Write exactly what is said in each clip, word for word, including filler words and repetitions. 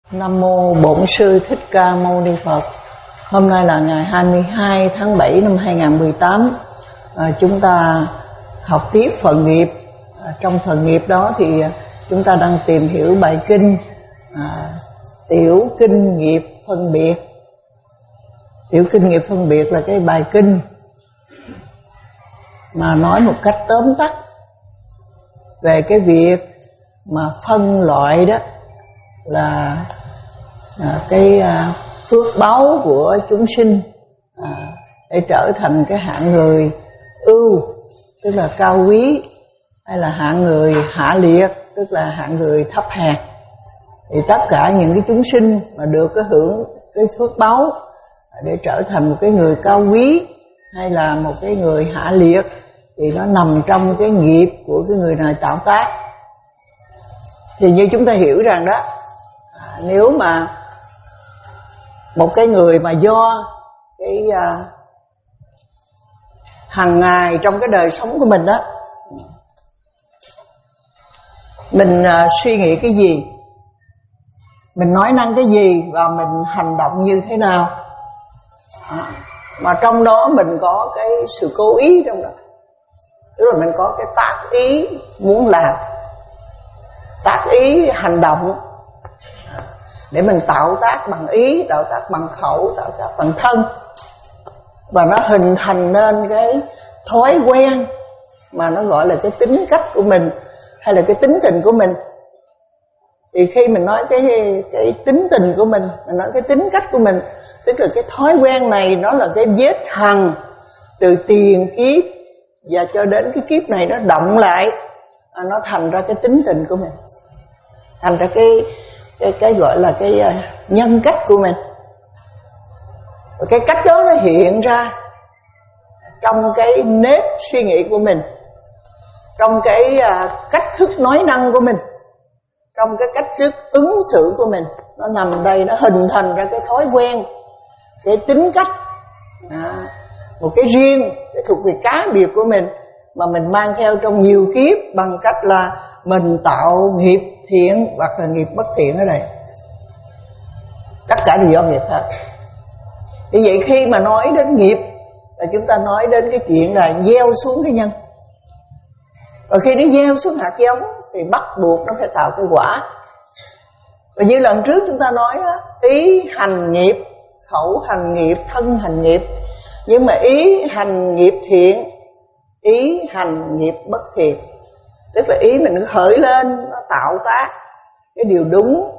Nam mô Bổn Sư Thích Ca Mâu Ni Phật. Hôm nay là ngày hai mươi hai tháng bảy năm hai nghìn không trăm mười tám. à, Chúng ta học tiếp phần nghiệp. à, Trong phần nghiệp đó thì chúng ta đang tìm hiểu bài kinh à, Tiểu Kinh Nghiệp Phân Biệt. Tiểu Kinh Nghiệp Phân Biệt là cái bài kinh mà nói một cách tóm tắt về cái việc mà phân loại đó là à, cái à, phước báu của chúng sinh à, để trở thành cái hạng người ưu, tức là cao quý, hay là hạng người hạ liệt, tức là hạng người thấp hèn. Thì tất cả những cái chúng sinh mà được cái hưởng cái phước báu để trở thành một cái người cao quý hay là một cái người hạ liệt thì nó nằm trong cái nghiệp của cái người này tạo tác. Thì như chúng ta hiểu rằng đó, à, nếu mà một cái người mà do cái à, hàng ngày trong cái đời sống của mình đó, mình à, suy nghĩ cái gì, mình nói năng cái gì và mình hành động như thế nào, à, mà trong đó mình có cái sự cố ý trong đó, tức là mình có cái tác ý muốn làm, tác ý hành động để mình tạo tác bằng ý, tạo tác bằng khẩu, tạo tác bằng thân, và nó hình thành nên cái thói quen mà nó gọi là cái tính cách của mình hay là cái tính tình của mình. Thì khi mình nói cái cái tính tình của mình, mình nói cái tính cách của mình, tức là cái thói quen này nó là cái vết hằn từ tiền kiếp và cho đến cái kiếp này nó động lại, nó thành ra cái tính tình của mình, thành ra cái cái cái gọi là cái nhân cách của mình. Và cái cách đó nó hiện ra trong cái nếp suy nghĩ của mình, trong cái cách thức nói năng của mình, trong cái cách thức ứng xử của mình. Nó nằm đây, nó hình thành ra cái thói quen, cái tính cách, à, một cái riêng, cái thuộc về cá biệt của mình mà mình mang theo trong nhiều kiếp bằng cách là mình tạo nghiệp thiện hoặc là nghiệp bất thiện ở đây. Tất cả đều do nghiệp hết. Vì vậy khi mà nói đến nghiệp là chúng ta nói đến cái chuyện là gieo xuống cái nhân. Và khi nó gieo xuống hạt giống thì bắt buộc nó phải tạo cái quả. Và như lần trước chúng ta nói đó, ý hành nghiệp, khẩu hành nghiệp, thân hành nghiệp. Nhưng mà ý hành nghiệp thiện, ý hành nghiệp bất thiện, tức là ý mình khởi lên, nó tạo tác cái điều đúng,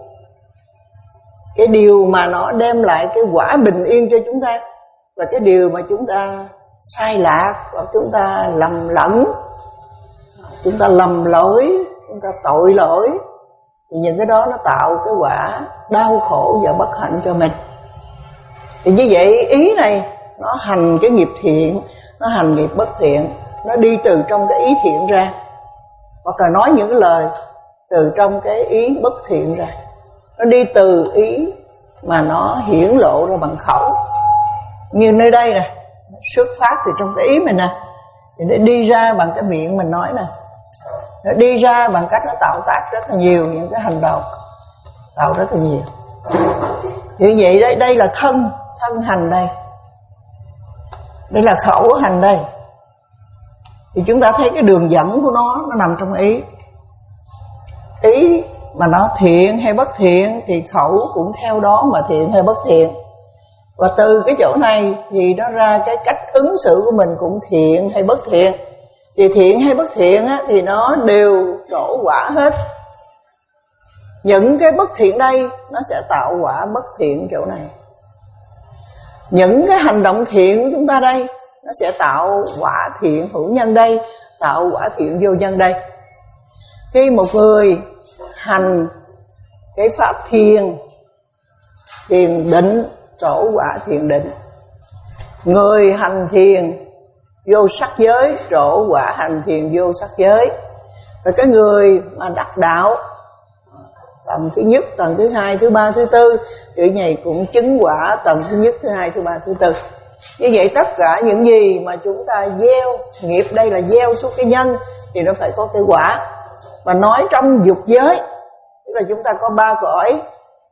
cái điều mà nó đem lại cái quả bình yên cho chúng ta. Và cái điều mà chúng ta sai lạc, và chúng ta lầm lẫn, chúng ta lầm lỗi, chúng ta tội lỗi, thì những cái đó nó tạo cái quả đau khổ và bất hạnh cho mình. Thì như vậy ý này nó hành cái nghiệp thiện, nó hành nghiệp bất thiện, nó đi từ trong cái ý thiện ra, hoặc là nói những cái lời từ trong cái ý bất thiện ra. Nó đi từ ý mà nó hiển lộ ra bằng khẩu. Như nơi đây nè, xuất phát từ trong cái ý mình nè, thì nó đi ra bằng cái miệng mình nói nè, nó đi ra bằng cách nó tạo tác rất là nhiều những cái hành động, tạo rất là nhiều. Như vậy đây, đây là thân, thân hành đây, đây là khẩu hành đây. Thì chúng ta thấy cái đường dẫn của nó, nó nằm trong ý. Ý mà nó thiện hay bất thiện thì khẩu cũng theo đó mà thiện hay bất thiện. Và từ cái chỗ này thì nó ra cái cách ứng xử của mình cũng thiện hay bất thiện. Thì thiện hay bất thiện á, thì nó đều trổ quả hết. Những cái bất thiện đây nó sẽ tạo quả bất thiện chỗ này. Những cái hành động thiện của chúng ta đây nó sẽ tạo quả thiện hữu nhân đây, tạo quả thiện vô nhân đây. Khi một người hành cái pháp thiền, thiền định, trổ quả thiền định. Người hành thiền vô sắc giới, trổ quả hành thiền vô sắc giới. Và cái người mà đắc đạo tầng thứ nhất, tầng thứ hai, thứ ba, thứ tư, thì này cũng chứng quả tầng thứ nhất, thứ hai, thứ ba, thứ tư. Như vậy tất cả những gì mà chúng ta gieo, nghiệp đây là gieo xuống cái nhân, thì nó phải có cái quả. Và nói trong dục giới, tức là chúng ta có ba cõi,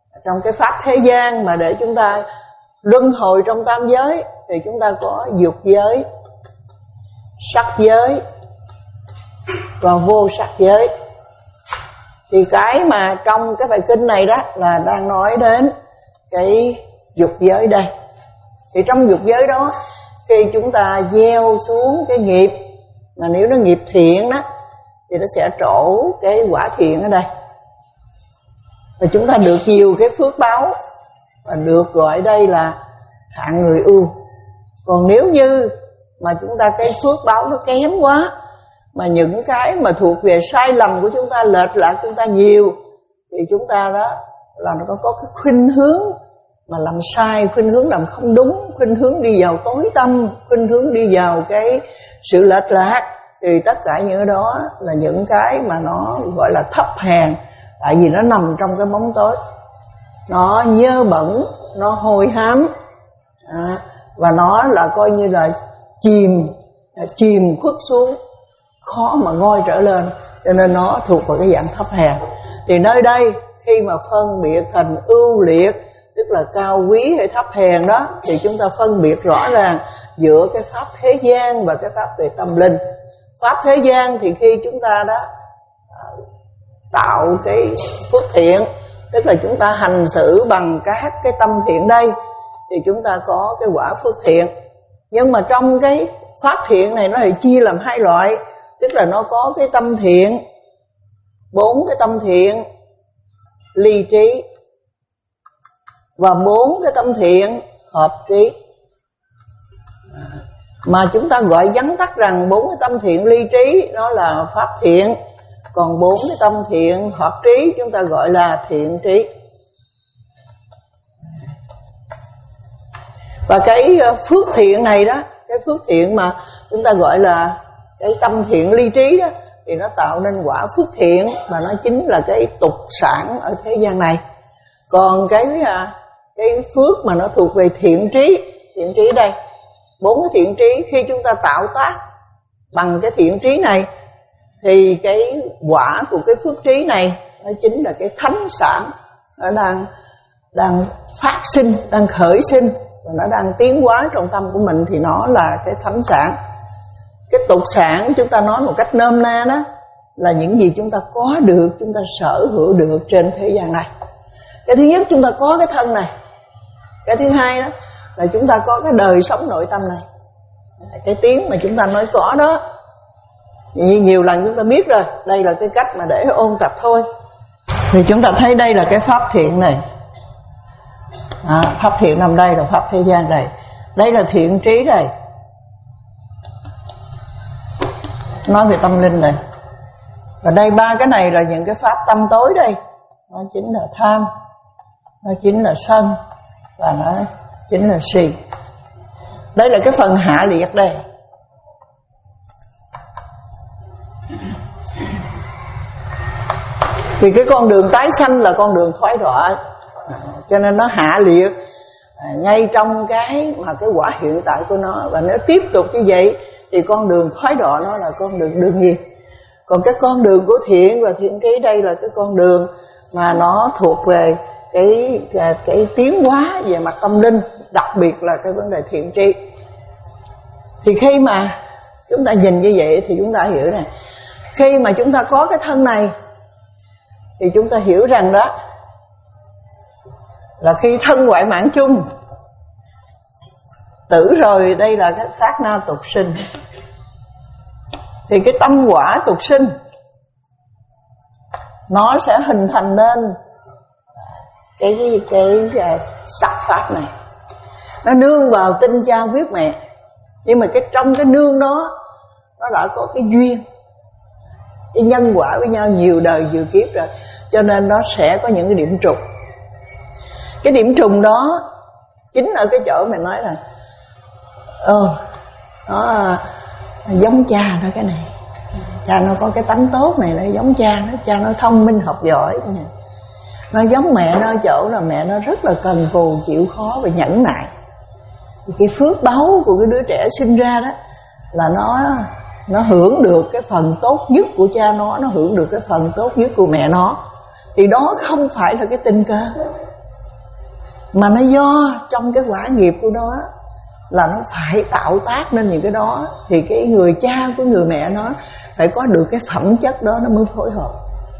Trong cái pháp thế gian mà để chúng ta luân hồi trong tam giới thì chúng ta có dục giới, sắc giới và vô sắc giới. Thì cái mà trong cái bài kinh này đó là đang nói đến cái dục giới đây. Thì trong dục giới đó, khi chúng ta gieo xuống cái nghiệp, mà nếu nó nghiệp thiện đó thì nó sẽ trổ cái quả thiện ở đây, và chúng ta được nhiều cái phước báo, và được gọi đây là hạng người ưu. Còn nếu như mà chúng ta cái phước báo nó kém quá, mà những cái mà thuộc về sai lầm của chúng ta, lệch lạc chúng ta nhiều, thì chúng ta đó là nó có cái khuynh hướng mà làm sai, khuynh hướng làm không đúng, khuynh hướng đi vào tối tâm, khuynh hướng đi vào cái sự lệch lạc. Thì tất cả những cái đó là những cái mà nó gọi là thấp hèn, tại vì nó nằm trong cái bóng tối, nó nhơ bẩn, nó hôi hám, à, và nó là coi như là chìm chìm khuất xuống, khó mà ngoi trở lên, cho nên nó thuộc vào cái dạng thấp hèn. Thì nơi đây khi mà phân biệt thành ưu liệt, tức là cao quý hay thấp hèn đó, thì chúng ta phân biệt rõ ràng giữa cái pháp thế gian và cái pháp về tâm linh. Pháp thế gian thì khi chúng ta đã tạo cái phước thiện, tức là chúng ta hành xử bằng các cái tâm thiện đây, thì chúng ta có cái quả phước thiện. Nhưng mà trong cái pháp thiện này nó lại chia làm hai loại, tức là nó có cái tâm thiện, bốn cái tâm thiện ly trí, và bốn cái tâm thiện hợp trí. Mà chúng ta gọi vắn tắt rằng bốn cái tâm thiện ly trí nó là pháp thiện, còn bốn cái tâm thiện hợp trí chúng ta gọi là thiện trí. Và cái phước thiện này đó, cái phước thiện mà chúng ta gọi là cái tâm thiện ly trí đó, thì nó tạo nên quả phước thiện, và nó chính là cái tục sản ở thế gian này. Còn cái cái phước mà nó thuộc về thiện trí, thiện trí đây, bốn cái thiện trí khi chúng ta tạo tác bằng cái thiện trí này, thì cái quả của cái phước trí này nó chính là cái thánh sản, nó đang đang phát sinh, đang khởi sinh, và nó đang tiến hóa trong tâm của mình, thì nó là cái thánh sản. Cái tục sản chúng ta nói một cách nôm na đó là những gì chúng ta có được, chúng ta sở hữu được trên thế gian này. Cái thứ nhất chúng ta có cái thân này. Cái thứ hai đó là chúng ta có cái đời sống nội tâm này. Cái tiếng mà chúng ta nói có đó, nhiều, nhiều lần chúng ta biết rồi, đây là cái cách mà để ôn tập thôi. Thì chúng ta thấy đây là cái pháp thiện này, à, pháp thiện nằm đây là pháp thế gian đây, đây là thiện trí đây, nói về tâm linh này. Và đây ba cái này là những cái pháp tâm tối đây, nó chính là tham, nó chính là sân, và nó chính là si. Đây là cái phần hạ liệt đây. Thì cái con đường tái sanh là con đường thoái đọa, cho nên nó hạ liệt ngay trong cái mà cái quả hiện tại của nó. Và nếu tiếp tục như vậy thì con đường thoái đọa nó là con đường đương nhiên. Còn cái con đường của thiện và thiện trí đây là cái con đường mà nó thuộc về cái, cái, cái tiến hóa về mặt tâm linh, đặc biệt là cái vấn đề thiện trí. Thì khi mà chúng ta nhìn như vậy thì chúng ta hiểu này, khi mà chúng ta có cái thân này thì chúng ta hiểu rằng đó là khi thân ngoại mạng chung, tử rồi đây là cái sát na tục sinh, thì cái tâm quả tục sinh nó sẽ hình thành nên cái cái, cái, cái sắc pháp này. Nó nương vào tinh cha huyết mẹ, nhưng mà cái trong cái nương đó nó đã có cái duyên, cái nhân quả với nhau nhiều đời nhiều kiếp rồi, cho nên nó sẽ có những cái điểm trùng. Cái điểm trùng đó chính ở cái chỗ mình nói là ờ nó giống cha nó, cái này cha nó có cái tánh tốt này, nó giống cha nó, cha nó thông minh học giỏi. Nó giống mẹ nó ở chỗ là mẹ nó rất là cần cù, chịu khó và nhẫn nại. Cái phước báu của cái đứa trẻ sinh ra đó là nó nó hưởng được cái phần tốt nhất của cha nó, nó hưởng được cái phần tốt nhất của mẹ nó. Thì đó không phải là cái tình cờ, mà nó do trong cái quả nghiệp của nó là nó phải tạo tác nên những cái đó, thì cái người cha của người mẹ nó phải có được cái phẩm chất đó nó mới phối hợp.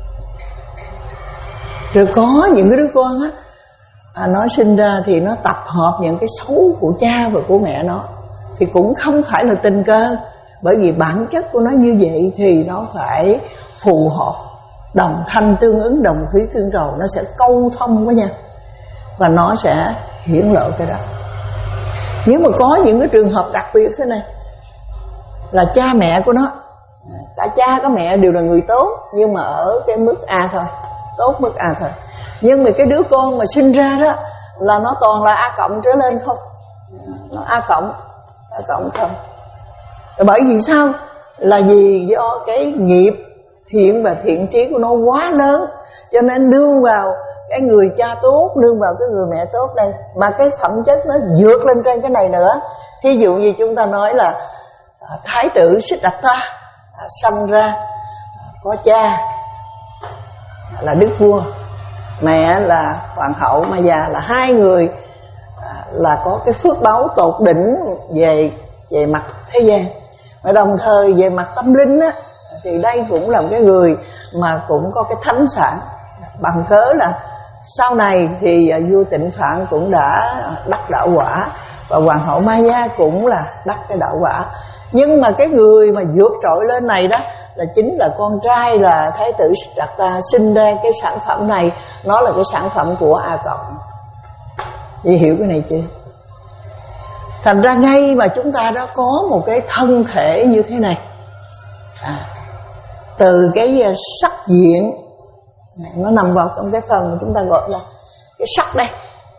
Rồi có những cái đứa con á, à, nó sinh ra thì nó tập hợp những cái xấu của cha và của mẹ nó, thì cũng không phải là tình cờ, bởi vì bản chất của nó như vậy thì nó phải phù hợp, đồng thanh tương ứng, đồng khí tương cầu, nó sẽ câu thông với nhau và nó sẽ hiển lộ cái đó. Nhưng mà có những cái trường hợp đặc biệt thế này là cha mẹ của nó, cả cha cả mẹ đều là người tốt, nhưng mà ở cái mức A thôi, tốt mức A thôi. Nhưng mà cái đứa con mà sinh ra đó là nó toàn là A cộng trở lên không, nó A cộng, A cộng không. Bởi vì sao? Là vì do cái nghiệp thiện và thiện trí của nó quá lớn, cho nên nương vào cái người cha tốt, nương vào cái người mẹ tốt đây, mà cái phẩm chất nó vượt lên trên cái này nữa. Thí dụ như chúng ta nói là Thái tử Siddhartha sanh ra có cha là đức vua, mẹ là hoàng hậu Maya, là hai người là có cái phước báu tột đỉnh về về mặt thế gian, mà đồng thời về mặt tâm linh á, thì đây cũng là cái người mà cũng có cái thánh sản, bằng cớ là sau này thì vua Tịnh Phạn cũng đã đắc đạo quả và hoàng hậu Maya cũng là đắc cái đạo quả. Nhưng mà cái người mà vượt trội lên này đó là chính là con trai là Thái tử Siddhartha sinh ra cái sản phẩm này, nó là cái sản phẩm của A cộng. Chị hiểu cái này chưa? Thành ra ngay mà chúng ta đã có một cái thân thể như thế này, à, từ cái sắc diện nó nằm vào trong cái phần mà chúng ta gọi là cái sắc đây.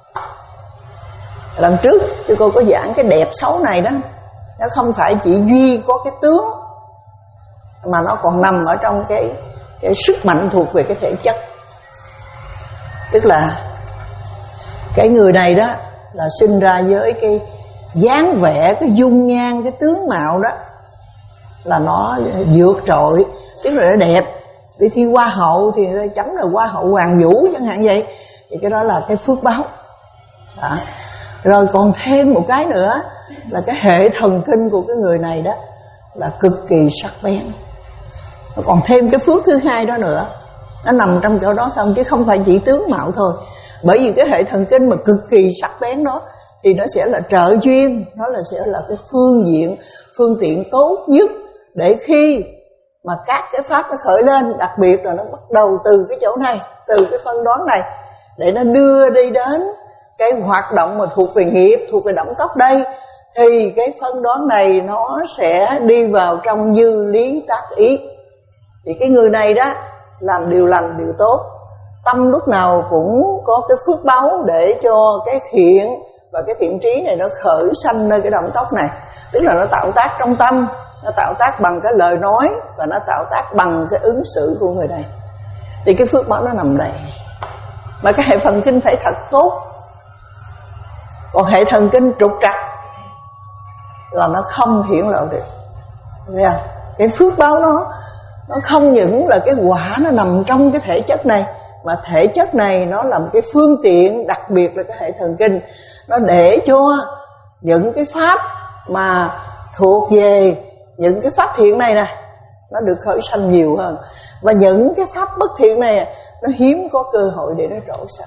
Lần trước sư cô có giảng cái đẹp xấu này đó, nó không phải chỉ duy có cái tướng, mà nó còn nằm ở trong cái cái sức mạnh thuộc về cái thể chất. Tức là cái người này đó là sinh ra với cái dáng vẻ, cái dung nhan, cái tướng mạo đó là nó vượt trội, tức là nó đẹp. Đi thi hoa hậu thì chấm là hoa hậu Hoàng Vũ chẳng hạn vậy, thì cái đó là cái phước báo đó. Rồi còn thêm một cái nữa là cái hệ thần kinh của cái người này đó là cực kỳ sắc bén. Còn thêm cái phước thứ hai đó nữa, nó nằm trong chỗ đó không, chứ không phải chỉ tướng mạo thôi. Bởi vì cái hệ thần kinh mà cực kỳ sắc bén đó thì nó sẽ là trợ duyên, nó là sẽ là cái phương diện, phương tiện tốt nhất để khi mà các cái pháp nó khởi lên, đặc biệt là nó bắt đầu từ cái chỗ này, từ cái phân đoán này, để nó đưa đi đến cái hoạt động mà thuộc về nghiệp, thuộc về động tóc đây, thì cái phân đoán này nó sẽ đi vào trong dư lý tác ý. Thì cái người này đó làm điều lành, điều tốt, tâm lúc nào cũng có cái phước báu để cho cái thiện và cái thiện trí này nó khởi sanh nơi cái động tóc này. Tức là nó tạo tác trong tâm, nó tạo tác bằng cái lời nói, và nó tạo tác bằng cái ứng xử của người này. Thì cái phước báo nó nằm đây. Mà cái hệ thần kinh phải thật tốt. Còn hệ thần kinh trục trặc là nó không hiển lộ được. Thấy không? Cái phước báo nó nó không những là cái quả nó nằm trong cái thể chất này, mà thể chất này nó là một cái phương tiện, đặc biệt là cái hệ thần kinh, nó để cho những cái pháp mà thuộc về những cái pháp thiện này nè nó được khởi sanh nhiều hơn, và những cái pháp bất thiện này nó hiếm có cơ hội để nó trổ sanh.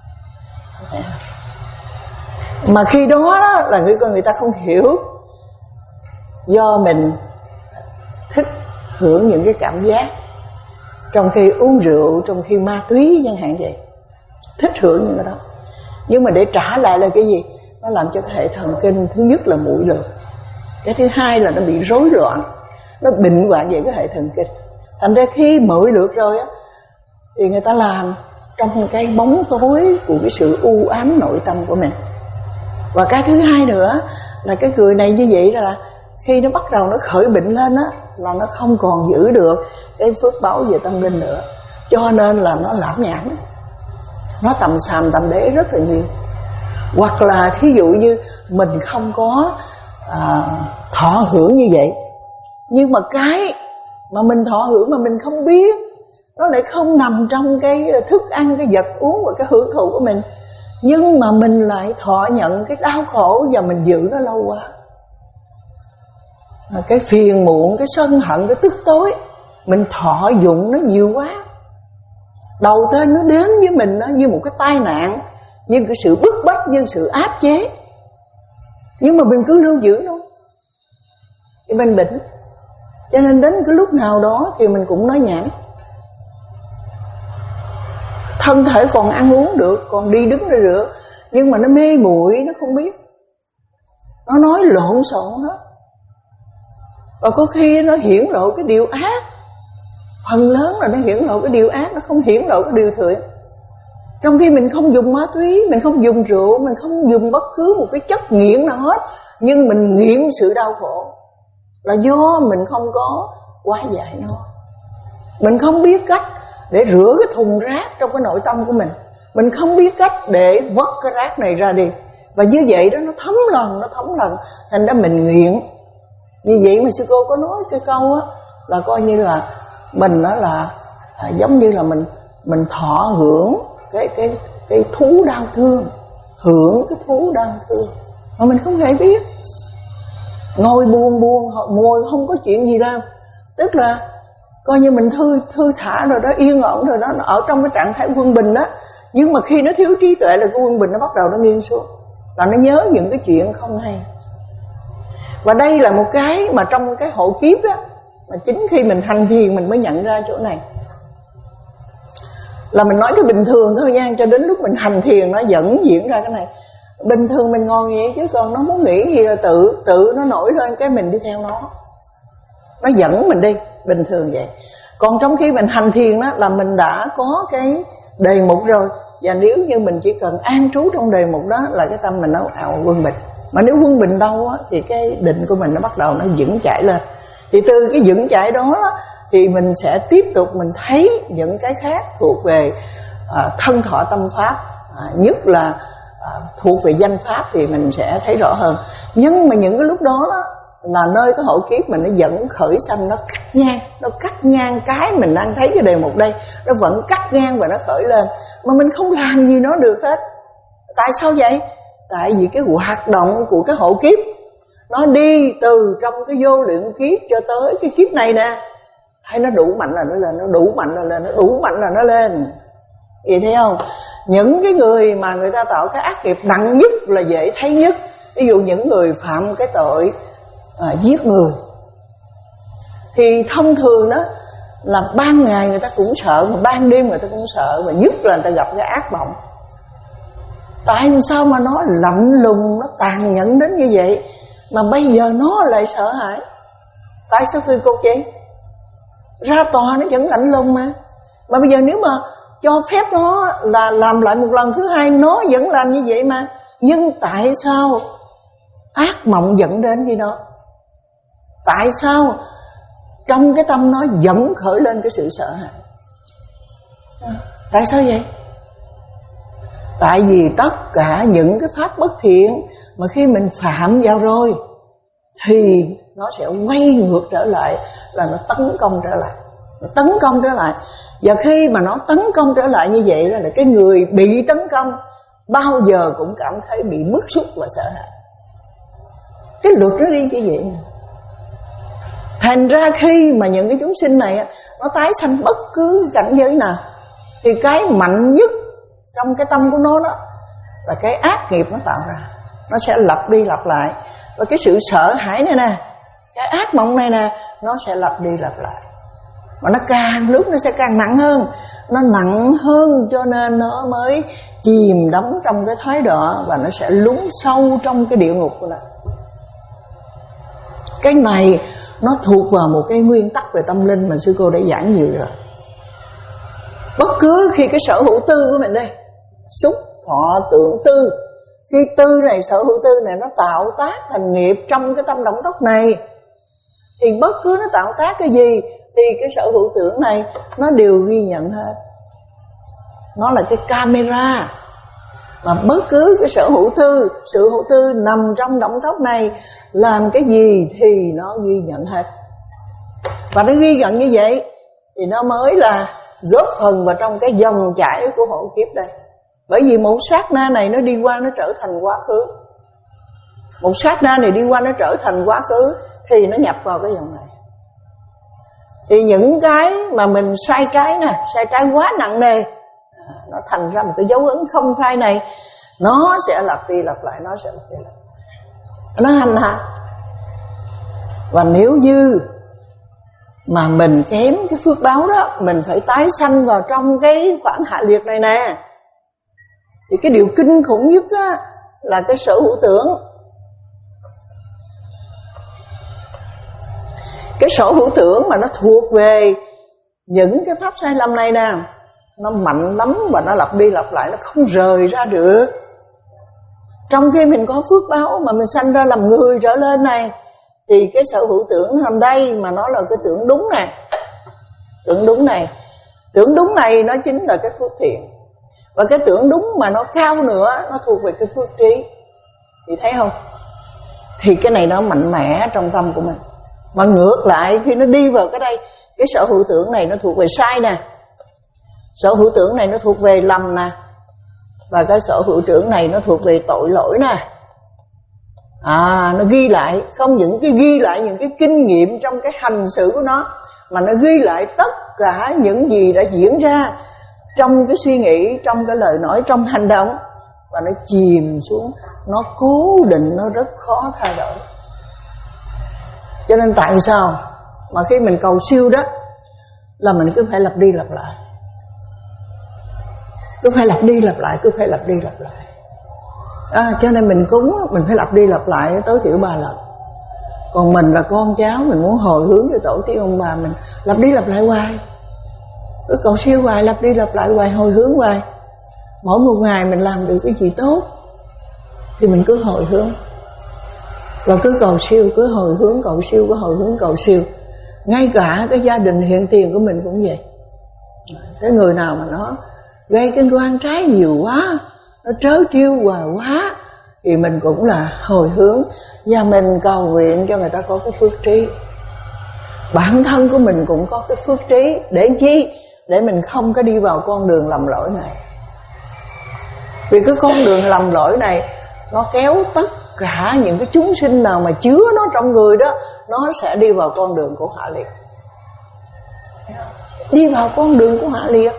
Mà khi đó là người con người ta không hiểu, do mình thích hưởng những cái cảm giác trong khi uống rượu, trong khi ma túy chẳng hạn vậy, thích hưởng những cái đó. Nhưng mà để trả lại là cái gì? Nó làm cho cái hệ thần kinh thứ nhất là muội lượt, cái thứ hai là nó bị rối loạn, nó bệnh hoạn về cái hệ thần kinh. Thành ra khi muội lượt rồi á, thì người ta làm trong cái bóng tối của cái sự u ám nội tâm của mình. Và cái thứ hai nữa là cái người này như vậy là khi nó bắt đầu nó khởi bệnh lên á, là nó không còn giữ được cái phước báo về tâm linh nữa, cho nên là nó lãm nhảm, nó tầm xàm tầm đế rất là nhiều. Hoặc là thí dụ như mình không có à, thọ hưởng như vậy, nhưng mà cái mà mình thọ hưởng mà mình không biết, nó lại không nằm trong cái thức ăn, cái vật uống và cái hưởng thụ của mình, Nhưng mà mình lại thọ nhận cái đau khổ và mình giữ nó lâu quá. Cái phiền muộn, cái sân hận, cái tức tối mình thọ dụng nó nhiều quá. Đầu tiên nó đến với mình nó như một cái tai nạn, như cái sự bức bách, như sự áp chế. Nhưng mà mình cứ lưu giữ nó thì mình bệnh. Cho nên đến cái lúc nào đó thì mình cũng nói nhảm. Thân thể còn ăn uống được, còn đi đứng ra được, nhưng mà nó mê muội, nó không biết. Nó nói lộn xộn hết. Và có khi nó hiển lộ cái điều ác. Phần lớn là nó hiển lộ cái điều ác, nó không hiển lộ cái điều thiện. Trong khi mình không dùng ma túy, mình không dùng rượu, mình không dùng bất cứ một cái chất nghiện nào hết, nhưng mình nghiện sự đau khổ là do mình không có hóa giải nó. Mình không biết cách để rửa cái thùng rác trong cái nội tâm của mình. Mình không biết cách để vứt cái rác này ra đi. Và như vậy đó nó thấm lần, nó thấm lần, thành ra mình nghiện. Như vậy mà sư cô có nói cái câu á, là coi như là mình đó là à, giống như là mình mình thọ hưởng cái cái cái thú đau thương, hưởng cái thú đau thương mà mình không hề biết. Ngồi buồn buồn, ngồi không có chuyện gì đâu, tức là coi như mình thư thư thả rồi đó, yên ổn rồi đó, nó ở trong cái trạng thái quân bình đó. Nhưng mà khi nó thiếu trí tuệ là cái quân bình nó bắt đầu nó nghiêng xuống, là nó nhớ những cái chuyện không hay. Và đây là một cái mà trong cái hộ kiếp đó, mà chính khi mình hành thiền mình mới nhận ra chỗ này. Là mình nói cái bình thường thôi nha, cho đến lúc mình hành thiền nó vẫn diễn ra cái này. Bình thường mình ngồi vậy chứ còn nó muốn nghĩ gì là tự tự nó nổi lên cái mình đi theo nó. Nó dẫn mình đi, bình thường vậy. Còn trong khi mình hành thiền đó là mình đã có cái đề mục rồi. Và nếu như mình chỉ cần an trú trong đề mục đó là cái tâm mình nó ảo quân bình. Mà nếu quân bình đâu á, thì cái định của mình nó bắt đầu nó vững chãi lên. Thì từ cái vững chãi đó, đó thì mình sẽ tiếp tục mình thấy những cái khác thuộc về à, thân thọ tâm pháp, à, nhất là à, thuộc về danh pháp thì mình sẽ thấy rõ hơn. Nhưng mà những cái lúc đó, đó là nơi cái hộ kiếp mình nó vẫn khởi sanh, nó cắt ngang, nó cắt ngang cái mình đang thấy cái đề mục đây, nó vẫn cắt ngang và nó khởi lên, mà mình không làm gì nó được hết. Tại sao vậy? Tại vì cái hoạt động của cái hộ kiếp nó đi từ trong cái vô lượng kiếp cho tới cái kiếp này nè. Hay nó đủ mạnh là nó lên, nó đủ mạnh là lên, nó đủ mạnh là nó lên. Vậy thấy không? Những cái người mà người ta tạo cái ác nghiệp nặng nhất là dễ thấy nhất. Ví dụ những người phạm cái tội à, giết người, thì thông thường đó là ban ngày người ta cũng sợ, mà ban đêm người ta cũng sợ, và nhất là người ta gặp cái ác mộng. Tại sao mà nó lạnh lùng, nó tàn nhẫn đến như vậy mà bây giờ nó lại sợ hãi? Tại sao khi cô chị ra tòa nó vẫn lạnh lùng mà Mà bây giờ nếu mà cho phép nó là làm lại một lần thứ hai, nó vẫn làm như vậy mà. Nhưng tại sao ác mộng dẫn đến với nó? Tại sao trong cái tâm nó vẫn khởi lên cái sự sợ hãi? Tại sao vậy? Tại vì tất cả những cái pháp bất thiện mà khi mình phạm vào rồi thì nó sẽ quay ngược trở lại, là nó tấn công trở lại, nó tấn công trở lại. Và khi mà nó tấn công trở lại như vậy là cái người bị tấn công bao giờ cũng cảm thấy bị bức xúc và sợ hãi. Cái luật nó đi như vậy. Thành ra khi mà những cái chúng sinh này nó tái sanh bất cứ cảnh giới nào, thì cái mạnh nhất trong cái tâm của nó đó là cái ác nghiệp nó tạo ra. Nó sẽ lặp đi lặp lại. Và cái sự sợ hãi này nè, cái ác mộng này nè, nó sẽ lặp đi lặp lại. Mà nó càng lúc nó sẽ càng nặng hơn. Nó nặng hơn cho nên nó mới chìm đắm trong cái thái độ, và nó sẽ lún sâu trong cái địa ngục của nó. Cái này nó thuộc vào một cái nguyên tắc về tâm linh mà sư cô đã giảng nhiều rồi. Bất cứ khi cái sở hữu tư của mình đây, xúc thọ tưởng tư, khi tư này, sở hữu tư này nó tạo tác thành nghiệp trong cái tâm động tốc này, thì bất cứ nó tạo tác cái gì thì cái sở hữu tưởng này nó đều ghi nhận hết. Nó là cái camera. Mà bất cứ cái sở hữu tư, sự hữu tư nằm trong động tốc này làm cái gì thì nó ghi nhận hết. Và nó ghi nhận như vậy thì nó mới là góp phần vào trong cái dòng chảy của hộ kiếp đây. Bởi vì một sát na này nó đi qua nó trở thành quá khứ. Một sát na này đi qua nó trở thành quá khứ thì nó nhập vào cái dòng này. Thì những cái mà mình sai trái nè, sai trái quá nặng nề, nó thành ra một cái dấu ấn không phai này, nó sẽ lặp đi lặp lại, nó sẽ lặp đi lặp lại, nó hành hạ. Và nếu như mà mình kém cái phước báo đó, mình phải tái sanh vào trong cái khoảng hạ liệt này nè. Thì cái điều kinh khủng nhất á, là cái sở hữu tưởng. Cái sở hữu tưởng mà nó thuộc về những cái pháp sai lầm này nè, nó mạnh lắm và nó lặp đi lặp lại, nó không rời ra được. Trong khi mình có phước báo mà mình sanh ra làm người trở lên này, thì cái sở hữu tưởng nó nằm đây, mà nó là cái tưởng đúng này. Tưởng đúng này Tưởng đúng này nó chính là cái phước thiện. Và cái tưởng đúng mà nó cao nữa, nó thuộc về cái phước trí. Thì thấy không? Thì cái này nó mạnh mẽ trong tâm của mình. Mà ngược lại khi nó đi vào cái đây, cái sở hữu tưởng này nó thuộc về sai nè, sở hữu tưởng này nó thuộc về lầm nè, và cái sở hữu tưởng này nó thuộc về tội lỗi nè. À, nó ghi lại, không những cái ghi lại những cái kinh nghiệm trong cái hành xử của nó, mà nó ghi lại tất cả những gì đã diễn ra trong cái suy nghĩ, trong cái lời nói, trong hành động, và nó chìm xuống, nó cố định, nó rất khó thay đổi. Cho nên tại sao mà khi mình cầu siêu đó là mình cứ phải lặp đi lặp lại, cứ phải lặp đi lặp lại, cứ phải lặp đi lặp lại. À, cho nên mình cúng mình phải lặp đi lặp lại tối thiểu ba lần. Còn mình là con cháu, mình muốn hồi hướng cho tổ tiên ông bà mình, lặp đi lặp lại hoài, cứ cầu siêu hoài, lặp đi lặp lại hoài, hồi hướng hoài. Mỗi một ngày mình làm được cái gì tốt thì mình cứ hồi hướng, và cứ cầu siêu, cứ hồi hướng cầu siêu, cứ hồi hướng cầu siêu. Ngay cả cái gia đình hiện tiền của mình cũng vậy. Cái người nào mà nó gây cái quan trái nhiều quá, nó trớ trêu hoài quá, thì mình cũng là hồi hướng và mình cầu nguyện cho người ta có cái phước trí. Bản thân của mình cũng có cái phước trí. Để chi? Để mình không có đi vào con đường lầm lỗi này. Vì cái con đường lầm lỗi này nó kéo tất cả những cái chúng sinh nào mà chứa nó trong người đó, nó sẽ đi vào con đường của hạ liệt. Đi vào con đường của hạ liệt.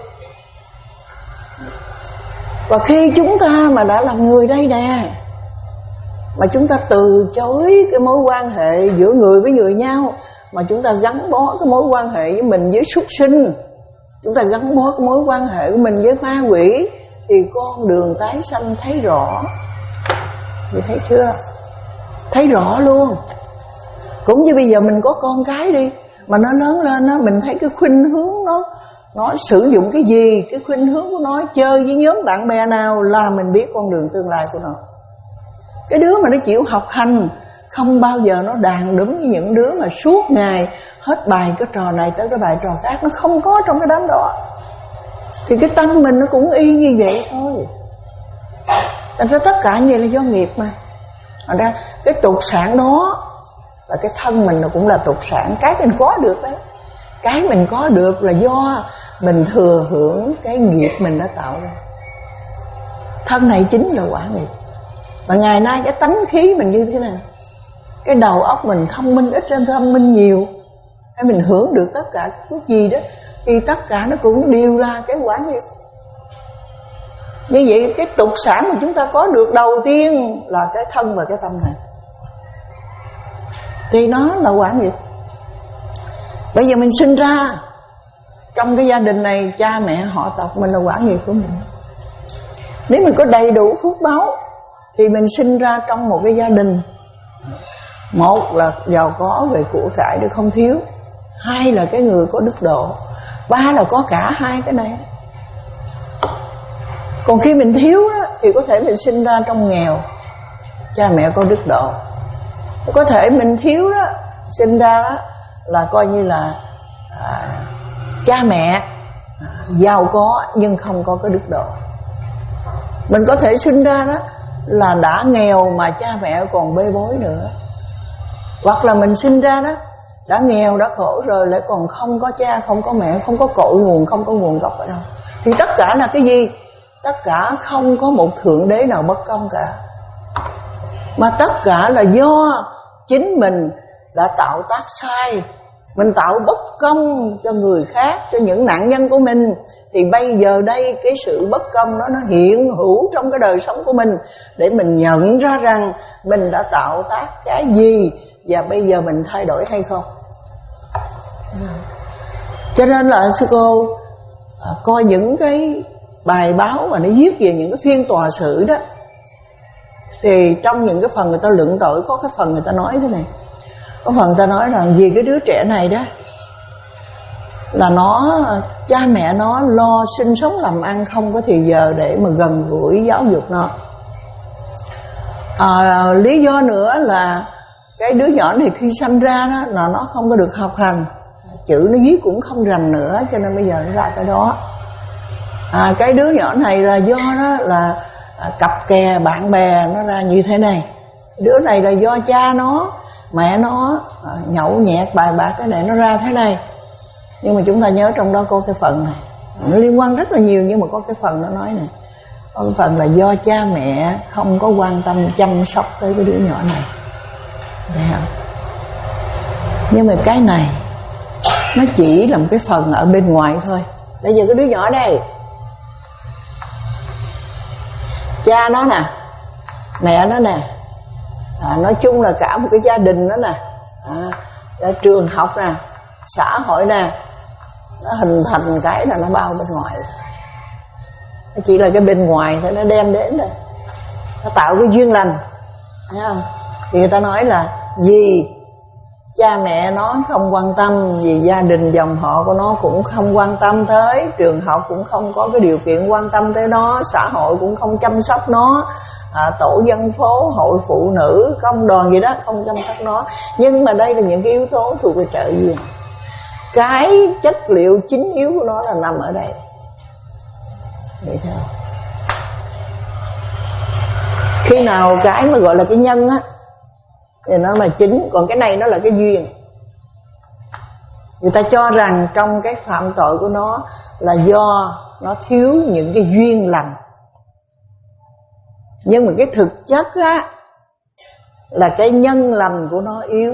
Và khi chúng ta mà đã làm người đây nè, mà chúng ta từ chối cái mối quan hệ giữa người với người nhau, mà chúng ta gắn bó cái mối quan hệ với mình với súc sinh, chúng ta gắn bó cái mối quan hệ của mình với ma quỷ, thì con đường tái sanh thấy rõ. Mình thấy chưa? Thấy rõ luôn. Cũng như bây giờ mình có con cái đi, mà nó lớn lên đó, mình thấy cái khuynh hướng nó nó sử dụng cái gì, cái khuynh hướng của nó chơi với nhóm bạn bè nào, là mình biết con đường tương lai của nó. Cái đứa mà nó chịu học hành, không bao giờ nó đàn đúng với những đứa mà suốt ngày hết bài cái trò này tới cái bài trò khác, nó không có trong cái đám đó. Thì cái tâm mình nó cũng y như vậy thôi. Thành ra tất cả như vậy là do nghiệp mà. Thành ra cái tục sản đó và cái thân mình nó cũng là tục sản. Cái mình có được đấy, cái mình có được là do mình thừa hưởng cái nghiệp mình đã tạo ra. Thân này chính là quả nghiệp. Mà ngày nay cái tánh khí mình như thế nào, cái đầu óc mình thông minh ít hơn thông minh nhiều, hay mình hưởng được tất cả cái gì đó, thì tất cả nó cũng đều là cái quả nghiệp. Như vậy cái tục sản mà chúng ta có được đầu tiên là cái thân và cái tâm này, thì nó là quả nghiệp. Bây giờ mình sinh ra trong cái gia đình này, cha mẹ họ tộc mình là quả nghiệp của mình. Nếu mình có đầy đủ phước báo thì mình sinh ra trong một cái gia đình, một là giàu có về của cải để không thiếu, hai là cái người có đức độ, ba là có cả hai cái này. Còn khi mình thiếu đó, thì có thể mình sinh ra trong nghèo, cha mẹ có đức độ. Có thể mình thiếu đó, sinh ra đó là coi như là à, cha mẹ à, giàu có nhưng không có cái đức độ. Mình có thể sinh ra đó là đã nghèo mà cha mẹ còn bê bối nữa. Hoặc là mình sinh ra đó đã nghèo, đã khổ rồi, lại còn không có cha, không có mẹ, không có cội nguồn, không có nguồn gốc ở đâu. Thì tất cả là cái gì? tất cả không có một thượng đế nào bất công cả, mà tất cả là do chính mình đã tạo tác sai. Mình tạo bất công cho người khác, cho những nạn nhân của mình. Thì bây giờ đây cái sự bất công đó nó hiện hữu trong cái đời sống của mình, để mình nhận ra rằng mình đã tạo tác cái gì, và bây giờ mình thay đổi hay không. Cho nên là sư cô à, coi những cái bài báo mà nó viết về những cái phiên tòa xử đó, thì trong những cái phần người ta luận tội, có cái phần người ta nói thế này. Có phần người ta nói rằng vì cái đứa trẻ này đó là nó, cha mẹ nó lo sinh sống làm ăn, không có thì giờ để mà gần gũi giáo dục nó. à, Lý do nữa là cái đứa nhỏ này khi sanh ra đó là nó không có được học hành, chữ nó viết cũng không rành nữa, cho nên bây giờ nó ra cái đó. à, Cái đứa nhỏ này là do đó là à, cặp kè bạn bè nó ra như thế này. Đứa này là do cha nó, mẹ nó à, nhậu nhẹt bài bạc cái này nó ra thế này. Nhưng mà chúng ta nhớ trong đó có cái phần này, nó liên quan rất là nhiều, nhưng mà có cái phần nó nói này, có cái phần là do cha mẹ không có quan tâm chăm sóc tới cái đứa nhỏ này. Thấy không? Nhưng mà cái này nó chỉ là một cái phần ở bên ngoài thôi. Bây giờ cái đứa nhỏ đây, cha nó nè, mẹ nó nè, à, nói chung là cả một cái gia đình đó nè, à, trường học nè, xã hội nè, nó hình thành cái là nó bao bên ngoài. Nó chỉ là cái bên ngoài thôi, nó đem đến rồi, nó tạo cái duyên lành, thấy không? Thì người ta nói là vì cha mẹ nó không quan tâm, vì gia đình dòng họ của nó cũng không quan tâm tới, trường học cũng không có cái điều kiện quan tâm tới nó, xã hội cũng không chăm sóc nó, à, tổ dân phố, hội phụ nữ, công đoàn gì đó không chăm sóc nó. Nhưng mà đây là những cái yếu tố thuộc về trợ duyên. Cái chất liệu chính yếu của nó là nằm ở đây. Vậy thôi. Khi nào cái mà gọi là cái nhân á thì nó là chính, còn cái này nó là cái duyên. Người ta cho rằng trong cái phạm tội của nó là do nó thiếu những cái duyên lành. Nhưng mà cái thực chất á là cái nhân lành của nó yếu.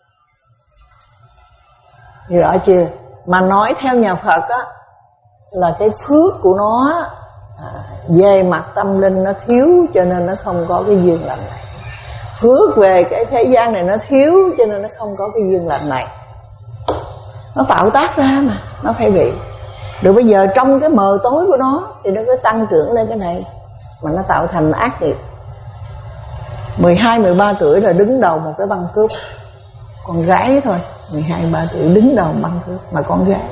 Hiểu rõ chưa? Mà nói theo nhà Phật á là cái phước của nó à, về mặt tâm linh nó thiếu, cho nên nó không có cái duyên lành này. Phước về cái thế gian này nó thiếu, cho nên nó không có cái duyên lành này. Nó tạo tác ra mà, nó phải bị. Rồi bây giờ trong cái mờ tối của nó thì nó cứ tăng trưởng lên cái này, mà nó tạo thành ác nghiệp. mười hai, mười ba tuổi là đứng đầu một cái băng cướp. Con gái thôi, mười hai, mười ba tuổi đứng đầu băng cướp, mà con gái.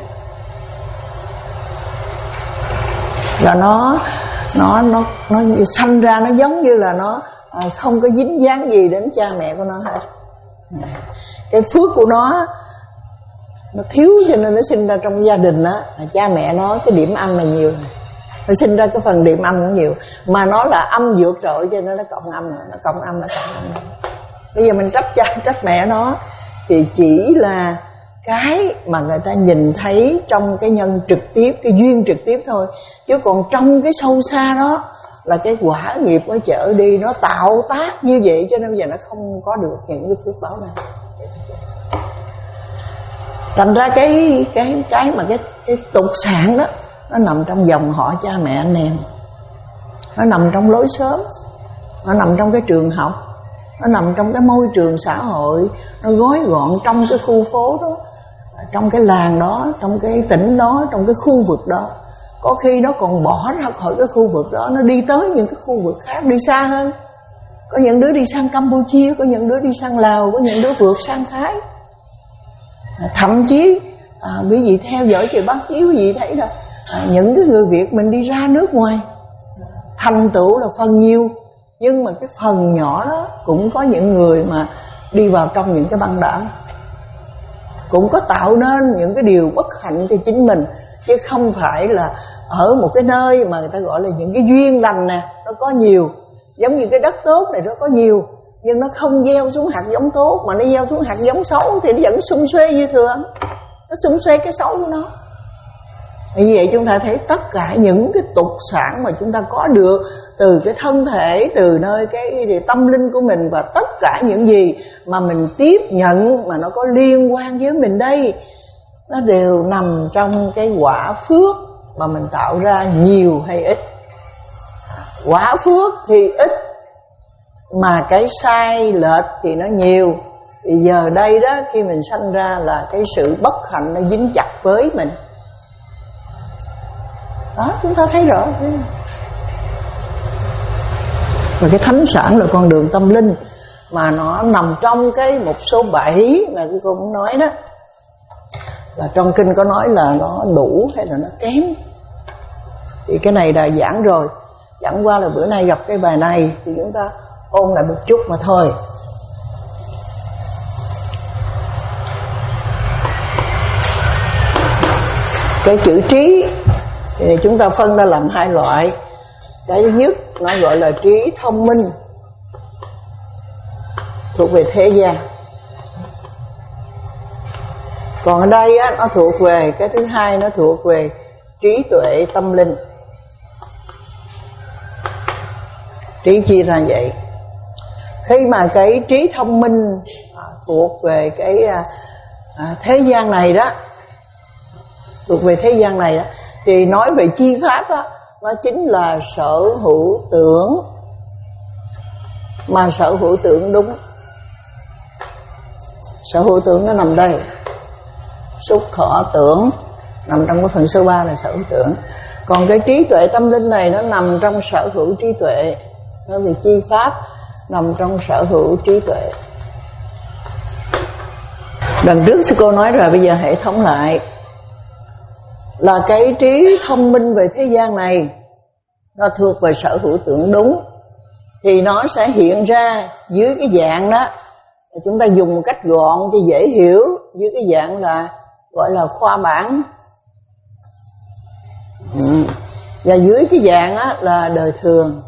Là nó nó nó nó sanh ra nó giống như là nó à, không có dính dáng gì đến cha mẹ của nó hết. Cái phước của nó nó thiếu, cho nên nó sinh ra trong gia đình á, cha mẹ nó cái điểm âm là nhiều, nó sinh ra cái phần điểm âm nó nhiều, mà nó là âm vượt trội, cho nên nó cộng âm nữa, nó cộng âm nó cộng âm. Bây giờ mình trách cha trách mẹ nó thì chỉ là cái mà người ta nhìn thấy trong cái nhân trực tiếp, cái duyên trực tiếp thôi, chứ còn trong cái sâu xa đó là cái quả nghiệp nó chở đi, nó tạo tác như vậy, cho nên giờ nó không có được những cái phước báo này. Thành ra cái cái cái mà cái cái tục sản đó nó nằm trong dòng họ cha mẹ anh em, nó nằm trong lối xóm, nó nằm trong cái trường học, nó nằm trong cái môi trường xã hội, nó gói gọn trong cái khu phố đó, trong cái làng đó, trong cái tỉnh đó, trong cái khu vực đó. Có khi nó còn bỏ ra khỏi cái khu vực đó, nó đi tới những cái khu vực khác, đi xa hơn. Có những đứa đi sang Campuchia, có những đứa đi sang Lào, có những đứa vượt sang Thái. Thậm chí à, quý vị theo dõi trên báo chí quý vị thấy rồi, à, những cái người Việt mình đi ra nước ngoài thành tựu là phần nhiều, nhưng mà cái phần nhỏ đó cũng có những người mà đi vào trong những cái băng đảng, cũng có tạo nên những cái điều bất hạnh cho chính mình, chứ không phải là ở một cái nơi mà người ta gọi là những cái duyên lành nè, nó có nhiều. Giống như cái đất tốt này nó có nhiều, nhưng nó không gieo xuống hạt giống tốt, mà nó gieo xuống hạt giống xấu thì nó vẫn xung xuê như thường, nó xung xuê cái xấu của nó. Như vậy chúng ta thấy tất cả những cái tục sản mà chúng ta có được từ cái thân thể, từ nơi cái tâm linh của mình, và tất cả những gì mà mình tiếp nhận mà nó có liên quan với mình đây, nó đều nằm trong cái quả phước mà mình tạo ra, nhiều hay ít. Quả phước thì ít, mà cái sai lệch thì nó nhiều. Thì giờ đây đó, khi mình sanh ra là cái sự bất hạnh nó dính chặt với mình. Đó, chúng ta thấy rõ. Và cái thánh sản là con đường tâm linh, mà nó nằm trong cái mục số bảy mà cái cô muốn nói đó. Là trong kinh có nói là nó đủ hay là nó kém. Thì cái này đã giảng rồi. Chẳng qua là bữa nay gặp cái bài này thì chúng ta ôn lại một chút mà thôi. Cái chữ trí thì chúng ta phân ra làm hai loại. Cái thứ nhất nó gọi là trí thông minh, thuộc về thế gian. Còn ở đây á, nó thuộc về cái thứ hai, nó thuộc về trí tuệ tâm linh. Trí chia ra vậy. Khi mà cái trí thông minh à, thuộc về cái à, à, thế gian này đó, thuộc về thế gian này đó, thì nói về chi pháp đó, nó chính là sở hữu tưởng. Mà sở hữu tưởng đúng, sở hữu tưởng nó nằm đây. Xúc thọ tưởng nằm trong cái phần số ba là sở hữu tưởng. Còn cái trí tuệ tâm linh này nó nằm trong sở hữu trí tuệ. Nói về chi pháp nằm trong sở hữu trí tuệ. Lần trước sư cô nói rồi, bây giờ hệ thống lại. Là cái trí thông minh về thế gian này nó thuộc về sở hữu tưởng đúng, thì nó sẽ hiện ra dưới cái dạng đó, chúng ta dùng một cách gọn cho dễ hiểu, dưới cái dạng là gọi là khoa bản. ừ. Và dưới cái dạng á, là đời thường.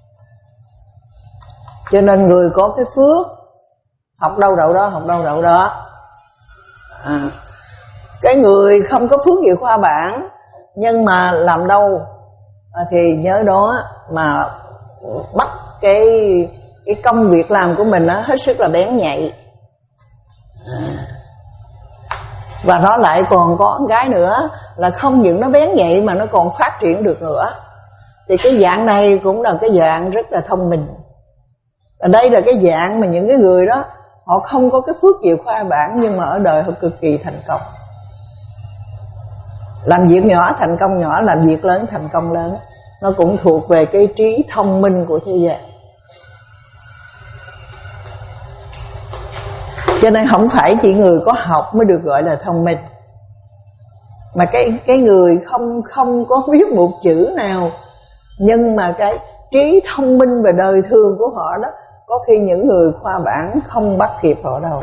Cho nên người có cái phước học đâu đậu đó, học đâu đậu đó. à. Cái người không có phước về khoa bản nhưng mà làm đâu thì nhớ đó mà bắt cái cái công việc làm của mình nó hết sức là bén nhạy. à. Và nó lại còn có cái nữa là không những nó bén nhạy mà nó còn phát triển được nữa. Thì cái dạng này cũng là cái dạng rất là thông minh. Ở đây là cái dạng mà những cái người đó họ không có cái phước về khoa bản, nhưng mà ở đời họ cực kỳ thành công. Làm việc nhỏ thành công nhỏ, làm việc lớn thành công lớn. Nó cũng thuộc về cái trí thông minh của thế gian. Cho nên không phải chỉ người có học mới được gọi là thông minh, mà cái cái người không không có viết một chữ nào, nhưng mà cái trí thông minh về đời thường của họ đó, có khi những người khoa bản không bắt kịp họ đâu.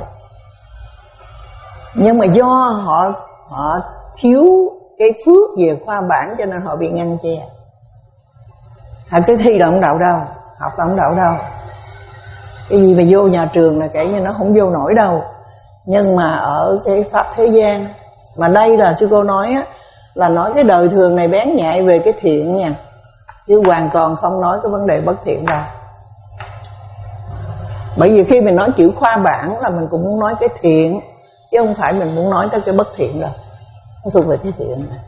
Nhưng mà do họ họ thiếu cái phước về khoa bản cho nên họ bị ngăn che. Họ cái thi là không đậu đâu, học là không đậu đâu. Cái gì mà vô nhà trường là kể như nó không vô nổi đâu. Nhưng mà ở cái pháp thế gian, mà đây là sư cô nói á, là nói cái đời thường này bén nhạy về cái thiện nha, chứ hoàn toàn không nói cái vấn đề bất thiện đâu. Bởi vì khi mình nói chữ khoa bản là mình cũng muốn nói cái thiện, chứ không phải mình muốn nói tới cái bất thiện đâu. Nó thuộc về cái thiện này.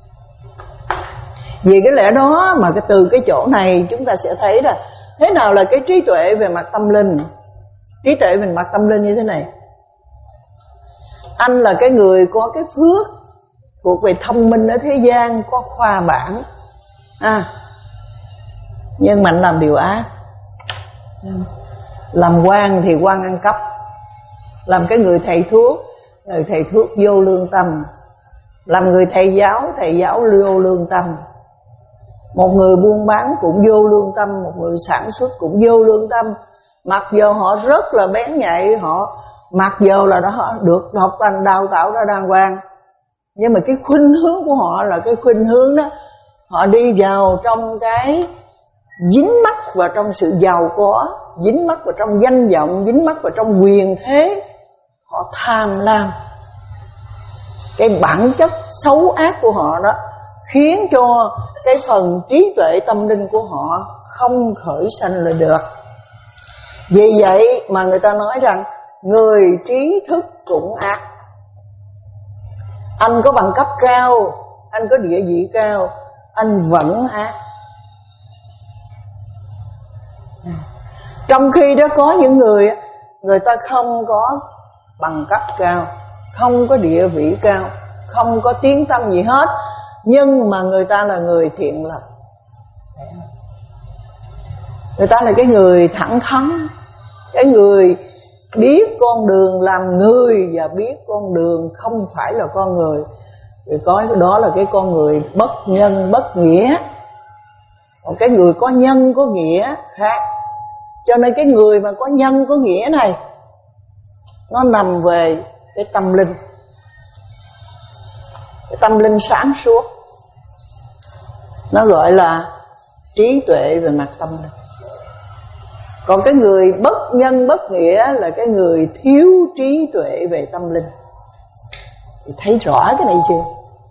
Vì cái lẽ đó mà cái từ cái chỗ này chúng ta sẽ thấy là thế nào là cái trí tuệ về mặt tâm linh. Trí tuệ về mặt tâm linh như thế này: anh là cái người có cái phước thuộc về thông minh ở thế gian, có khoa bản à, nhưng mà anh làm điều ác. Làm quan thì quan ăn cắp, làm cái người thầy thuốc, người thầy thuốc vô lương tâm, làm người thầy giáo, thầy giáo vô lương tâm, một người buôn bán cũng vô lương tâm, một người sản xuất cũng vô lương tâm. Mặc dù họ rất là bén nhạy, họ mặc dù là họ được học hành đào tạo ra đàng hoàng, nhưng mà cái khuynh hướng của họ là cái khuynh hướng đó, họ đi vào trong cái dính mắc vào trong sự giàu có, dính mắc vào trong danh vọng, dính mắc vào trong quyền thế. Họ tham lam. Cái bản chất xấu ác của họ đó khiến cho cái phần trí tuệ tâm linh của họ không khởi sanh là được. Vì vậy mà người ta nói rằng người trí thức cũng ác. Anh có bằng cấp cao, anh có địa vị cao, anh vẫn ác. Trong khi đó có những người, người ta không có bằng cấp cao, không có địa vị cao, không có tiếng tăm gì hết, nhưng mà người ta là người thiện lành. Người ta là cái người thẳng thắn, cái người biết con đường làm người và biết con đường không phải là con người. Vì có đó là cái con người bất nhân bất nghĩa. Còn cái người có nhân có nghĩa khác. Cho nên cái người mà có nhân có nghĩa này, nó nằm về cái tâm linh, cái tâm linh sáng suốt. Nó gọi là trí tuệ về mặt tâm linh. Còn cái người bất nhân bất nghĩa là cái người thiếu trí tuệ về tâm linh. Thì thấy rõ cái này chưa?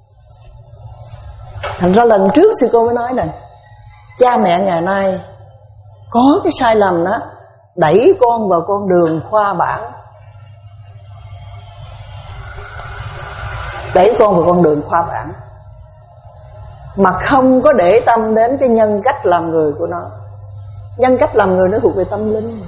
Thành ra lần trước sư cô mới nói này, cha mẹ ngày nay có cái sai lầm đó, đẩy con vào con đường khoa bảng, đẩy con vào con đường khoa bảng, mà không có để tâm đến cái nhân cách làm người của nó. Nhân cách làm người nó thuộc về tâm linh,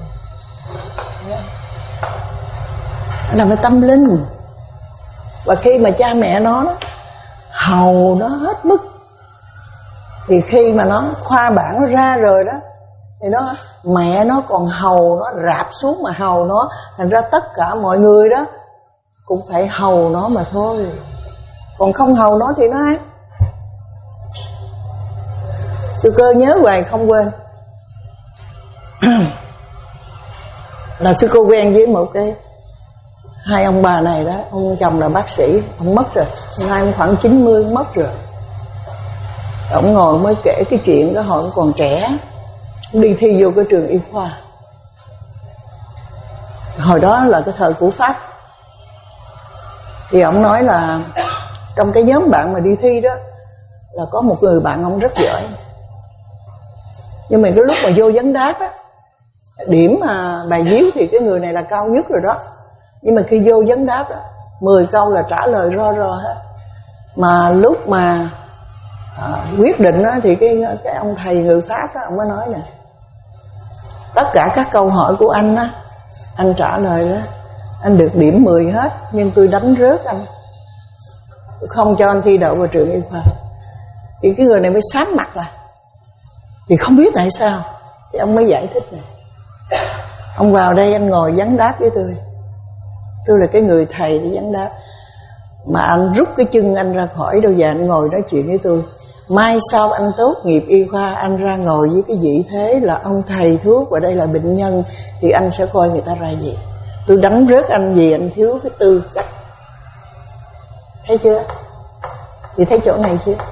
là về tâm linh. Và khi mà cha mẹ nó hầu nó hết mức, thì khi mà nó khoa bảng nó ra rồi đó, thì nó mẹ nó còn hầu nó, rạp xuống mà hầu nó. Thành ra tất cả mọi người đó cũng phải hầu nó mà thôi. Còn không hầu nó thì nó ác. Sư Cơ nhớ hoài không quên là sư cô quen với một cái hai ông bà này đó. Ông chồng là bác sĩ, ông mất rồi, nay ông khoảng chín mươi mất rồi. Ông ngồi mới kể cái chuyện đó hồi ông còn trẻ, ông đi thi vô cái trường y khoa. Hồi đó là cái thời của Pháp. Thì ông nói là trong cái nhóm bạn mà đi thi đó là có một người bạn ông rất giỏi, nhưng mà cái lúc mà vô vấn đáp á, điểm mà bài viết thì cái người này là cao nhất rồi đó. Nhưng mà khi vô vấn đáp á, mười câu là trả lời ro ro hết. Mà lúc mà à, quyết định á, thì cái, cái ông thầy người Pháp á, ông mới nói nè, tất cả các câu hỏi của anh á, anh trả lời đó, anh được điểm mười hết, nhưng tôi đánh rớt anh, không cho anh thi đậu vào trường y khoa. Thì cái người này mới sám mặt là, thì không biết tại sao. Thì ông mới giải thích này, ông vào đây anh ngồi vấn đáp với tôi, tôi là cái người thầy để vấn đáp, mà anh rút cái chân anh ra khỏi đâu và anh ngồi nói chuyện với tôi. Mai sau anh tốt nghiệp y khoa, anh ra ngồi với cái vị thế là ông thầy thuốc và đây là bệnh nhân, thì anh sẽ coi người ta ra gì. Tôi đánh rớt anh vì anh thiếu cái tư cách. Thấy chưa? Thì thấy chỗ này chưa?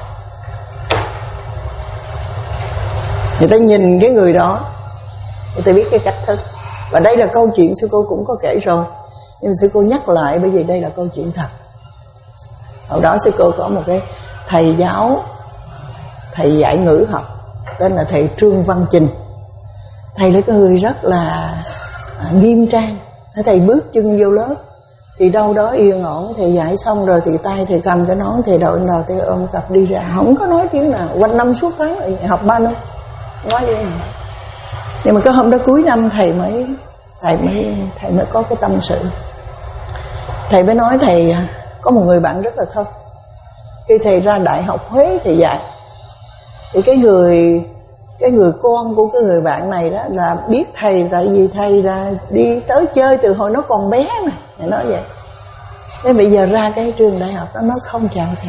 Người ta nhìn cái người đó, người ta biết cái cách thức. Và đây là câu chuyện sư cô cũng có kể rồi, nhưng sư cô nhắc lại bởi vì đây là câu chuyện thật. Hồi đó sư cô có một cái thầy giáo, thầy dạy ngữ học, tên là thầy Trương Văn Trình. Thầy là cái người rất là à, nghiêm trang. Thầy bước chân vô lớp thì đâu đó yên ổn, thầy dạy xong rồi thì tay thầy cầm cái nón, thầy đội đầu, thầy ôm cặp đi ra, không có nói tiếng nào. Quanh năm suốt tháng học ba năm nói vậy mà. Nhưng mà cái hôm đó cuối năm thầy mới thầy mới thầy mới có cái tâm sự. Thầy mới nói thầy có một người bạn rất là thân. Khi thầy ra Đại học Huế thầy dạy, thì cái người cái người con của cái người bạn này đó là biết thầy, tại vì thầy là đi tới chơi từ hồi nó còn bé này. Thầy nói vậy. Thế bây giờ ra cái trường đại học đó nó không chào thầy.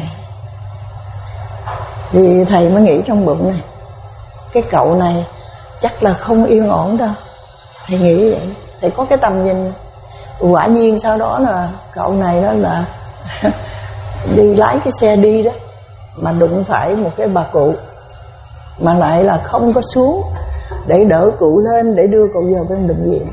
Thì thầy mới nghĩ trong bụng này, cái cậu này chắc là không yên ổn đâu. Thầy nghĩ vậy. Thầy có cái tầm nhìn. Quả nhiên sau đó là cậu này đó là đi lái cái xe đi đó, mà đụng phải một cái bà cụ, mà lại là không có xuống để đỡ cụ lên, để đưa cậu vào bên bệnh viện,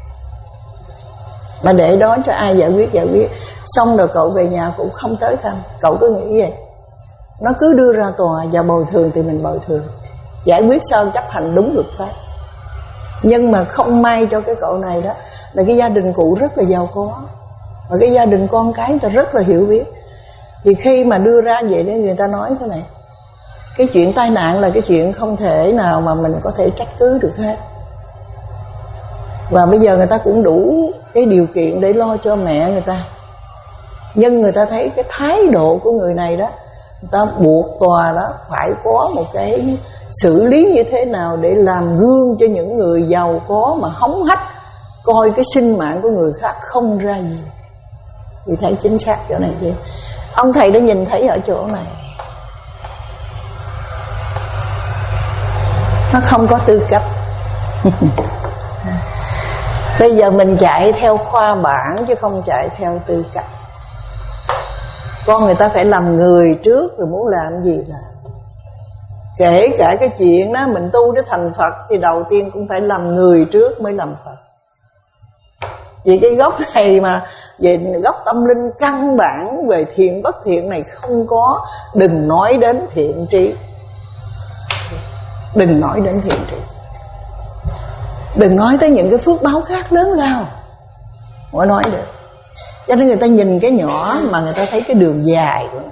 mà để đó cho ai giải quyết giải quyết. Xong rồi cậu về nhà cũng không tới thăm. Cậu cứ nghĩ vậy. nó cứ đưa ra tòa và bồi thường thì mình bồi thường, giải quyết sao chấp hành đúng luật pháp. Nhưng mà không may cho cái cậu này đó là cái gia đình cụ rất là giàu có, và cái gia đình con cái người ta rất là hiểu biết. Thì khi mà đưa ra vậy đấy, người ta nói thế này: cái chuyện tai nạn là cái chuyện không thể nào mà mình có thể trách cứ được hết. Và bây giờ người ta cũng đủ cái điều kiện để lo cho mẹ người ta. Nhưng người ta thấy cái thái độ của người này đó, người ta buộc tòa đó phải có một cái xử lý như thế nào để làm gương cho những người giàu có mà hống hách, coi cái sinh mạng của người khác không ra gì. Thì thấy chính xác chỗ này chứ. Ông thầy đã nhìn thấy ở chỗ này, nó không có tư cách. Bây giờ mình chạy theo khoa bản chứ không chạy theo tư cách. Con người ta phải làm người trước rồi muốn làm gì là. Kể cả cái chuyện đó mình tu để thành Phật thì đầu tiên cũng phải làm người trước mới làm Phật. Vì cái gốc này mà về gốc tâm linh căn bản về thiện bất thiện này không có. Đừng nói đến thiện trí, đừng nói đến thiện trí, đừng nói tới những cái phước báo khác lớn lao, không có nói được. Cho nên người ta nhìn cái nhỏ mà người ta thấy cái đường dài của nó.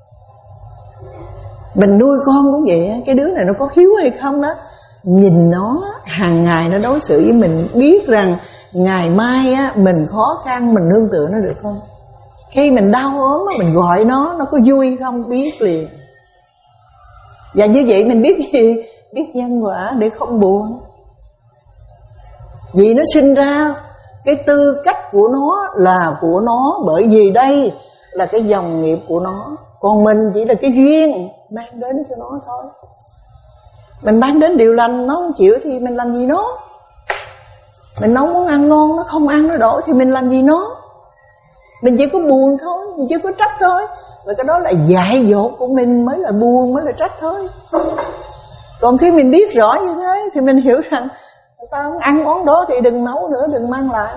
Mình nuôi con cũng vậy, cái đứa này nó có hiếu hay không đó, nhìn nó hàng ngày nó đối xử với mình, biết rằng ngày mai á, mình khó khăn mình nương tựa nó được không. Khi mình đau ốm á, mình gọi nó, nó có vui không, biết liền. Và như vậy mình biết gì? Biết nhân quả để không buồn. Vì nó sinh ra, cái tư cách của nó là của nó, bởi vì đây là cái dòng nghiệp của nó. Còn mình chỉ là cái duyên mang đến cho nó thôi. Mình mang đến điều lành, nó không chịu thì mình làm gì nó. Mình nấu món ăn ngon, nó không ăn, nó đổ thì mình làm gì nó. Mình chỉ có buồn thôi, mình chỉ có trách thôi. Và cái đó là dại dột của mình, mới là buồn, mới là trách thôi. Còn khi mình biết rõ như thế thì mình hiểu rằng người ta không ăn món đó thì đừng nấu nữa, đừng mang lại.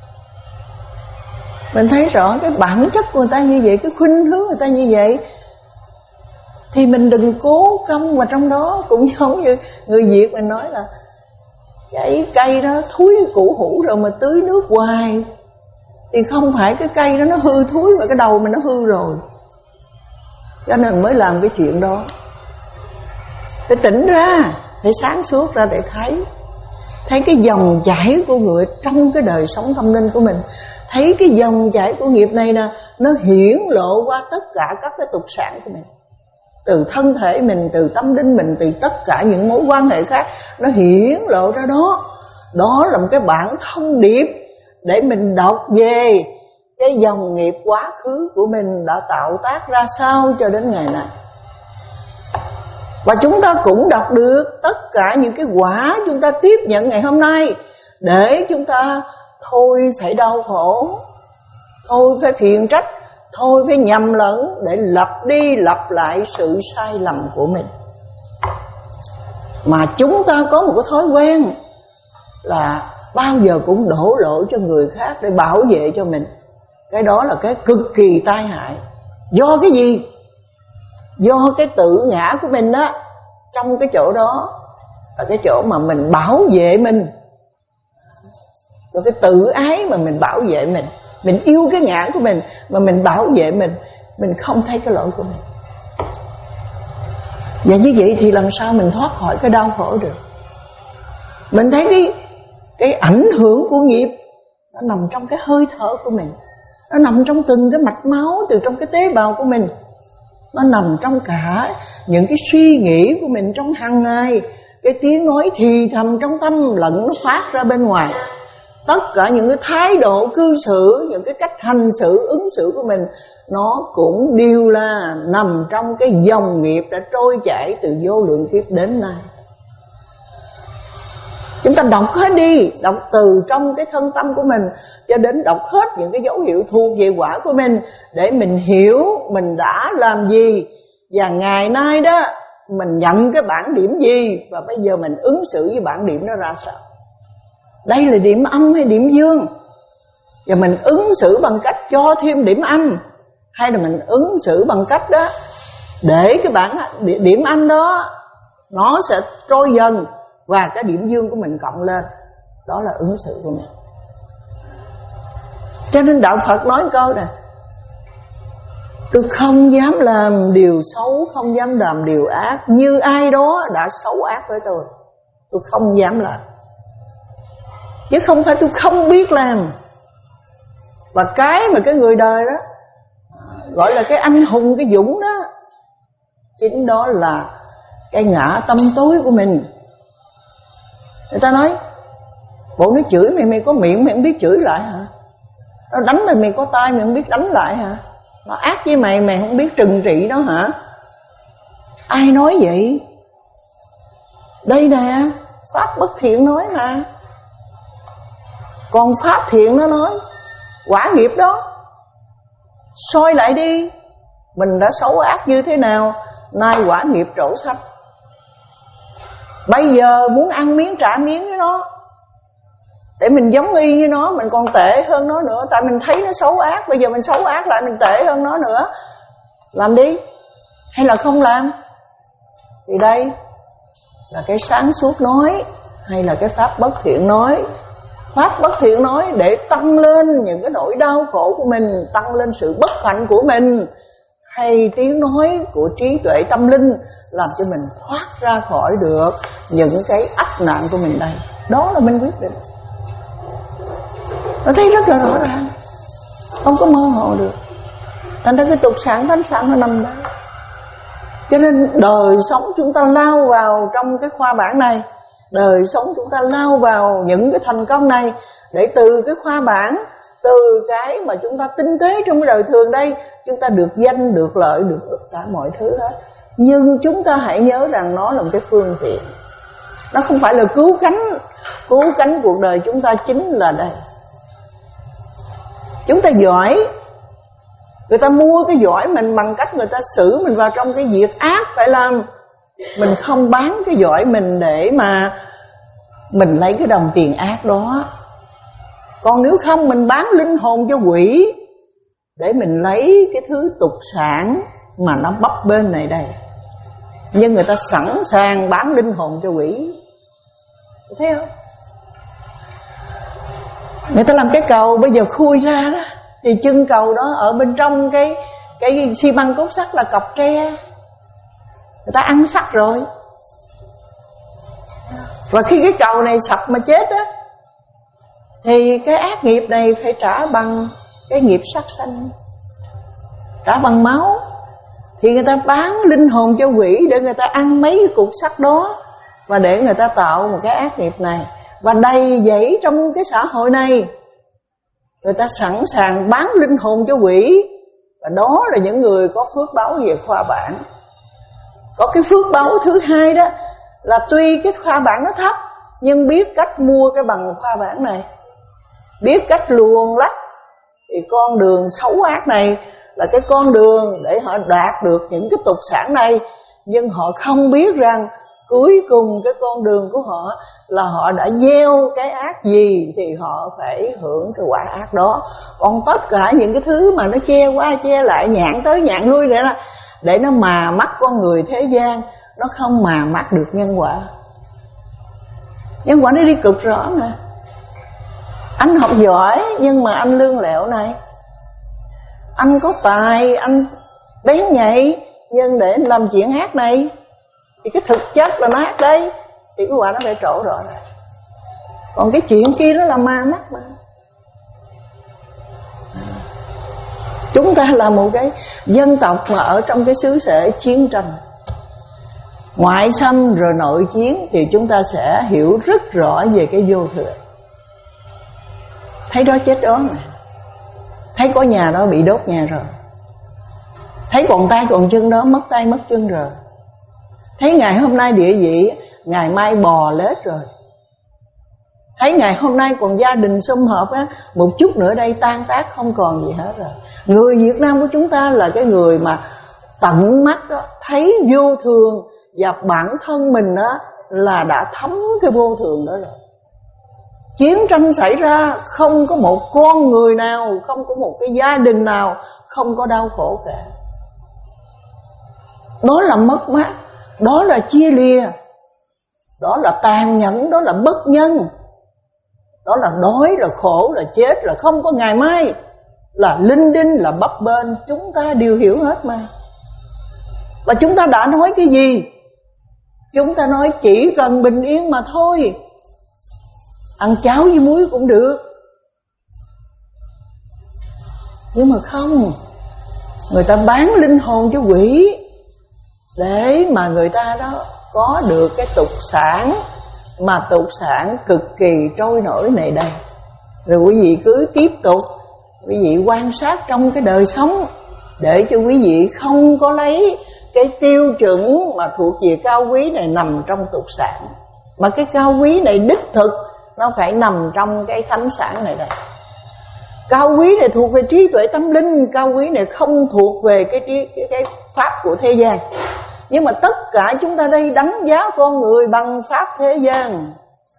Mình thấy rõ cái bản chất của người ta như vậy, cái khuynh hướng người ta như vậy, thì mình đừng cố công vào trong đó. Cũng giống như người Việt mình nói là cái cây đó thúi củ hủ rồi mà tưới nước hoài thì không phải cái cây đó nó hư thúi, mà cái đầu mình nó hư rồi. Cho nên mới làm cái chuyện đó. Phải tỉnh ra, phải sáng suốt ra để thấy Thấy cái dòng chảy của người trong cái đời sống tâm linh của mình. Thấy cái dòng chảy của nghiệp này nè, nó hiển lộ qua tất cả các cái tục sản của mình, từ thân thể mình, từ tâm linh mình, từ tất cả những mối quan hệ khác. Nó hiển lộ ra đó. Đó là một cái bản thông điệp để mình đọc về cái dòng nghiệp quá khứ của mình đã tạo tác ra sao cho đến ngày này. Và chúng ta cũng đọc được tất cả những cái quả chúng ta tiếp nhận ngày hôm nay, để chúng ta thôi phải đau khổ, thôi phải phiền trách, thôi phải nhầm lẫn, để lặp đi lặp lại sự sai lầm của mình. Mà chúng ta có một cái thói quen là bao giờ cũng đổ lỗi cho người khác để bảo vệ cho mình. Cái đó là cái cực kỳ tai hại. Do cái gì? Do cái tự ngã của mình đó. Trong cái chỗ đó là cái chỗ mà mình bảo vệ mình, do cái tự ái mà mình bảo vệ mình. Mình yêu cái ngã của mình mà mình bảo vệ mình. Mình không thấy cái lỗi của mình. Và như vậy thì làm sao mình thoát khỏi cái đau khổ được? Mình thấy cái, cái ảnh hưởng của nghiệp nó nằm trong cái hơi thở của mình, nó nằm trong từng cái mạch máu, từ trong cái tế bào của mình. Nó nằm trong cả những cái suy nghĩ của mình trong hàng ngày, cái tiếng nói thì thầm trong tâm lẫn nó phát ra bên ngoài. Tất cả những cái thái độ cư xử, những cái cách hành xử, ứng xử của mình, nó cũng đều là nằm trong cái dòng nghiệp đã trôi chảy từ vô lượng kiếp đến nay. Chúng ta đọc hết đi, đọc từ trong cái thân tâm của mình cho đến đọc hết những cái dấu hiệu thuộc về quả của mình, để mình hiểu mình đã làm gì, và ngày nay đó mình nhận cái bản điểm gì, và bây giờ mình ứng xử với bản điểm đó ra sao. Đây là điểm âm hay điểm dương, và mình ứng xử bằng cách cho thêm điểm âm, hay là mình ứng xử bằng cách đó để cái bản điểm anh đó nó sẽ trôi dần và cái điểm dương của mình cộng lên. Đó là ứng xử của mình. Cho nên đạo Phật nói câu này: tôi không dám làm điều xấu, không dám làm điều ác như ai đó đã xấu ác với tôi. Tôi không dám làm, chứ không phải tôi không biết làm. Và cái mà cái người đời đó gọi là cái anh hùng, cái dũng đó, chính đó là cái ngã tâm tối của mình. Người ta nói: bộ nó chửi mày, mày có miệng mày không biết chửi lại hả? Nó đánh mày, mày có tay mày không biết đánh lại hả? Nó ác với mày, mày không biết trừng trị nó hả? Ai nói vậy? Đây nè, Pháp bất thiện nói mà. Còn Pháp thiện nó nói quả nghiệp đó, soi lại đi, mình đã xấu ác như thế nào, nay quả nghiệp trổ sách. Bây giờ muốn ăn miếng trả miếng với nó, để mình giống y với nó, mình còn tệ hơn nó nữa. Tại mình thấy nó xấu ác, bây giờ mình xấu ác lại, mình tệ hơn nó nữa. Làm đi, hay là không làm? Thì đây là cái sáng suốt nói, hay là cái Pháp bất thiện nói? Pháp bất thiện nói để tăng lên những cái nỗi đau khổ của mình, tăng lên sự bất hạnh của mình, hay tiếng nói của trí tuệ tâm linh làm cho mình thoát ra khỏi được những cái ách nạn của mình đây. Đó là mình quyết định. Nó thấy rất là rõ ràng, không có mơ hồ được. Thành ra cái tục sản thánh sản nó nằm đó. Cho nên đời sống chúng ta lao vào trong cái khoa bản này, đời sống chúng ta lao vào những cái thành công này, để từ cái khoa bản, từ cái mà chúng ta tinh tế trong cái đời thường đây, chúng ta được danh, được lợi, được, được cả mọi thứ hết. Nhưng chúng ta hãy nhớ rằng nó là một cái phương tiện, nó không phải là cứu cánh. Cứu cánh cuộc đời chúng ta chính là đây. Chúng ta giỏi, người ta mua cái giỏi mình bằng cách người ta xử mình vào trong cái việc ác phải làm. Mình không bán cái giỏi mình để mà mình lấy cái đồng tiền ác đó. Còn nếu không, mình bán linh hồn cho quỷ để mình lấy cái thứ tục sản mà nó bấp bên này đây. Nhưng người ta sẵn sàng bán linh hồn cho quỷ, thấy không? Người ta làm cái cầu bây giờ khui ra đó, thì chân cầu đó ở bên trong cái cái xi măng cốt sắt là cọc tre, người ta ăn sắt rồi. Và khi cái cầu này sập mà chết á, thì cái ác nghiệp này phải trả bằng cái nghiệp sát sanh, trả bằng máu. Thì người ta bán linh hồn cho quỷ để người ta ăn mấy cái cục sắt đó, và để người ta tạo một cái ác nghiệp này. Và đầy dẫy trong cái xã hội này, người ta sẵn sàng bán linh hồn cho quỷ. Và đó là những người có phước báo về khoa bản. Có cái phước báo thứ hai đó là tuy cái khoa bản nó thấp, nhưng biết cách mua cái bằng khoa bản này, biết cách luồn lách. Thì con đường xấu ác này là cái con đường để họ đạt được những cái tục sản này. Nhưng họ không biết rằng cuối cùng cái con đường của họ là họ đã gieo cái ác gì thì họ phải hưởng cái quả ác đó. Còn tất cả những cái thứ mà nó che qua che lại, nhạn tới nhạn lui để, là, để nó mà mắt con người thế gian, nó không mà mắt được nhân quả. Nhân quả nó đi cực rõ mà. Anh học giỏi nhưng mà anh lương lẹo này, anh có tài, anh bén nhạy, nhưng để anh làm chuyện ác này thì cái thực chất là nó ác đây, thì cái quả nó phải trổ rõ rồi. Còn cái chuyện kia nó là ma mắt mà. Chúng ta là một cái dân tộc mà ở trong cái xứ sở chiến tranh, ngoại xâm rồi nội chiến, thì chúng ta sẽ hiểu rất rõ về cái vô thường. Thấy đó chết đó mà, thấy có nhà đó bị đốt nhà rồi, thấy còn tay còn chân đó mất tay mất chân rồi, thấy ngày hôm nay địa vị, ngày mai bò lết rồi, thấy ngày hôm nay còn gia đình sum họp á, một chút nữa đây tan tác không còn gì hết rồi. Người Việt Nam của chúng ta là cái người mà tận mắt đó, thấy vô thường, và bản thân mình đó là đã thấm cái vô thường đó rồi. Chiến tranh xảy ra, không có một con người nào, không có một cái gia đình nào không có đau khổ cả. đó là mất mát, đó là chia lìa, đó là tàn nhẫn, đó là bất nhân, đó là đói, là khổ, là chết, là không có ngày mai, là linh đinh, là bấp bênh. Chúng ta đều hiểu hết mà. Và chúng ta đã nói cái gì? Chúng ta nói chỉ cần bình yên mà thôi, ăn cháo với muối cũng được. Nhưng mà không, người ta bán linh hồn cho quỷ để mà người ta đó có được cái tục sản, mà tục sản cực kỳ trôi nổi này đây. Rồi quý vị cứ tiếp tục quý vị quan sát trong cái đời sống, để cho quý vị không có lấy cái tiêu chuẩn mà thuộc về cao quý này nằm trong tục sản, mà cái cao quý này đích thực nó phải nằm trong cái thánh sản này đây. Cao quý này thuộc về trí tuệ tâm linh, cao quý này không thuộc về cái, cái, cái pháp của thế gian. Nhưng mà tất cả chúng ta đây đánh giá con người bằng pháp thế gian.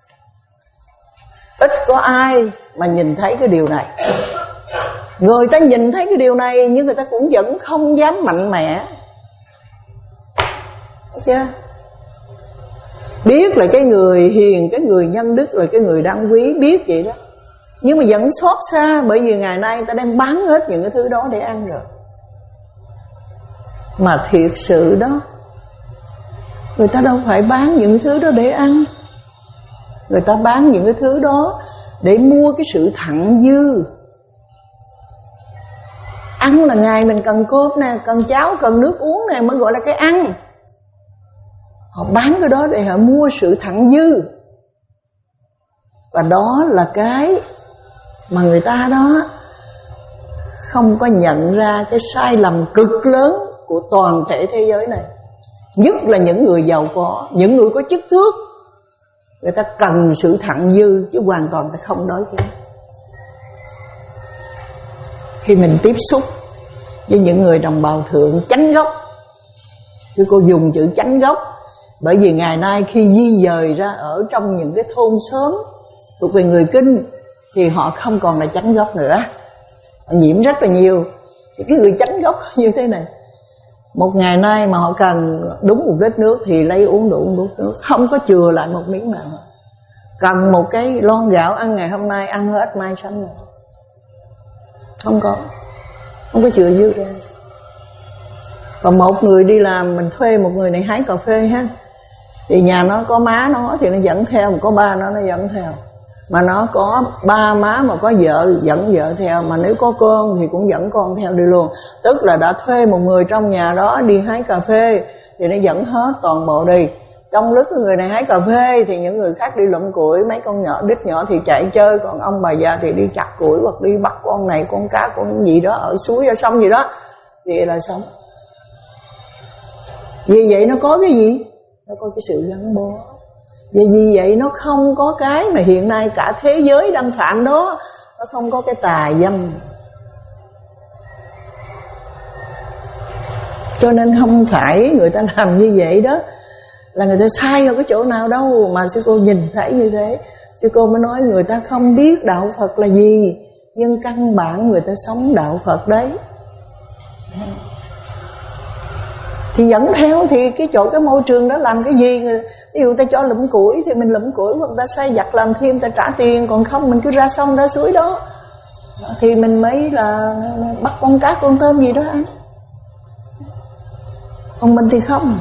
Ít có ai mà nhìn thấy cái điều này. Người ta nhìn thấy cái điều này nhưng người ta cũng vẫn không dám mạnh mẽ. Thấy chưa? Biết là cái người hiền, cái người nhân đức là cái người đáng quý, biết vậy đó, nhưng mà vẫn xót xa, bởi vì ngày nay ta đang bán hết những cái thứ đó để ăn rồi. Mà thiệt sự đó, người ta đâu phải bán những thứ đó để ăn. Người ta bán những cái thứ đó để mua cái sự thặng dư. Ăn là ngày mình cần cơm nè, cần cháo, cần nước uống nè mới gọi là cái ăn. Họ bán cái đó để họ mua sự thặng dư. Và đó là cái mà người ta đó không có nhận ra cái sai lầm cực lớn của toàn thể thế giới này. Nhất là những người giàu có, những người có chức thước. Người ta cần sự thặng dư chứ hoàn toàn ta không đói kém. Khi mình tiếp xúc với những người đồng bào thượng chánh gốc, chứ cô dùng chữ chánh gốc bởi vì ngày nay khi di dời ra ở trong những cái thôn xóm thuộc về người Kinh thì họ không còn là chánh gốc nữa, họ nhiễm rất là nhiều. Thì cái người chánh gốc như thế này, một ngày nay mà họ cần đúng một lít nước thì lấy uống đủ một lít nước, không có chừa lại một miếng nào. Cần một cái lon gạo ăn ngày hôm nay ăn hết mai sanh rồi. Không có, không có chừa dư ra. Còn một người đi làm, mình thuê một người này hái cà phê ha, thì nhà nó có má nó thì nó dẫn theo, mà có ba nó nó dẫn theo. Mà nó có ba má mà có vợ dẫn vợ theo, mà nếu có con thì cũng dẫn con theo đi luôn. Tức là đã thuê một người trong nhà đó đi hái cà phê thì nó dẫn hết toàn bộ đi. Trong lúc cái người này hái cà phê thì những người khác đi lượm củi, mấy con nhỏ đít nhỏ thì chạy chơi, còn ông bà già thì đi chặt củi hoặc đi bắt con này con cá con gì đó ở suối ở sông gì đó. Vậy là sống. Vì vậy nó có cái gì? Nó có cái sự gắn bó. Vì vì vậy nó không có cái mà hiện nay cả thế giới đang phạm đó. Nó không có cái tà dâm. Cho nên không phải người ta làm như vậy đó là người ta sai ở cái chỗ nào đâu, mà sư cô nhìn thấy như thế. Sư cô mới nói người ta không biết đạo Phật là gì, nhưng căn bản người ta sống đạo Phật đấy. Thì dẫn theo thì cái chỗ cái môi trường đó làm cái gì? Ví dụ người ta cho lụm củi thì mình lụm củi, hoặc người ta xây giặt làm thêm ta trả tiền, còn không mình cứ ra sông ra suối đó thì mình mới là bắt con cá con tôm gì đó ăn. Còn mình thì không.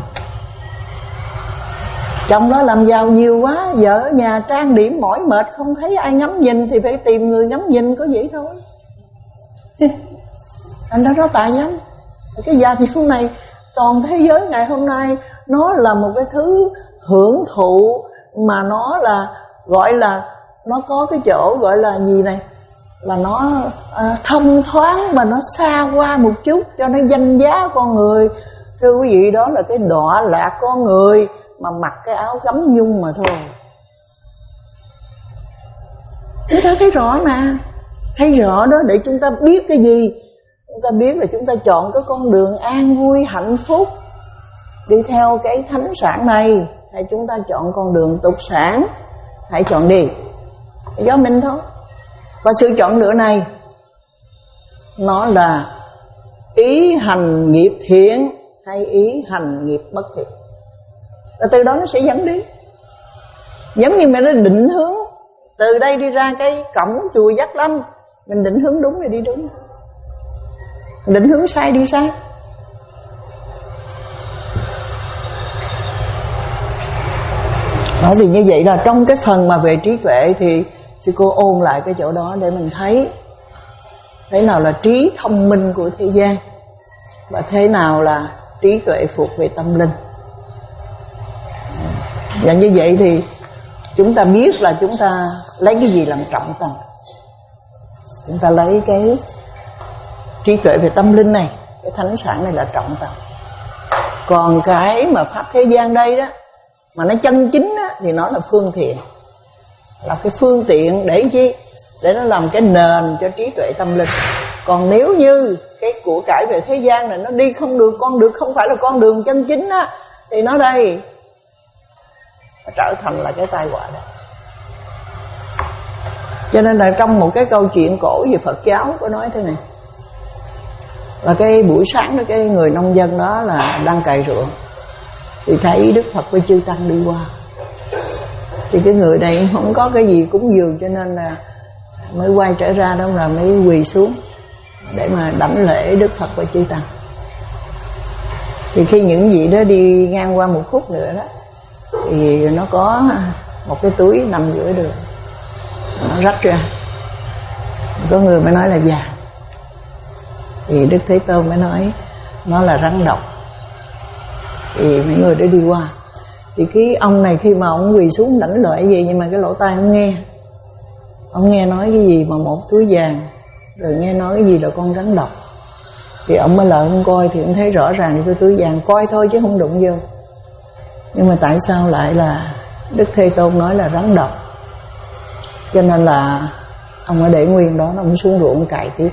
Chồng đó làm giàu nhiều quá, vợ ở nhà trang điểm mỏi mệt không thấy ai ngắm nhìn thì phải tìm người ngắm nhìn, có vậy thôi. Anh đó nó tà dâm. Cái gia đình này toàn thế giới ngày hôm nay nó là một cái thứ hưởng thụ mà nó là gọi là nó có cái chỗ gọi là gì này, là nó à, thông thoáng mà nó xa qua một chút cho nó danh giá con người. Thưa quý vị, đó là cái đọa lạc con người mà mặc cái áo gấm nhung mà thôi. Chúng ta thấy rõ mà, thấy rõ đó để chúng ta biết cái gì. Chúng ta biết là chúng ta chọn cái con đường an vui hạnh phúc đi theo cái thánh sản này, hay chúng ta chọn con đường tục sản, hãy chọn đi, do mình thôi. Và sự chọn lựa này nó là ý hành nghiệp thiện hay ý hành nghiệp bất thiện. Và từ đó nó sẽ dẫn đi. Giống như mình nó định hướng, từ đây đi ra cái cổng chùa Giác Lâm, mình định hướng đúng thì đi đúng, định hướng sai đi sai. Bởi vì như vậy là trong cái phần mà về trí tuệ thì sư cô ôn lại cái chỗ đó để mình thấy thế nào là trí thông minh của thế gian và thế nào là trí tuệ thuộc về tâm linh. Và như vậy thì chúng ta biết là chúng ta lấy cái gì làm trọng tâm. Chúng ta lấy cái trí tuệ về tâm linh này, cái thánh sản này là trọng tâm. Còn cái mà pháp thế gian đây đó, mà nó chân chính đó, thì nó là phương tiện, là cái phương tiện để chi? Để nó làm cái nền cho trí tuệ tâm linh. Còn nếu như cái của cải về thế gian này nó đi không được con được, không phải là con đường chân chính á, thì nó đây nó trở thành là cái tai họa đó. Cho nên là trong một cái câu chuyện cổ về Phật giáo có nói thế này, là cái buổi sáng đó, cái người nông dân đó là đang cày ruộng, thì thấy Đức Phật với chư tăng đi qua. Thì cái người này không có cái gì cúng dường, cho nên là mới quay trở ra đó là mới quỳ xuống để mà đảnh lễ Đức Phật và chư tăng. Thì khi những vị đó đi ngang qua một khúc nữa đó, thì nó có một cái túi nằm giữa đường, nó rách ra. Có người mới nói là vàng, thì Đức Thế Tôn mới nói nó là rắn độc. Thì mấy người đó đi qua, thì cái ông này khi mà ông quỳ xuống đảnh lễ gì, nhưng mà cái lỗ tai ông nghe, ông nghe nói cái gì mà một túi vàng, rồi nghe nói cái gì là con rắn độc. Thì ông mới lại ông coi, thì ông thấy rõ ràng cái túi vàng, coi thôi chứ không đụng vô. Nhưng mà tại sao lại là Đức Thế Tôn nói là rắn độc? Cho nên là ông ở để nguyên đó, ông xuống ruộng cày tiếp.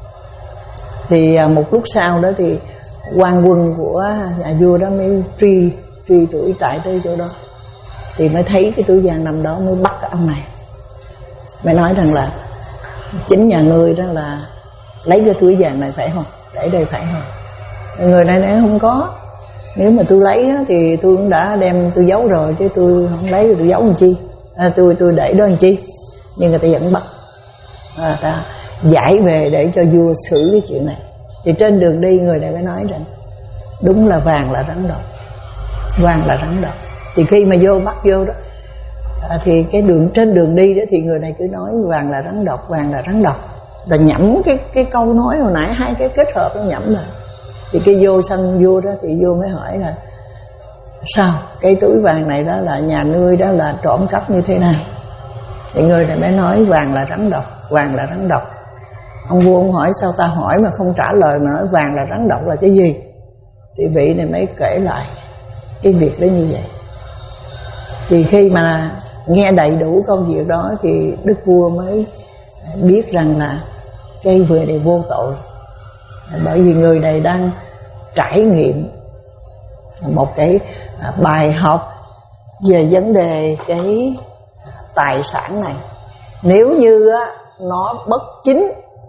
Thì một lúc sau đó thì quan quân của nhà vua đó mới truy truy đuổi chạy tới chỗ đó, thì mới thấy cái túi vàng nằm đó, mới bắt ông này, mới nói rằng là chính nhà ngươi đó là lấy cái túi vàng này phải không, để đây phải không? Người này nói không có, nếu mà tôi lấy đó, thì tôi cũng đã đem tôi giấu rồi, chứ tôi không lấy thì tôi giấu làm chi, à, tôi tôi để đó làm chi. Nhưng người ta vẫn bắt, à, ta giải về để cho vua xử cái chuyện này. Thì trên đường đi người này mới nói rằng đúng là vàng là rắn độc, vàng là rắn độc. Thì khi mà vô bắt vô đó, à, thì cái đường trên đường đi đó thì người này cứ nói vàng là rắn độc, vàng là rắn độc, là nhẩm cái cái câu nói hồi nãy, hai cái kết hợp nó nhẩm lại. Thì cái vô sân vua đó, thì vua mới hỏi là sao cái túi vàng này đó là nhà ngươi đó là trộm cắp như thế này? Thì người này mới nói vàng là rắn độc, vàng là rắn độc. Ông vua ông hỏi sao ta hỏi mà không trả lời, mà nói vàng là rắn độc là cái gì? Thì vị này mới kể lại cái việc đó như vậy. Thì khi mà nghe đầy đủ công việc đó, thì đức vua mới biết rằng là cái người này vô tội, bởi vì người này đang trải nghiệm một cái bài học về vấn đề cái tài sản này. Nếu như nó bất chính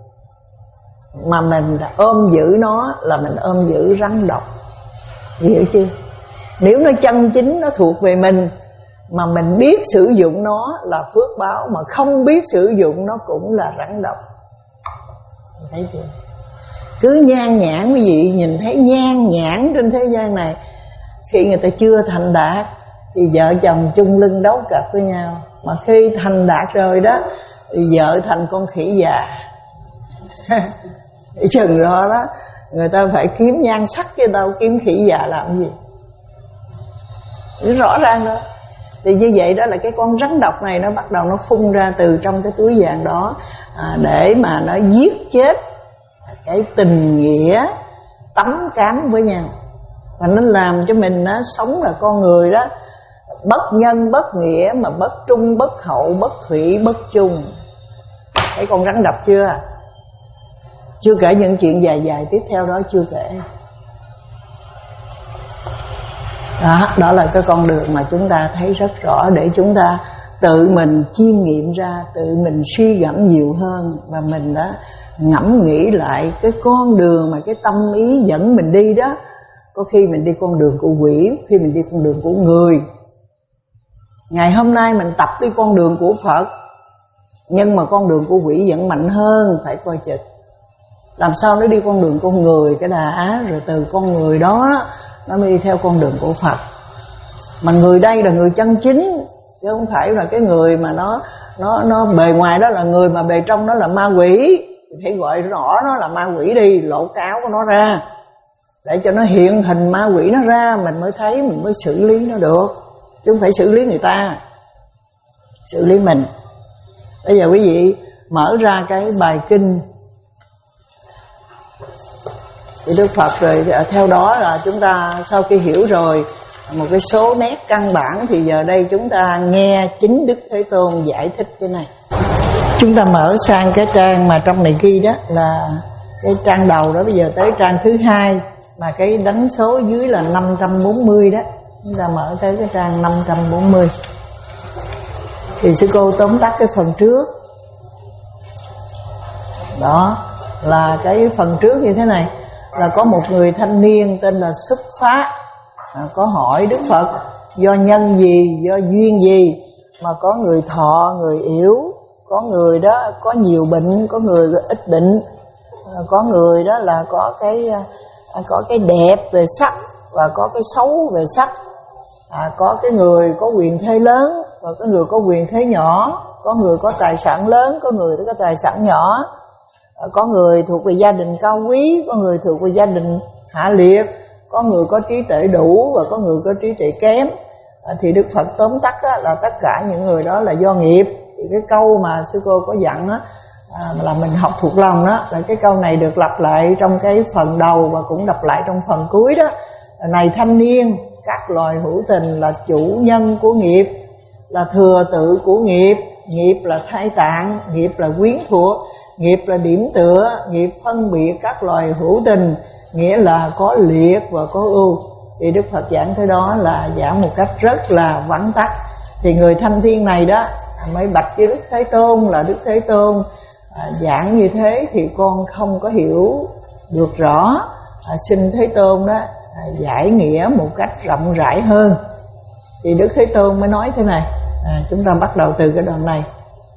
mà mình ôm giữ nó là mình ôm giữ rắn độc, hiểu chưa? Nếu nó chân chính, nó thuộc về mình, mà mình biết sử dụng nó là phước báo, mà không biết sử dụng nó cũng là rắn độc. Thấy chưa? Cứ nhan nhản, quý vị nhìn thấy nhan nhản trên thế gian này, khi người ta chưa thành đạt thì vợ chồng chung lưng đấu cặp với nhau, mà khi thành đạt rồi đó thì vợ thành con khỉ già. Chừng đó đó người ta phải kiếm nhan sắc chứ đâu kiếm khỉ già làm gì. Rõ ràng đó. Thì như vậy đó là cái con rắn độc này nó bắt đầu nó phun ra từ trong cái túi vàng đó, à, để mà nó giết chết cái tình nghĩa tắm cám với nhau. Và nó làm cho mình nó sống là con người đó bất nhân bất nghĩa, mà bất trung bất hậu, bất thủy bất chung. Thấy con rắn độc chưa? Chưa kể những chuyện dài dài tiếp theo đó chưa kể. Đó, đó là cái con đường mà chúng ta thấy rất rõ, để chúng ta tự mình chiêm nghiệm ra, tự mình suy gẫm nhiều hơn, và mình đã ngẫm nghĩ lại cái con đường mà cái tâm ý dẫn mình đi đó có khi mình đi con đường của quỷ, có khi mình đi con đường của người. Ngày hôm nay mình tập đi con đường của Phật, nhưng mà con đường của quỷ vẫn mạnh hơn, phải coi chừng. Làm sao nó đi con đường con người cái đã, rồi từ con người đó nó mới đi theo con đường của Phật. Mà người đây là người chân chính, chứ không phải là cái người mà nó nó nó bề ngoài đó là người, mà bề trong đó là ma quỷ. Thì phải gọi rõ nó là ma quỷ đi, lộ cáo của nó ra, để cho nó hiện hình ma quỷ nó ra, mình mới thấy, mình mới xử lý nó được, chứ không phải xử lý người ta, xử lý mình. Bây giờ quý vị mở ra cái bài kinh thì Đức Phật, rồi theo đó là chúng ta sau khi hiểu rồi một cái số nét căn bản, thì giờ đây chúng ta nghe chính Đức Thế Tôn giải thích cái này. Chúng ta mở sang cái trang mà trong này ghi đó là cái trang đầu đó, bây giờ tới trang thứ hai mà cái đánh số dưới là năm trăm bốn mươi đó. Chúng ta mở tới cái trang năm trăm bốn mươi. Thì sư cô tóm tắt cái phần trước. Đó là cái phần trước như thế này, là có một người thanh niên tên là Xuất Phát, à, có hỏi Đức Phật do nhân gì, do duyên gì mà có người thọ, người yếu, có người đó có nhiều bệnh, có người ít bệnh, à, có người đó là có cái à, có cái đẹp về sắc và có cái xấu về sắc, à, có cái người có quyền thế lớn và có người có quyền thế nhỏ, có người có tài sản lớn, có người có tài sản nhỏ, có người thuộc về gia đình cao quý, có người thuộc về gia đình hạ liệt, có người có trí tuệ đủ và có người có trí tuệ kém. À, thì Đức Phật tóm tắt á, là tất cả những người đó là do nghiệp. Thì cái câu mà sư cô có dặn á, à, là mình học thuộc lòng đó, là cái câu này được lặp lại trong cái phần đầu và cũng lặp lại trong phần cuối đó. Này thanh niên, các loài hữu tình là chủ nhân của nghiệp, là thừa tự của nghiệp. Nghiệp là thai tạng, nghiệp là quyến thuộc, nghiệp là điểm tựa, nghiệp phân biệt các loài hữu tình, nghĩa là có liệt và có ưu. Thì Đức Phật giảng tới đó là giảng một cách rất là vắn tắt. Thì người thanh thiên này đó mới bạch với Đức Thế Tôn là Đức Thế Tôn à, giảng như thế thì con không có hiểu được rõ, à, xin Thế Tôn đó à, giải nghĩa một cách rộng rãi hơn. Thì Đức Thế Tôn mới nói thế này, à, chúng ta bắt đầu từ cái đoạn này.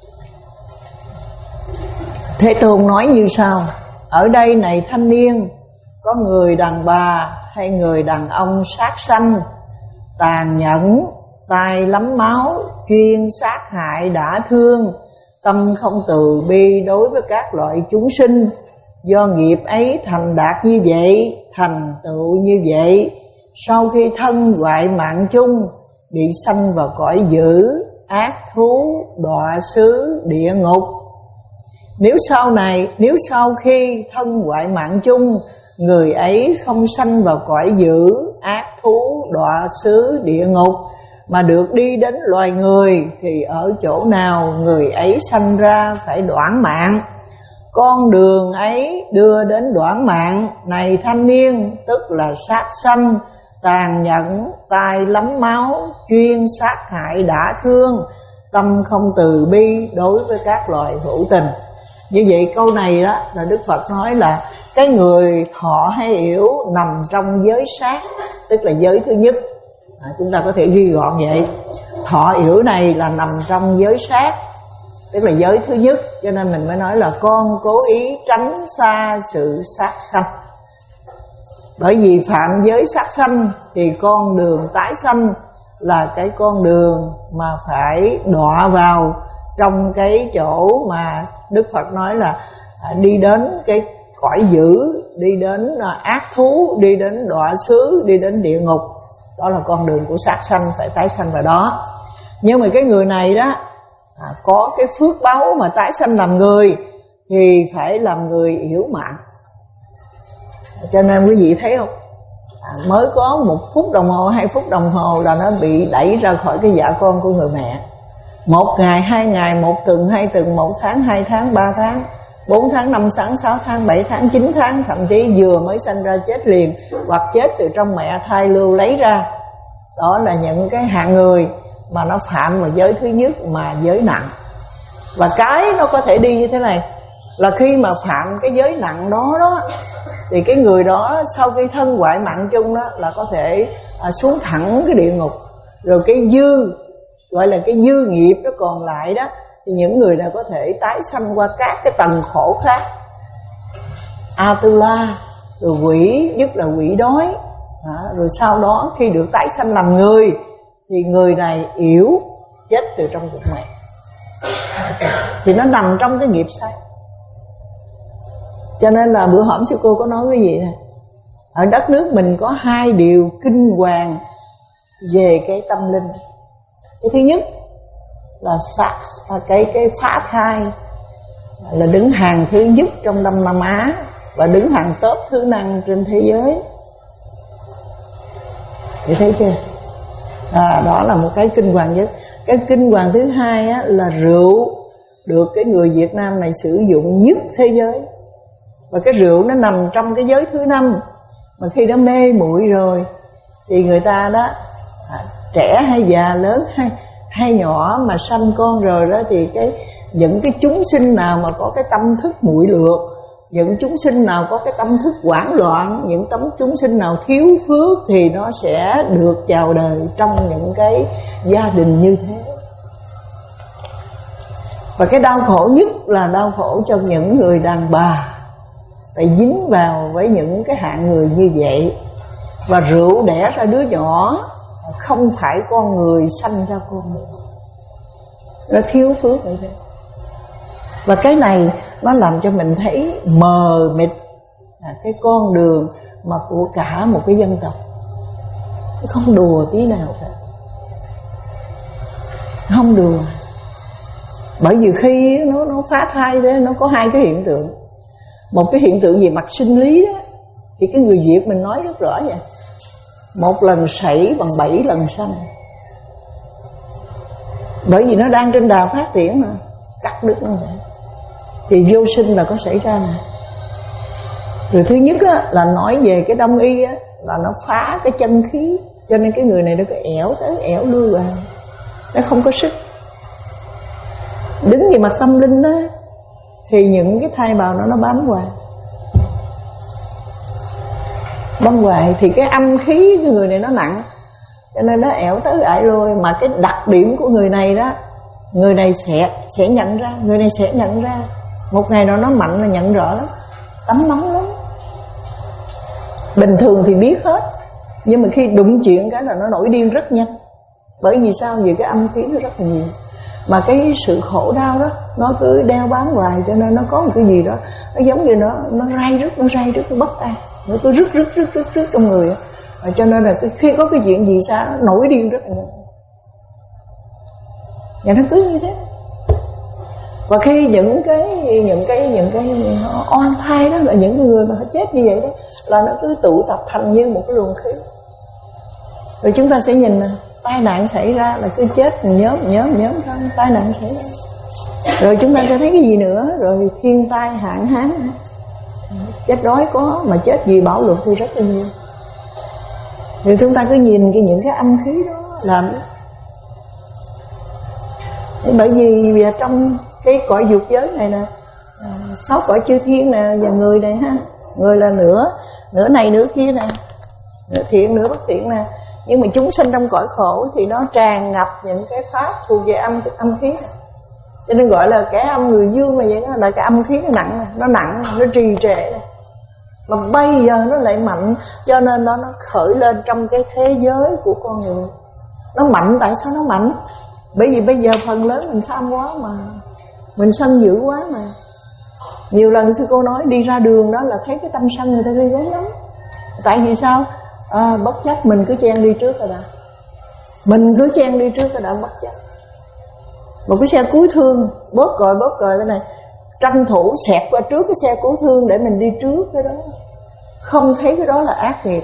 Thế Tôn nói như sau: ở đây này thanh niên, có người đàn bà hay người đàn ông sát sanh, tàn nhẫn, tay lắm máu, chuyên sát hại đả thương, tâm không từ bi đối với các loại chúng sinh. Do nghiệp ấy thành đạt như vậy, thành tựu như vậy, sau khi thân hoại mạng chung, bị sanh vào cõi dữ, ác thú, đọa xứ, địa ngục. Nếu sau này, nếu sau khi thân hoại mạng chung, người ấy không sanh vào cõi dữ, ác thú, đọa xứ, địa ngục, mà được đi đến loài người, thì ở chỗ nào người ấy sanh ra phải đoạn mạng. Con đường ấy đưa đến đoạn mạng này thanh niên, tức là sát sanh, tàn nhẫn, tay lắm máu, chuyên sát hại đả thương, tâm không từ bi đối với các loài hữu tình. Như vậy câu này đó là Đức Phật nói là cái người thọ hay yếu nằm trong giới sát, tức là giới thứ nhất. À, chúng ta có thể ghi gọn vậy. Thọ yếu này là nằm trong giới sát, tức là giới thứ nhất. Cho nên mình mới nói là con cố ý tránh xa sự sát sanh. Bởi vì phạm giới sát sanh thì con đường tái sanh là cái con đường mà phải đọa vào trong cái chỗ mà Đức Phật nói là đi đến cái cõi dữ, đi đến ác thú, đi đến đọa xứ, đi đến địa ngục. Đó là con đường của sát sanh, phải tái sanh vào đó. Nhưng mà cái người này đó à, có cái phước báu mà tái sanh làm người thì phải làm người yếu mạng. Cho nên quý vị thấy không, à, mới có một phút đồng hồ, hai phút đồng hồ là nó bị đẩy ra khỏi cái dạ con của người mẹ. Một ngày, hai ngày, một tuần, hai tuần, một tháng, hai tháng, ba tháng, bốn tháng, năm tháng, sáu tháng, bảy tháng, chín tháng, thậm chí vừa mới sanh ra chết liền, hoặc chết từ trong mẹ thai lưu lấy ra. Đó là những cái hạng người mà nó phạm vào giới thứ nhất mà giới nặng. Và cái nó có thể đi như thế này, là khi mà phạm cái giới nặng đó đó thì cái người đó sau khi thân hoại mạng chung đó là có thể à, xuống thẳng cái địa ngục. Rồi cái dư, gọi là cái dư nghiệp nó còn lại đó, thì những người này có thể tái sanh qua các cái tầng khổ khác, Atula, rồi quỷ, nhất là quỷ đói. À, rồi sau đó khi được tái sanh làm người thì người này yếu, chết từ trong bụng mẹ. Thì nó nằm trong cái nghiệp sai. Cho nên là bữa hổm sư cô có nói cái gì nè, ở đất nước mình có hai điều kinh hoàng về cái tâm linh. Cái thứ nhất là sát, cái cái phá thai là đứng hàng thứ nhất trong Đông Nam Á và đứng hàng top thứ năm trên thế giới. Chị thấy chưa? À, đó là một cái kinh hoàng nhất. Cái kinh hoàng thứ hai á, là rượu được cái người Việt Nam này sử dụng nhất thế giới. Và cái rượu nó nằm trong cái giới thứ năm. Mà khi nó mê muội rồi thì người ta đó, à, trẻ hay già, lớn hay hay nhỏ mà sanh con rồi đó, thì cái những cái chúng sinh nào mà có cái tâm thức muội lược, những chúng sinh nào có cái tâm thức hoảng loạn, những tấm chúng sinh nào thiếu phước thì nó sẽ được chào đời trong những cái gia đình như thế. Và cái đau khổ nhất là đau khổ cho những người đàn bà phải dính vào với những cái hạng người như vậy. Và rượu đẻ ra đứa nhỏ, không phải con người sanh ra con người, nó thiếu phước vậy thế. Và cái này nó làm cho mình thấy mờ mịt à, cái con đường mà của cả một cái dân tộc. Nó không đùa tí nào cả, không đùa. Bởi vì khi nó nó phá thai đó, nó có hai cái hiện tượng. Một cái hiện tượng về mặt sinh lý đó, thì cái người Việt mình nói rất rõ vậy: một lần sảy bằng bảy lần sanh. Bởi vì nó đang trên đà phát triển mà, cắt đứt nó vậy thì vô sinh là có xảy ra nè. Rồi thứ nhất á, là nói về cái đông y á, là nó phá cái chân khí, cho nên cái người này nó cứ ẻo tới ẻo lui vào, nó không có sức. Đứng về mặt tâm linh đó thì những cái thai bào nó nó bám hoài, bám hoài thì cái âm khí của người này nó nặng, cho nên nó ẻo tới ẻo lui. Mà cái đặc điểm của người này đó, người này sẽ sẽ nhận ra, người này sẽ nhận ra. Một ngày nào nó mạnh là nhận rõ lắm, tắm nóng lắm. Bình thường thì biết hết, nhưng mà khi đụng chuyện cái là nó nổi điên rất nhanh. Bởi vì sao? Vì cái âm khí nó rất là nhiều. Mà cái sự khổ đau đó nó cứ đeo bám hoài, cho nên nó có một cái gì đó nó giống như nó nó ray rứt, nó ray rứt, nó bất an, nó cứ rứt rứt rứt rứt rứt trong người. Và cho nên là khi có cái chuyện gì sao nó nổi điên rất là nhanh. Và nó cứ như thế. Và khi những cái những cái những cái oan thai đó, là những người mà họ chết như vậy đó, là nó cứ tụ tập thành như một cái luồng khí. Rồi chúng ta sẽ nhìn nè, tai nạn xảy ra là cứ chết nhóm nhóm nhóm thôi, tai nạn xảy ra. Rồi chúng ta sẽ thấy cái gì nữa? Rồi thiên tai hạn hán, chết đói có, mà chết vì bạo lực thì rất là nhiều. Rồi chúng ta cứ nhìn cái những cái âm khí đó làm. Bởi vì trong cái cõi dục giới này nè, sáu cõi chư thiên nè, và người này ha, người là nửa nửa này nửa kia nè, nửa thiện nửa bất thiện nè. Nhưng mà chúng sinh trong cõi khổ thì nó tràn ngập những cái pháp thuộc về âm âm khí này. Cho nên gọi là kẻ âm người dương là vậy đó, là cái âm khí nó nặng, nó nặng, nó trì trệ này. Mà bây giờ nó lại mạnh, cho nên nó nó khởi lên trong cái thế giới của con người. Nó mạnh, tại sao nó mạnh? Bởi vì bây giờ phần lớn mình tham quá mà, mình sân dữ quá mà. Nhiều lần sư cô nói đi ra đường đó là thấy cái tâm sân người ta ghê gớm lắm. Tại vì sao? À, bất chấp mình cứ chen đi trước rồi đã, mình cứ chen đi trước rồi đã, bất chấp. Một cái xe cứu thương bóp còi bóp còi cái này, tranh thủ xẹt qua trước cái xe cứu thương để mình đi trước cái đó, không thấy cái đó là ác nghiệp.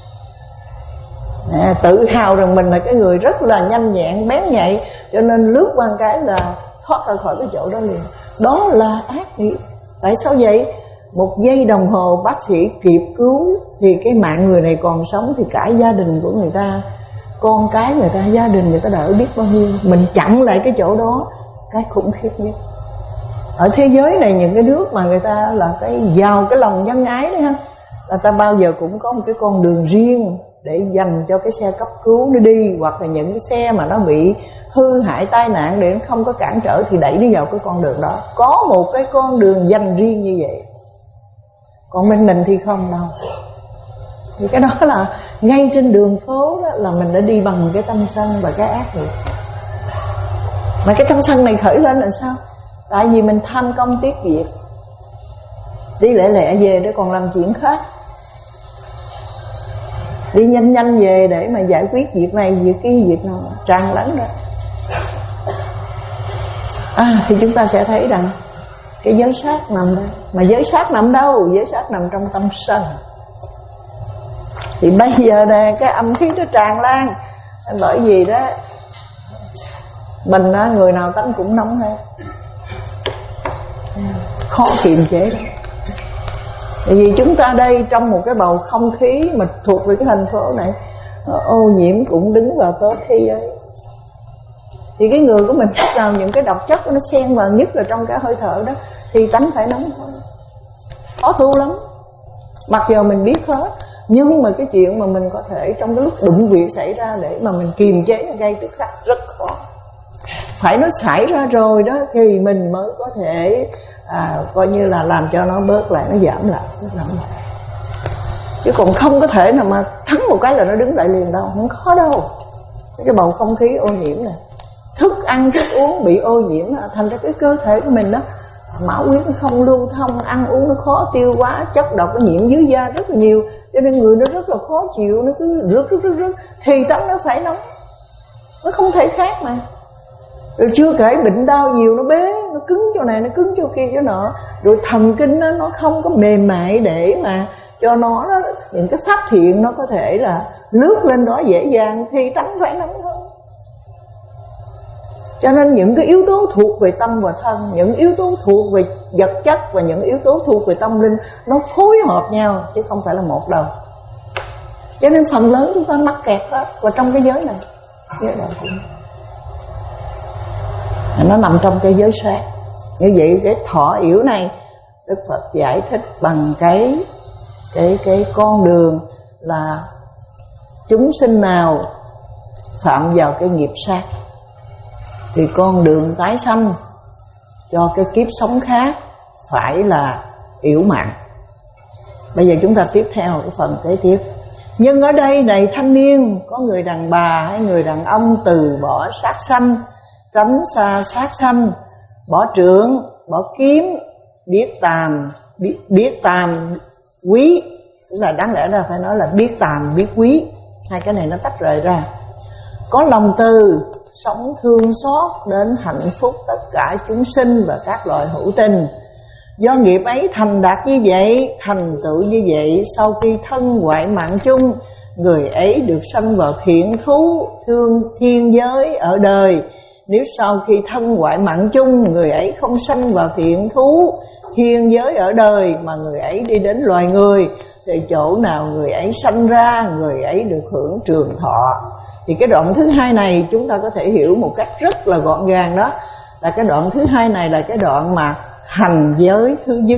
À, tự hào rằng mình là cái người rất là nhanh nhẹn bén nhạy, cho nên lướt qua cái là thoát ra khỏi cái chỗ đó liền. Đó là ác nghiệp. Tại sao vậy? Một giây đồng hồ bác sĩ kịp cứu thì cái mạng người này còn sống, thì cả gia đình của người ta, con cái người ta, gia đình người ta đỡ biết bao nhiêu. Mình chặn lại cái chỗ đó, cái khủng khiếp nhất. Ở thế giới này những cái nước mà người ta là cái giàu cái lòng nhân ái đấy ha, là ta bao giờ cũng có một cái con đường riêng để dành cho cái xe cấp cứu nó đi, hoặc là những cái xe mà nó bị hư hại tai nạn để nó không có cản trở thì đẩy đi vào cái con đường đó. Có một cái con đường dành riêng như vậy. Còn bên mình thì không đâu. Thì cái đó là ngay trên đường phố đó là mình đã đi bằng cái tâm sân và cái ác nghiệp. Mà cái tâm sân này khởi lên là sao? Tại vì mình tham công tiếc việc, đi lẹ lẹ về để còn làm chuyện khác, đi nhanh nhanh về để mà giải quyết việc này việc kia việc nào tràn lẫn đó. À thì chúng ta sẽ thấy rằng cái giới sát nằm đây. Mà giới sát nằm đâu? Giới sát nằm trong tâm sân. Thì bây giờ nè cái âm khí nó tràn lan. Bởi vì đó mình đó, người nào tánh cũng nóng hết, khó kiềm chế đó. Bởi vì chúng ta đây trong một cái bầu không khí mà thuộc về cái thành phố này, ô nhiễm cũng đứng vào tối thi ấy. Thì cái người của mình bắt đầu những cái độc chất nó xen vào, nhất là trong cái hơi thở đó, thì tánh phải nóng thôi. Khó tu lắm. Mặc dù mình biết hết, nhưng mà cái chuyện mà mình có thể trong cái lúc đụng việc xảy ra để mà mình kiềm chế ngay tức khắc rất khó. Phải nó xảy ra rồi đó thì mình mới có thể à, coi như là làm cho nó bớt lại, nó giảm lại, nó giảm lại. Chứ còn không có thể nào mà thắng một cái là nó đứng lại liền đâu, không có đâu. Cái bầu không khí ô nhiễm này, thức ăn thức uống bị ô nhiễm, thành ra cái cơ thể của mình đó máu huyết nó không lưu thông, ăn uống nó khó tiêu hóa, chất độc nó nhiễm dưới da rất là nhiều, cho nên người nó rất là khó chịu, nó cứ rước rước rước rước thì tánh nó phải nóng, nó không thể khác mà. Rồi chưa kể bệnh đau nhiều, nó bế, nó cứng chỗ này, nó cứng chỗ kia chỗ nọ, rồi thần kinh nó nó không có mềm mại để mà cho nó, nó những cái pháp thiện nó có thể là lướt lên đó dễ dàng, thì tánh phải nóng hơn. Cho nên những cái yếu tố thuộc về tâm và thân, những yếu tố thuộc về vật chất và những yếu tố thuộc về tâm linh, nó phối hợp nhau chứ không phải là một đâu. Cho nên phần lớn chúng ta mắc kẹt hết vào trong cái giới này. Giới này cũng nó nằm trong cái giới sát. Như vậy cái thọ yểu này Đức Phật giải thích bằng cái cái cái con đường là chúng sinh nào phạm vào cái nghiệp sát thì con đường tái sanh cho cái kiếp sống khác phải là yểu mạng. Bây giờ chúng ta tiếp theo cái phần kế tiếp. Nhưng ở đây này thanh niên, có người đàn bà hay người đàn ông từ bỏ sát sanh, tránh xa sát sanh, bỏ trượng, bỏ kiếm, biết tàm, biết, biết tàm quý, tức là đáng lẽ là phải nói là biết tàm biết quý, hai cái này nó tách rời ra. Có lòng từ, sống thương xót đến hạnh phúc tất cả chúng sinh và các loài hữu tình. Do nghiệp ấy thành đạt như vậy, thành tựu như vậy, sau khi thân hoại mạng chung, người ấy được sanh vào thiện thú, thương thiên giới ở đời. Nếu sau khi thân hoại mạng chung, người ấy không sanh vào thiện thú, thiên giới ở đời, mà người ấy đi đến loài người, thì chỗ nào người ấy sanh ra, người ấy được hưởng trường thọ. Thì cái đoạn thứ hai này chúng ta có thể hiểu một cách rất là gọn gàng, đó là cái đoạn thứ hai này là cái đoạn mà hành giới thứ nhất,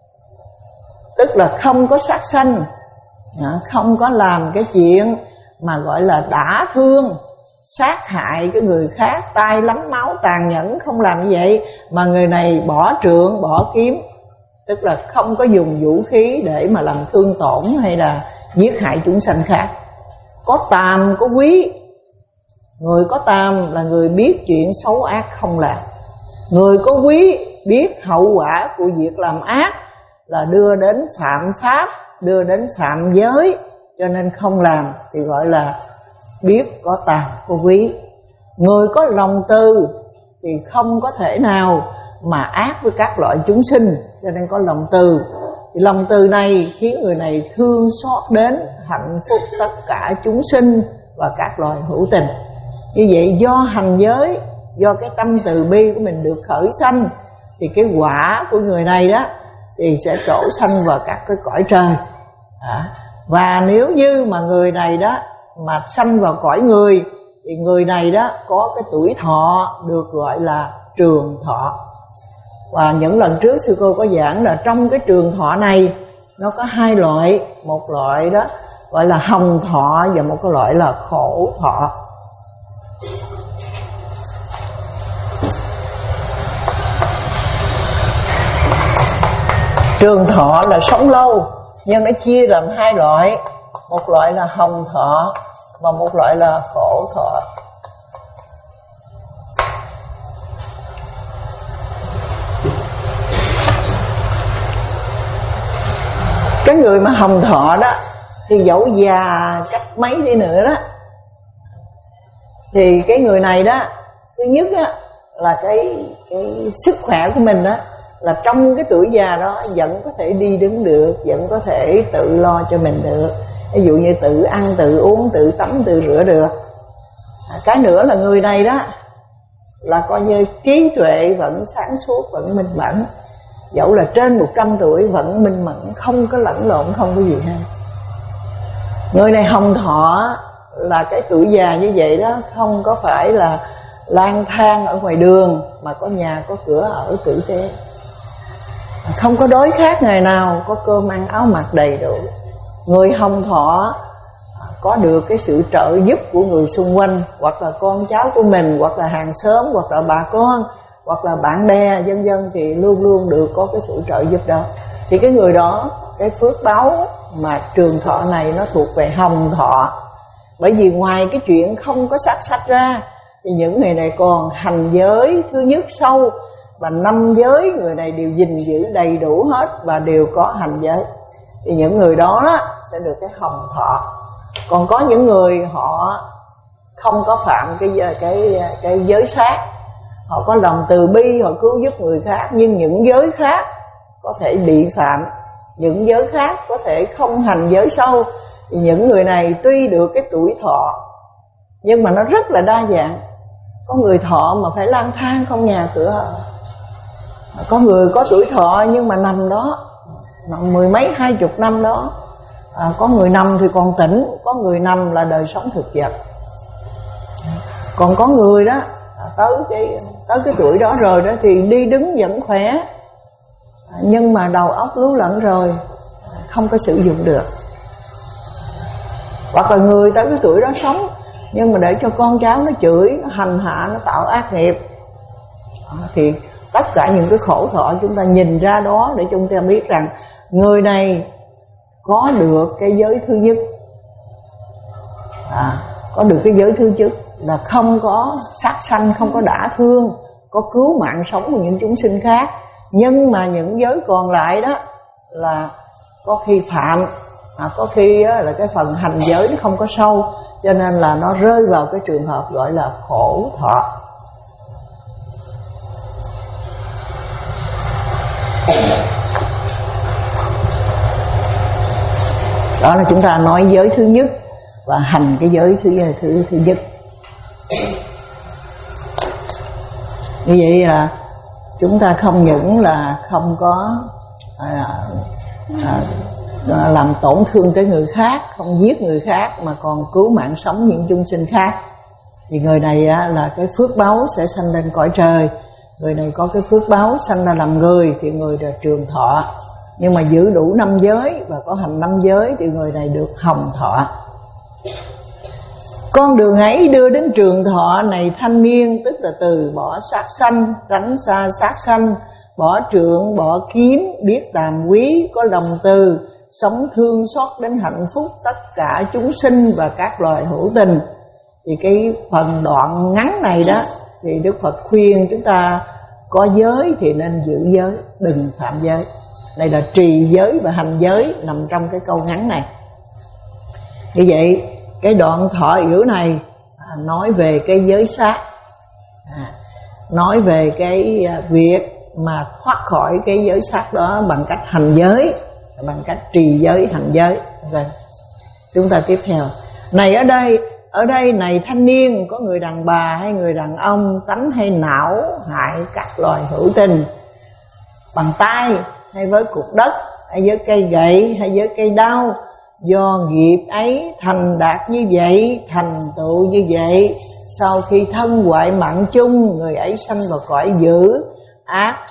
tức là không có sát sanh, không có làm cái chuyện mà gọi là đả thương, sát hại cái người khác, tay lắm máu tàn nhẫn, không làm như vậy, mà người này bỏ trượng, bỏ kiếm, tức là không có dùng vũ khí để mà làm thương tổn hay là giết hại chúng sanh khác. Có tàm, có quý. Người có tàm là người biết chuyện xấu ác không làm. Người có quý biết hậu quả của việc làm ác là đưa đến phạm pháp, đưa đến phạm giới, cho nên không làm, thì gọi là biết có tàm, có quý. Người có lòng từ thì không có thể nào mà ác với các loại chúng sinh, cho nên có lòng từ. Thì lòng từ này khiến người này thương xót đến hạnh phúc tất cả chúng sinh và các loài hữu tình. Như vậy do hành giới, do cái tâm từ bi của mình được khởi sanh, thì cái quả của người này đó thì sẽ trổ sanh vào các cái cõi trời. à, Và nếu như mà người này đó mà sanh vào cõi người, thì người này đó có cái tuổi thọ được gọi là trường thọ. Và những lần trước sư cô có giảng là trong cái trường thọ này nó có hai loại. Một loại đó gọi là hồng thọ và một cái loại là khổ thọ. Trường thọ là sống lâu, nhưng nó chia làm hai loại. Một loại là hồng thọ và một loại là khổ thọ. Cái người mà hồng thọ đó thì dẫu già cách mấy đi nữa đó, thì cái người này đó, thứ nhất á, là cái, cái sức khỏe của mình đó, là trong cái tuổi già đó vẫn có thể đi đứng được, vẫn có thể tự lo cho mình được. Ví dụ như tự ăn, tự uống, tự tắm, tự rửa được. À, cái nữa là người này đó là coi như trí tuệ vẫn sáng suốt, vẫn minh mẫn. Dẫu là trên một trăm tuổi vẫn minh mẫn, không có lẫn lộn, không có gì hết. Người này hồng thọ là cái tuổi già như vậy đó, không có phải là lang thang ở ngoài đường, mà có nhà có cửa ở tử tế, không có đói khát ngày nào, có cơm ăn áo mặc đầy đủ. Người hồng thọ có được cái sự trợ giúp của người xung quanh, hoặc là con cháu của mình, hoặc là hàng xóm, hoặc là bà con, hoặc là bạn bè, vân vân, thì luôn luôn được có cái sự trợ giúp đó. Thì cái người đó, cái phước báu mà trường thọ này nó thuộc về hồng thọ. Bởi vì ngoài cái chuyện không có sát sanh ra, thì những người này còn hành giới thứ nhất sâu, và năm giới người này đều gìn giữ đầy đủ hết, và đều có hành giới. Thì những người đó, đó sẽ được cái hồng thọ. Còn có những người họ không có phạm cái cái cái giới sát, họ có lòng từ bi, họ cứu giúp người khác, nhưng những giới khác có thể bị phạm, những giới khác có thể không hành giới sâu. Thì những người này tuy được cái tuổi thọ, nhưng mà nó rất là đa dạng. Có người thọ mà phải lang thang không nhà cửa, có người có tuổi thọ nhưng mà nằm đó, nằm mười mấy hai chục năm đó. À, có người nằm thì còn tỉnh, có người nằm là đời sống thực vật. Còn có người đó tới cái tới cái tuổi đó rồi đó thì đi đứng vẫn khỏe, nhưng mà đầu óc lú lẫn rồi, không có sử dụng được. Hoặc là người tới cái tuổi đó sống, nhưng mà để cho con cháu nó chửi, nó hành hạ, nó tạo ác nghiệp. Thì tất cả những cái khổ thọ chúng ta nhìn ra đó để chúng ta biết rằng người này có được cái giới thứ nhất, à, có được cái giới thứ nhất là không có sát sanh, không có đả thương, có cứu mạng sống của những chúng sinh khác. Nhưng mà những giới còn lại đó là có khi phạm, à, có khi là cái phần hành giới nó không có sâu, cho nên là nó rơi vào cái trường hợp gọi là khổ thọ. Đó là chúng ta nói giới thứ nhất và hành cái giới thứ thứ thứ nhất. Như vậy là chúng ta không những là không có à, à, làm tổn thương tới người khác, không giết người khác, mà còn cứu mạng sống những chúng sinh khác. Thì người này á, là cái phước báu sẽ sanh lên cõi trời. Người này có cái phước báu sanh ra làm người thì người là trường thọ. Nhưng mà giữ đủ năm giới và có hành năm giới thì người này được hồng thọ. Con đường ấy đưa đến trường thọ này thanh niên, tức là từ bỏ sát sanh, tránh xa sát sanh, bỏ trượng, bỏ kiếm, biết tàm quý, có lòng từ, sống thương xót đến hạnh phúc tất cả chúng sinh và các loài hữu tình. Thì cái phần đoạn ngắn này đó thì Đức Phật khuyên chúng ta có giới thì nên giữ giới, đừng phạm giới. Đây là trì giới và hành giới nằm trong cái câu ngắn này. Như vậy cái đoạn thọ yểu này à, nói về cái giới sát, à, nói về cái việc mà thoát khỏi cái giới sát đó bằng cách hành giới, bằng cách trì giới, hành giới. Rồi chúng ta tiếp theo. Này ở đây, ở đây này thanh niên, có người đàn bà hay người đàn ông, tánh hay não hại các loài hữu tình bằng tay hay với cục đất, hay với cây gậy, hay với cây đao. Do nghiệp ấy thành đạt như vậy, thành tựu như vậy, sau khi thân hoại mạng chung, người ấy sanh vào cõi dữ ác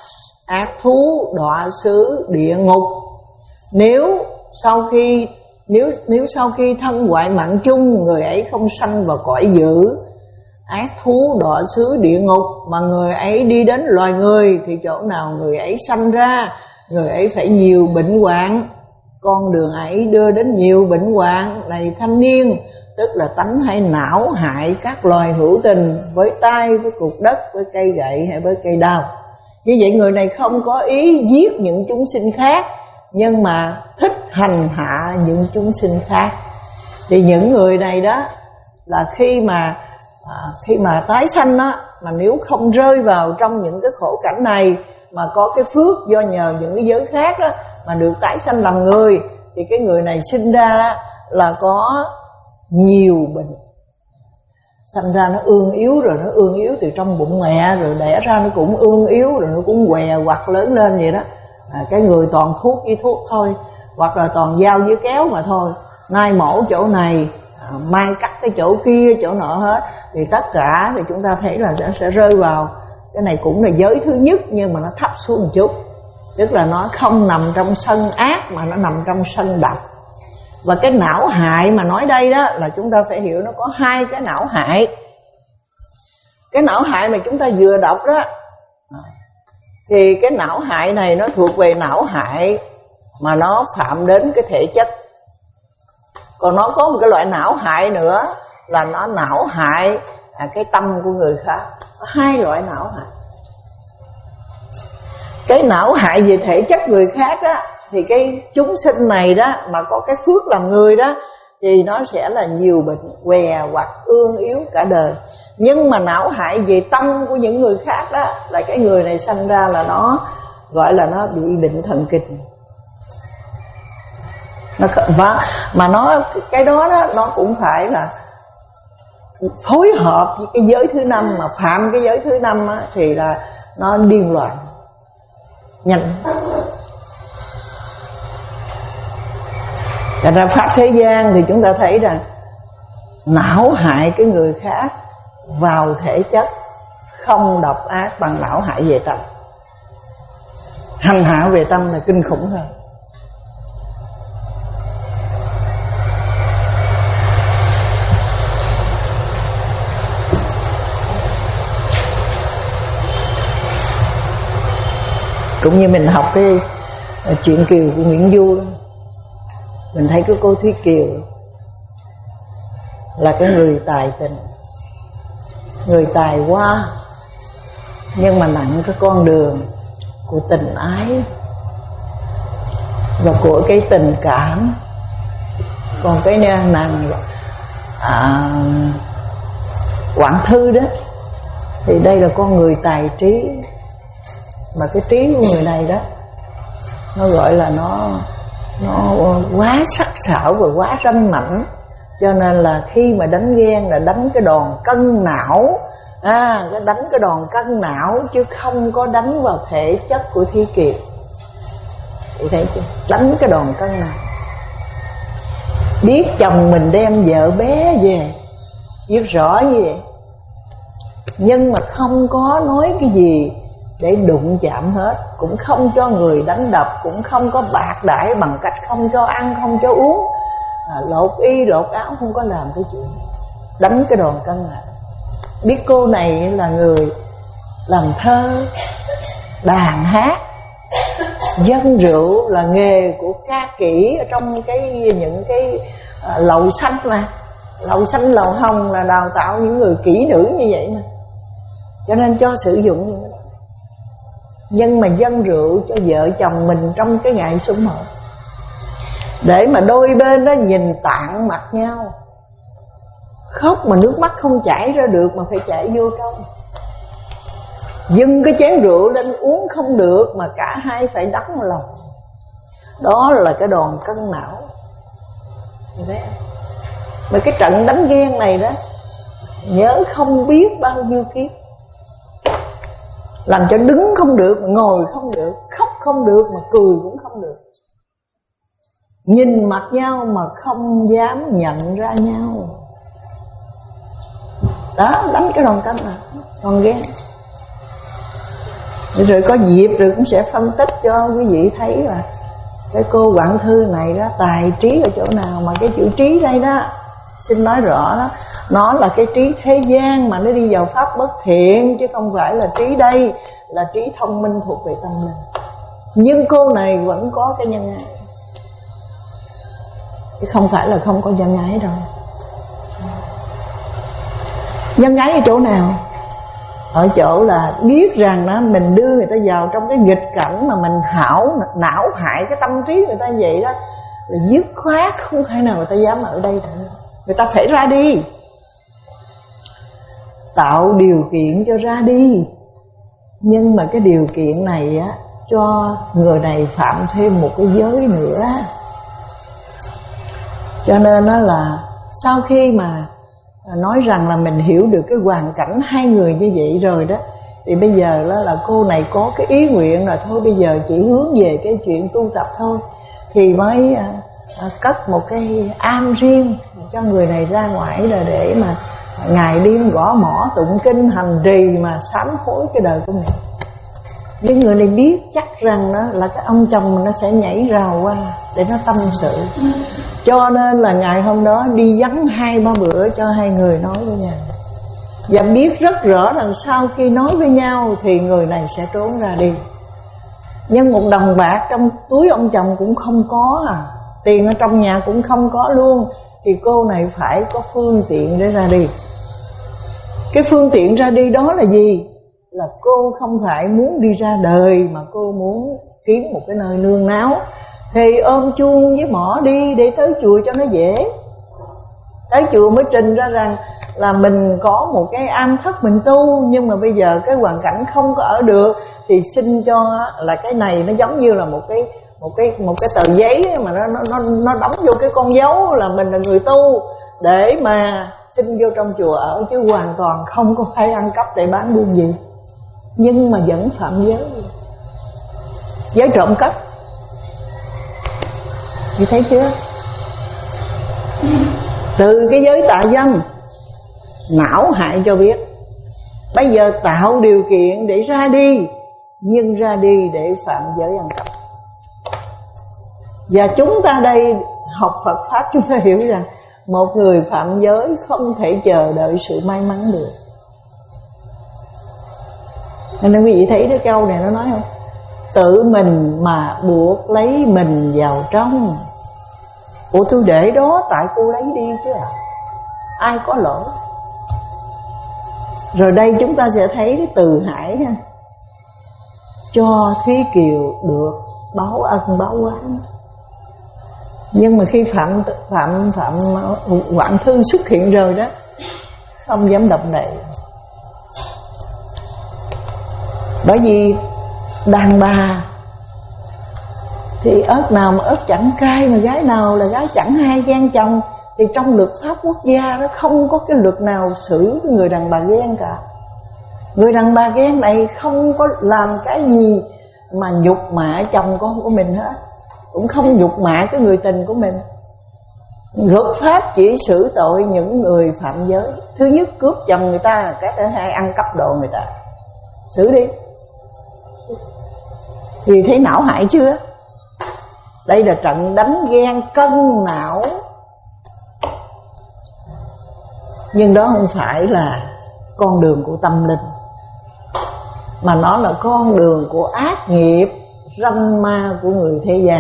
ác thú đọa xứ địa ngục. Nếu sau khi nếu nếu sau khi thân hoại mạng chung, người ấy không sanh vào cõi dữ ác thú đọa xứ địa ngục, mà người ấy đi đến loài người, thì chỗ nào người ấy sanh ra, người ấy phải nhiều bệnh hoạn. Con đường ấy đưa đến nhiều bệnh hoạn. Này thanh niên, tức là tánh hay não hại các loài hữu tình, với tay, với cục đất, với cây gậy hay với cây đao. Như vậy người này không có ý giết những chúng sinh khác, nhưng mà thích hành hạ những chúng sinh khác. Thì những người này đó là khi mà à, khi mà tái sanh đó, mà nếu không rơi vào trong những cái khổ cảnh này, mà có cái phước do nhờ những cái giới khác đó, mà được tái sanh làm người, thì cái người này sinh ra đó, là có nhiều bệnh. Sanh ra nó ương yếu, rồi nó ương yếu từ trong bụng mẹ, rồi đẻ ra nó cũng ương yếu, rồi nó cũng què quặt lớn lên vậy đó. À, cái người toàn thuốc với thuốc thôi, hoặc là toàn dao với kéo mà thôi. Nay mổ chỗ này, à, mai cắt cái chỗ kia, chỗ nọ hết. Thì tất cả thì chúng ta thấy là nó sẽ rơi vào, cái này cũng là giới thứ nhất, nhưng mà nó thấp xuống một chút. Tức là nó không nằm trong sân ác, mà nó nằm trong sân độc. Và cái não hại mà nói đây đó, là chúng ta phải hiểu nó có hai cái não hại. Cái não hại mà chúng ta vừa đọc đó, thì cái não hại này nó thuộc về não hại mà nó phạm đến cái thể chất. Còn nó có một cái loại não hại nữa, là nó não hại à, cái tâm của người khác. Có hai loại não hại. Cái não hại về thể chất người khác á, thì cái chúng sinh này đó mà có cái phước làm người đó, thì nó sẽ là nhiều bệnh què hoặc ương yếu cả đời. Nhưng mà não hại về tâm của những người khác đó, là cái người này sanh ra là nó gọi là nó bị bệnh thần kinh. Nó, và, mà nó cái đó, đó nó cũng phải là phối hợp với cái giới thứ năm. Mà phạm cái giới thứ năm á, thì là nó điên loạn nhanh. Thành ra pháp thế gian thì chúng ta thấy rằng não hại cái người khác vào thể chất không độc ác bằng não hại về tâm. Hành hạ về tâm là kinh khủng hơn. Cũng như mình học cái chuyện Kiều của Nguyễn Du, mình thấy cái cô Thúy Kiều là cái người tài tình, người tài quá, nhưng mà nặng cái con đường của tình ái và của cái tình cảm. Còn cái nàng à, Quảng Thư đó, thì đây là con người tài trí. Mà cái trí của người này đó, nó gọi là nó nó quá sắc sảo và quá ranh mãnh, cho nên là khi mà đánh ghen là đánh cái đòn cân não, à, cái đánh cái đòn cân não chứ không có đánh vào thể chất của Thúy Kiều. Chị thấy chưa? Đánh cái đòn cân não. Biết chồng mình đem vợ bé về, biết rõ như vậy, nhưng mà không có nói cái gì để đụng chạm hết, cũng không cho người đánh đập, cũng không có bạc đãi bằng cách không cho ăn, không cho uống, à, lột y lột áo, không có làm cái chuyện đánh cái đòn cân này. Biết cô này là người làm thơ, đàn hát, dân rượu là nghề của ca kỹ ở trong cái những cái à, lầu xanh mà, lầu xanh lầu hồng là đào tạo những người kỹ nữ như vậy mà, cho nên cho sử dụng những cái đó. Nhưng mà dân rượu cho vợ chồng mình trong cái ngày sum họp, để mà đôi bên đó nhìn tạng mặt nhau, khóc mà nước mắt không chảy ra được mà phải chảy vô trong. Dâng cái chén rượu lên uống không được mà cả hai phải đắng lòng. Đó là cái đòn cân não. Mà cái trận đánh ghen này đó, nhớ không biết bao nhiêu kiếp, làm cho đứng không được, ngồi không được, khóc không được, mà cười cũng không được. Nhìn mặt nhau mà không dám nhận ra nhau. Đó, đánh cái đòn cân nào, đòn ghen. Rồi có dịp rồi cũng sẽ phân tích cho quý vị thấy là cái cô Quảng Thư này đó tài trí ở chỗ nào. Mà cái chữ trí đây đó, xin nói rõ đó, nó là cái trí thế gian mà nó đi vào pháp bất thiện, chứ không phải là trí đây là trí thông minh thuộc về tâm linh. Nhưng cô này vẫn có cái nhân ái, chứ không phải là không có nhân ái đâu. Nhân ái ở chỗ nào? Ở chỗ là biết rằng đó, mình đưa người ta vào trong cái nghịch cảnh mà mình hảo não hại cái tâm trí người ta vậy đó, là dứt khoát không thể nào người ta dám ở đây nữa. Người ta phải ra đi, tạo điều kiện cho ra đi. Nhưng mà cái điều kiện này á, cho người này phạm thêm một cái giới nữa. Cho nên đó là sau khi mà nói rằng là mình hiểu được cái hoàn cảnh hai người như vậy rồi đó, thì bây giờ đó là cô này có cái ý nguyện là thôi bây giờ chỉ hướng về cái chuyện tu tập thôi, thì mới à, à, cất một cái am riêng cho người này ra ngoài rồi để mà ngày đêm gõ mỏ tụng kinh hành trì mà sám hối cái đời của mình. Những người này biết chắc rằng đó là cái ông chồng nó sẽ nhảy rào qua để nó tâm sự. Cho nên là ngày hôm đó đi vắng hai ba bữa cho hai người nói với nhau. Và biết rất rõ rằng sau khi nói với nhau thì người này sẽ trốn ra đi. Nhưng một đồng bạc trong túi ông chồng cũng không có à, tiền ở trong nhà cũng không có luôn, thì cô này phải có phương tiện để ra đi. Cái phương tiện ra đi đó là gì? Là cô không phải muốn đi ra đời, mà cô muốn kiếm một cái nơi nương náu. Thì ôm chuông với mỏ đi để tới chùa cho nó dễ. Tới chùa mới trình ra rằng là mình có một cái am thất mình tu, nhưng mà bây giờ cái hoàn cảnh không có ở được, thì xin cho là cái này nó giống như là một cái một cái một cái tờ giấy mà nó nó nó đóng vô cái con dấu là mình là người tu, để mà xin vô trong chùa ở, chứ hoàn toàn không có phải ăn cắp để bán buôn gì. Nhưng mà vẫn phạm giới, giới trộm cắp. Chị thấy chưa? Từ cái giới tà dâm não hại cho biết. Bây giờ tạo điều kiện để ra đi, nhưng ra đi để phạm giới ăn cắp. Và chúng ta đây học Phật Pháp, chúng ta hiểu rằng một người phạm giới không thể chờ đợi sự may mắn được. Nên quý vị thấy cái câu này nó nói không? Tự mình mà buộc lấy mình vào trong. Ủa tôi để đó tại cô lấy đi chứ à, ai có lỗi. Rồi đây chúng ta sẽ thấy cái Từ Hải ha, cho Thúy Kiều được báo ân báo oán. Nhưng mà khi Phạm Phạm Phạm Quảng Thư xuất hiện rồi đó, không dám động đậy. Bởi vì đàn bà thì ớt nào mà ớt chẳng cay, mà gái nào là gái chẳng hay ghen chồng. Thì trong luật pháp quốc gia đó không có cái luật nào xử người đàn bà ghen cả. Người đàn bà ghen này không có làm cái gì mà nhục mạ chồng con của mình hết, cũng không nhục mạ cái người tình của mình. Luật pháp chỉ xử tội những người phạm giới. Thứ nhất cướp chồng người ta, cái thứ hai ăn cắp đồ người ta. Xử đi. Vì thấy não hại chưa? Đây là trận đánh ghen cân não. Nhưng đó không phải là con đường của tâm linh, mà nó là con đường của ác nghiệp, ranh ma của người thế gian.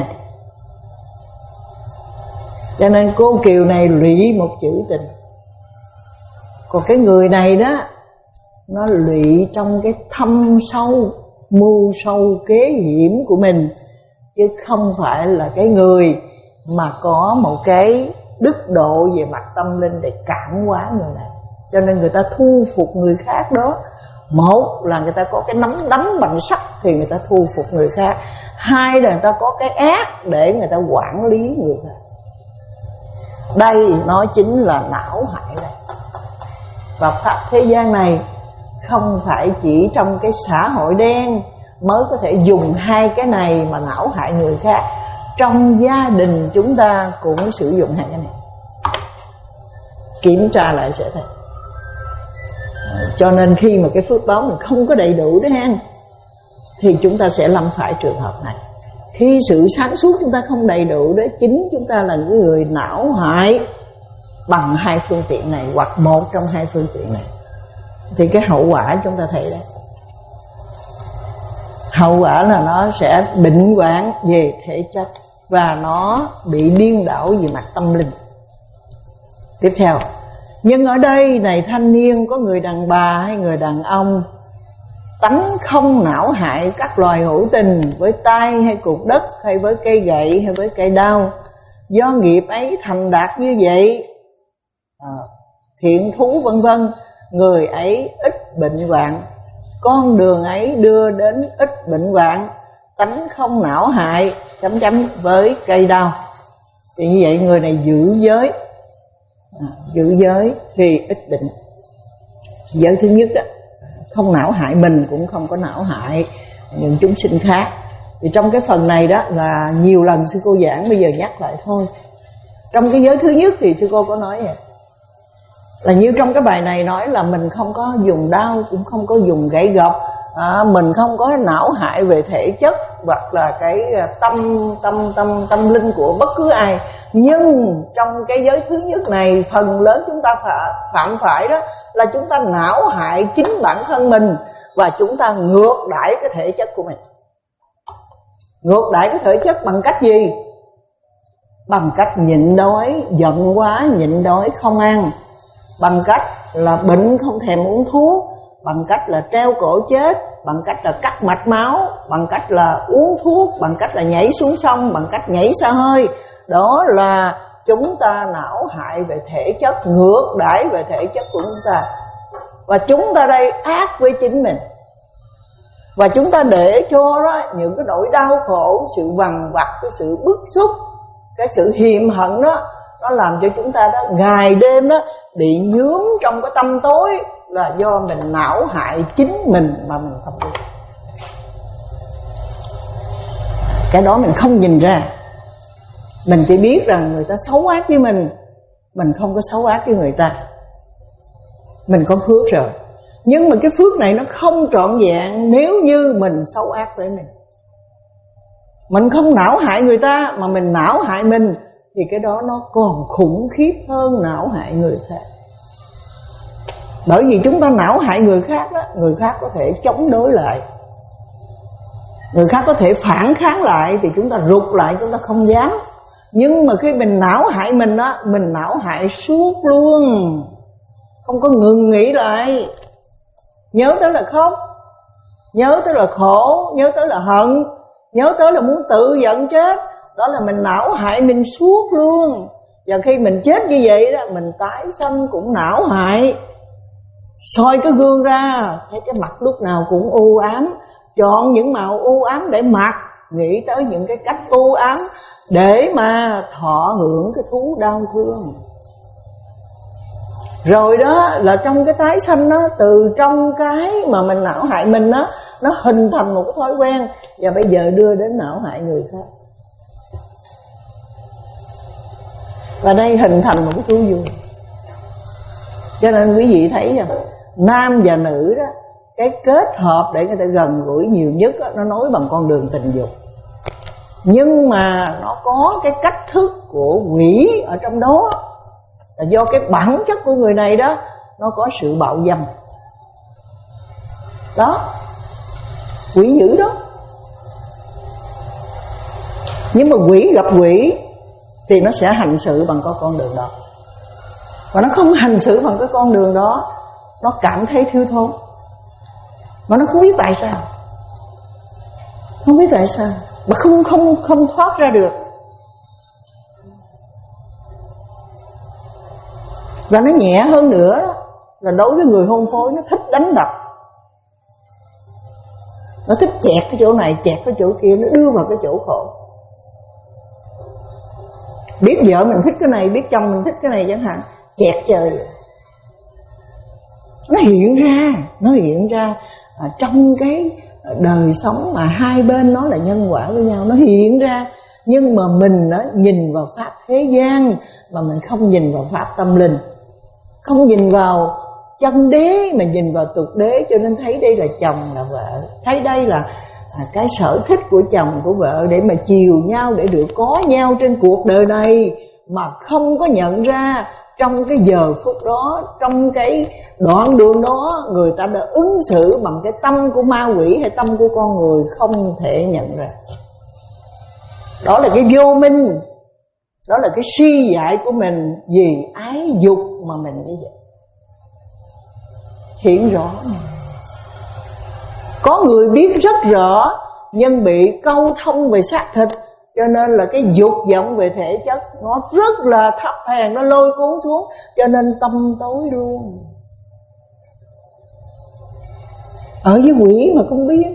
Cho nên cô Kiều này lụy một chữ tình. Còn cái người này đó, nó lụy trong cái thâm sâu, mưu sâu kế hiểm của mình, chứ không phải là cái người mà có một cái đức độ về mặt tâm linh để cảm hóa người này. Cho nên người ta thu phục người khác đó, một là người ta có cái nắm đấm bằng sắt thì người ta thu phục người khác, hai là người ta có cái ác để người ta quản lý người khác. Đây nó chính là não hại này. Và pháp thế gian này không phải chỉ trong cái xã hội đen mới có thể dùng hai cái này mà não hại người khác. Trong gia đình chúng ta cũng sử dụng hai cái này. Kiểm tra lại sẽ thấy. Cho nên khi mà cái phước báo mình không có đầy đủ đó ha, thì chúng ta sẽ lâm phải trường hợp này. Khi sự sáng suốt chúng ta không đầy đủ đó, chính chúng ta là những người não hại bằng hai phương tiện này, hoặc một trong hai phương tiện này, thì cái hậu quả chúng ta thấy đấy. Hậu quả là nó sẽ bệnh hoạn về thể chất, và nó bị điên đảo về mặt tâm linh. Tiếp theo, nhưng ở đây này thanh niên, có người đàn bà hay người đàn ông, tánh không não hại các loài hữu tình với tay hay cục đất, hay với cây gậy hay với cây đao. Do nghiệp ấy thành đạt như vậy, à, thiện thú vân vân, người ấy ít bệnh hoạn. Con đường ấy đưa đến ít bệnh hoạn, tánh không não hại chấm chấm với cây đao. Thì như vậy người này giữ giới, à, giữ giới thì ít bệnh. Giới thứ nhất đó, không não hại mình, cũng không có não hại những chúng sinh khác. Thì trong cái phần này đó là nhiều lần sư cô giảng, bây giờ nhắc lại thôi. Trong cái giới thứ nhất thì sư cô có nói vậy, là như trong cái bài này nói là mình không có dùng đao, cũng không có dùng gậy gộc, à, mình không có não hại về thể chất hoặc là cái tâm tâm tâm tâm linh của bất cứ ai. Nhưng trong cái giới thứ nhất này, phần lớn chúng ta phạm phải đó là chúng ta não hại chính bản thân mình, và chúng ta ngược đãi cái thể chất của mình. Ngược đãi cái thể chất bằng cách gì? Bằng cách nhịn đói, giận quá nhịn đói không ăn, bằng cách là bệnh không thèm uống thuốc, bằng cách là treo cổ chết, bằng cách là cắt mạch máu, bằng cách là uống thuốc, bằng cách là nhảy xuống sông, bằng cách nhảy xa hơi. Đó là chúng ta não hại về thể chất, ngược đãi về thể chất của chúng ta. Và chúng ta đây ác với chính mình, và chúng ta để cho đó những cái nỗi đau khổ, sự vằn vặt, cái sự bức xúc, cái sự hiềm hận đó, nó làm cho chúng ta đó ngày đêm đó bị nhuốm trong cái tâm tối, là do mình não hại chính mình mà mình không biết. Cái đó mình không nhìn ra, mình chỉ biết rằng người ta xấu ác với mình, mình không có xấu ác với người ta. Mình có phước rồi, nhưng mà cái phước này nó không trọn vẹn nếu như mình xấu ác với mình. Mình không não hại người ta mà mình não hại mình, thì cái đó nó còn khủng khiếp hơn não hại người khác. Bởi vì chúng ta não hại người khác đó, người khác có thể chống đối lại, người khác có thể phản kháng lại, thì chúng ta rụt lại, chúng ta không dám. Nhưng mà khi mình não hại mình đó, mình não hại suốt luôn, không có ngừng nghĩ lại. Nhớ tới là khóc, nhớ tới là khổ, nhớ tới là hận, nhớ tới là muốn tự giận chết. Đó là mình não hại mình suốt luôn. Và khi mình chết như vậy đó, mình tái sanh cũng não hại. Soi cái gương ra, thấy cái mặt lúc nào cũng u ám, chọn những màu u ám để mặc, nghĩ tới những cái cách u ám để mà thọ hưởng cái thú đau thương. Rồi đó là trong cái tái sanh đó, từ trong cái mà mình não hại mình đó, nó hình thành một cái thói quen, và bây giờ đưa đến não hại người khác. Và đây hình thành một cái thú vui. Cho nên quý vị thấy rằng nam và nữ đó, cái kết hợp để người ta gần gũi nhiều nhất đó, nó nối bằng con đường tình dục. Nhưng mà nó có cái cách thức của quỷ ở trong đó, là do cái bản chất của người này đó, nó có sự bạo dâm. Đó, quỷ dữ đó. Nhưng mà quỷ gặp quỷ thì nó sẽ hành sự bằng con con đường đó. Và nó không hành xử bằng cái con đường đó, nó cảm thấy thiếu thốn, mà nó không biết tại sao, không biết tại sao, mà không không không thoát ra được. Và nó nhẹ hơn nữa là đối với người hôn phối, nó thích đánh đập, nó thích chẹt cái chỗ này, chẹt cái chỗ kia, nó đưa vào cái chỗ khổ. Biết vợ mình thích cái này, biết chồng mình thích cái này chẳng hạn, chẹt trời. Nó hiện ra, nó hiện ra à, trong cái đời sống mà hai bên nó là nhân quả với nhau, nó hiện ra. Nhưng mà mình đó, nhìn vào pháp thế gian mà mình không nhìn vào pháp tâm linh, không nhìn vào chân đế mà nhìn vào tục đế, cho nên thấy đây là chồng là vợ, thấy đây là à, cái sở thích của chồng của vợ để mà chiều nhau, để được có nhau trên cuộc đời này, mà không có nhận ra trong cái giờ phút đó, trong cái đoạn đường đó, người ta đã ứng xử bằng cái tâm của ma quỷ hay tâm của con người, không thể nhận ra. Đó là cái vô minh, đó là cái suy dại của mình vì ái dục mà mình như vậy. Hiện rõ, có người biết rất rõ nhưng bị câu thông về xác thịt, cho nên là cái dục vọng về thể chất nó rất là thấp hèn, nó lôi cuốn xuống, cho nên tâm tối luôn. Ở với quỷ mà không biết,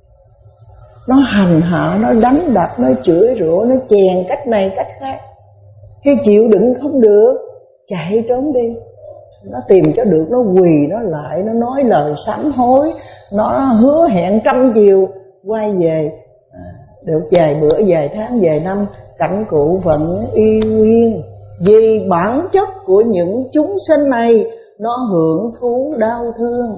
nó hành hạ, nó đánh đập, nó chửi rủa, nó chèn cách này cách khác. Khi chịu đựng không được, chạy trốn đi. Nó tìm cho được, nó quỳ nó lại, nó nói lời sám hối, nó hứa hẹn trăm chiều quay về. À, được vài bữa, vài tháng, vài năm, cảnh cụ vẫn y nguyên. Vì bản chất của những chúng sinh này, nó hưởng thú đau thương.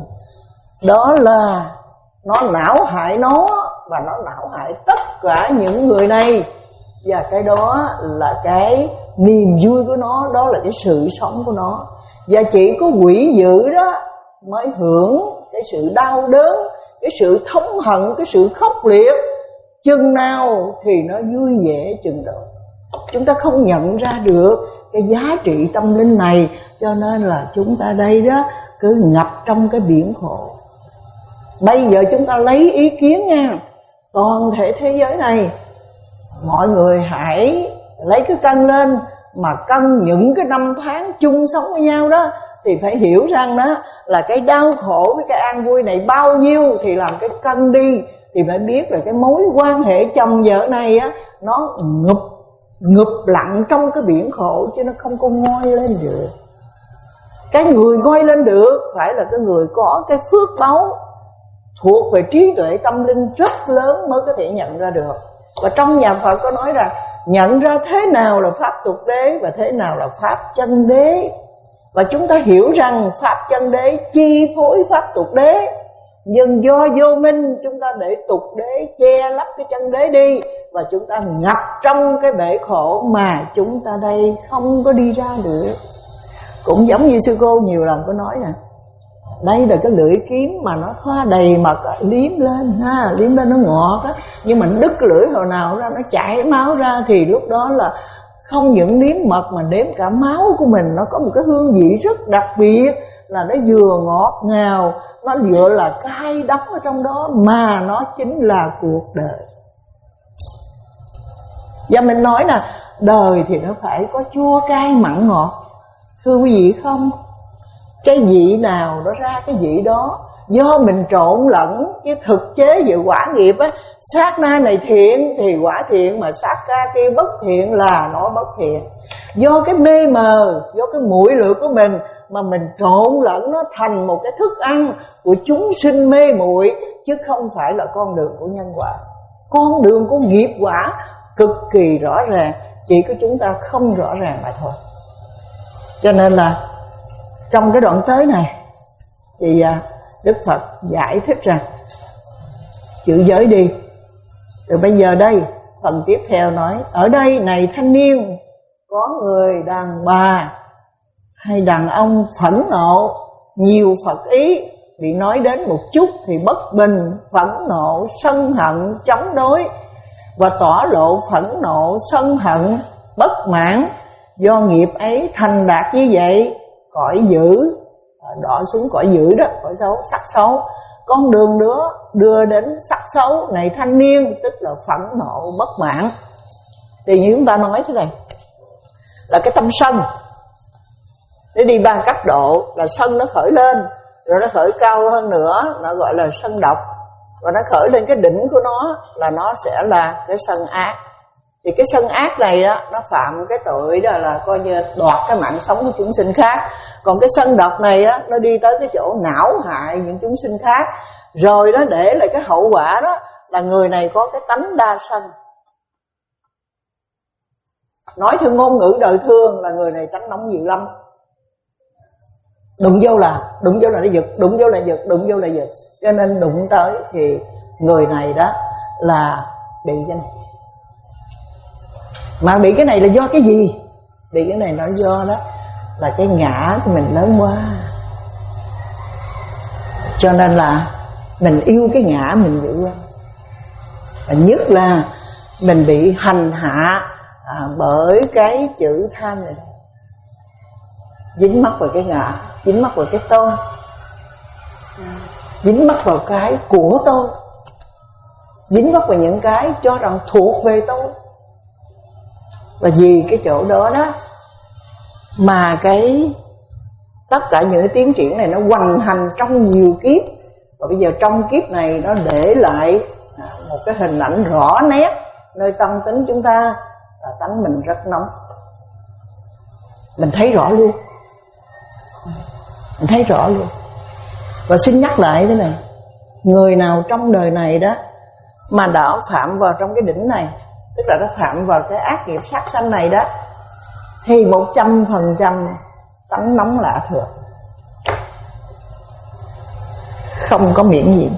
Đó là nó não hại nó, và nó não hại tất cả những người này. Và cái đó là cái niềm vui của nó, đó là cái sự sống của nó. Và chỉ có quỷ dữ đó mới hưởng cái sự đau đớn, cái sự thống hận, cái sự khốc liệt. Chừng nào thì nó vui vẻ chừng đó. Chúng ta không nhận ra được cái giá trị tâm linh này, cho nên là chúng ta đây đó cứ ngập trong cái biển khổ. Bây giờ chúng ta lấy ý kiến nha, toàn thể thế giới này, mọi người hãy lấy cái cân lên, mà cân những cái năm tháng chung sống với nhau đó, thì phải hiểu rằng đó là cái đau khổ với cái an vui này bao nhiêu thì làm cái cân đi, thì phải biết là cái mối quan hệ chồng vợ này á, nó ngụp ngụp lặng trong cái biển khổ, chứ nó không có ngoi lên được. Cái người ngoi lên được phải là cái người có cái phước báu thuộc về trí tuệ tâm linh rất lớn mới có thể nhận ra được. Và trong nhà Phật có nói rằng nhận ra thế nào là pháp tục đế và thế nào là pháp chân đế. Và chúng ta hiểu rằng pháp chân đế chi phối pháp tục đế, nhưng do vô minh chúng ta để tục đế che lấp cái chân đế đi, và chúng ta ngập trong cái bể khổ mà chúng ta đây không có đi ra được. Cũng giống như sư cô nhiều lần có nói nè, đây là cái lưỡi kiếm mà nó thoa đầy mật, liếm lên ha, liếm lên nó ngọt á, nhưng mà đứt cái lưỡi hồi nào ra nó chảy máu ra, thì lúc đó là không những liếm mật mà đếm cả máu của mình. Nó có một cái hương vị rất đặc biệt, là nó vừa ngọt ngào, nó vừa là cay đắng ở trong đó, mà nó chính là cuộc đời. Và mình nói nè, đời thì nó phải có chua cay mặn ngọt, thưa quý vị không? Cái vị nào nó ra cái vị đó, do mình trộn lẫn cái thực chế về quả nghiệp á. Sát na này thiện thì quả thiện, mà sát ca kia bất thiện là nó bất thiện. Do cái mê mờ, do cái muội lược của mình mà mình trộn lẫn nó thành một cái thức ăn của chúng sinh mê muội, chứ không phải là con đường của nhân quả. Con đường của nghiệp quả cực kỳ rõ ràng, chỉ có chúng ta không rõ ràng mà thôi. Cho nên là trong cái đoạn tới này thì Đức Phật giải thích rằng chữ giới đi. Từ bây giờ đây, phần tiếp theo nói, ở đây này thanh niên, có người đàn bà hay đàn ông phẫn nộ, nhiều Phật ý, bị nói đến một chút thì bất bình, phẫn nộ, sân hận, chống đối, và tỏ lộ phẫn nộ, sân hận, bất mãn. Do nghiệp ấy thành đạt như vậy, cõi dữ, đọa xuống cõi dữ đó, cõi xấu, sắc xấu. Con đường nữa đưa đến sắc xấu này thanh niên, tức là phẫn nộ, bất mãn. Thì như chúng ta nói thế này, là cái tâm sân nó đi ba cấp độ, là sân nó khởi lên, rồi nó khởi cao hơn nữa, nó gọi là sân độc, và nó khởi lên cái đỉnh của nó là nó sẽ là cái sân ác. Thì cái sân ác này đó, nó phạm cái tội đó là coi như đoạt cái mạng sống của chúng sinh khác. Còn cái sân độc này đó, nó đi tới cái chỗ não hại những chúng sinh khác, rồi nó để lại cái hậu quả đó là người này có cái tánh đa sân. Nói theo ngôn ngữ đời thương là người này tánh nóng dữ lắm. Đụng vô là đụng vô là nó giật, đụng vô là giật, đụng vô là giật. Cho nên đụng tới thì người này đó là bị cái này. Mà bị cái này là do cái gì? Bị cái này nó do đó là cái ngã của mình lớn quá. Cho nên là mình yêu cái ngã mình dữ quá. Và nhất là mình bị hành hạ à, bởi cái chữ tham này. Dính mắc vào cái ngã, dính mắc vào cái tôi, dính mắc vào cái của tôi, dính mắc vào những cái cho rằng thuộc về tôi. Và vì cái chỗ đó đó mà cái tất cả những cái tiến triển này nó hoành hành trong nhiều kiếp. Và bây giờ trong kiếp này nó để lại một cái hình ảnh rõ nét nơi tâm tính chúng ta là tánh mình rất nóng. Mình thấy rõ luôn, mình thấy rõ luôn. Và xin nhắc lại thế này, người nào trong đời này đó mà đã phạm vào trong cái đỉnh này, tức là đã phạm vào cái ác nghiệp sát sanh này đó, thì một trăm phần trăm tánh nóng lạ thường, không có miễn nhiễm.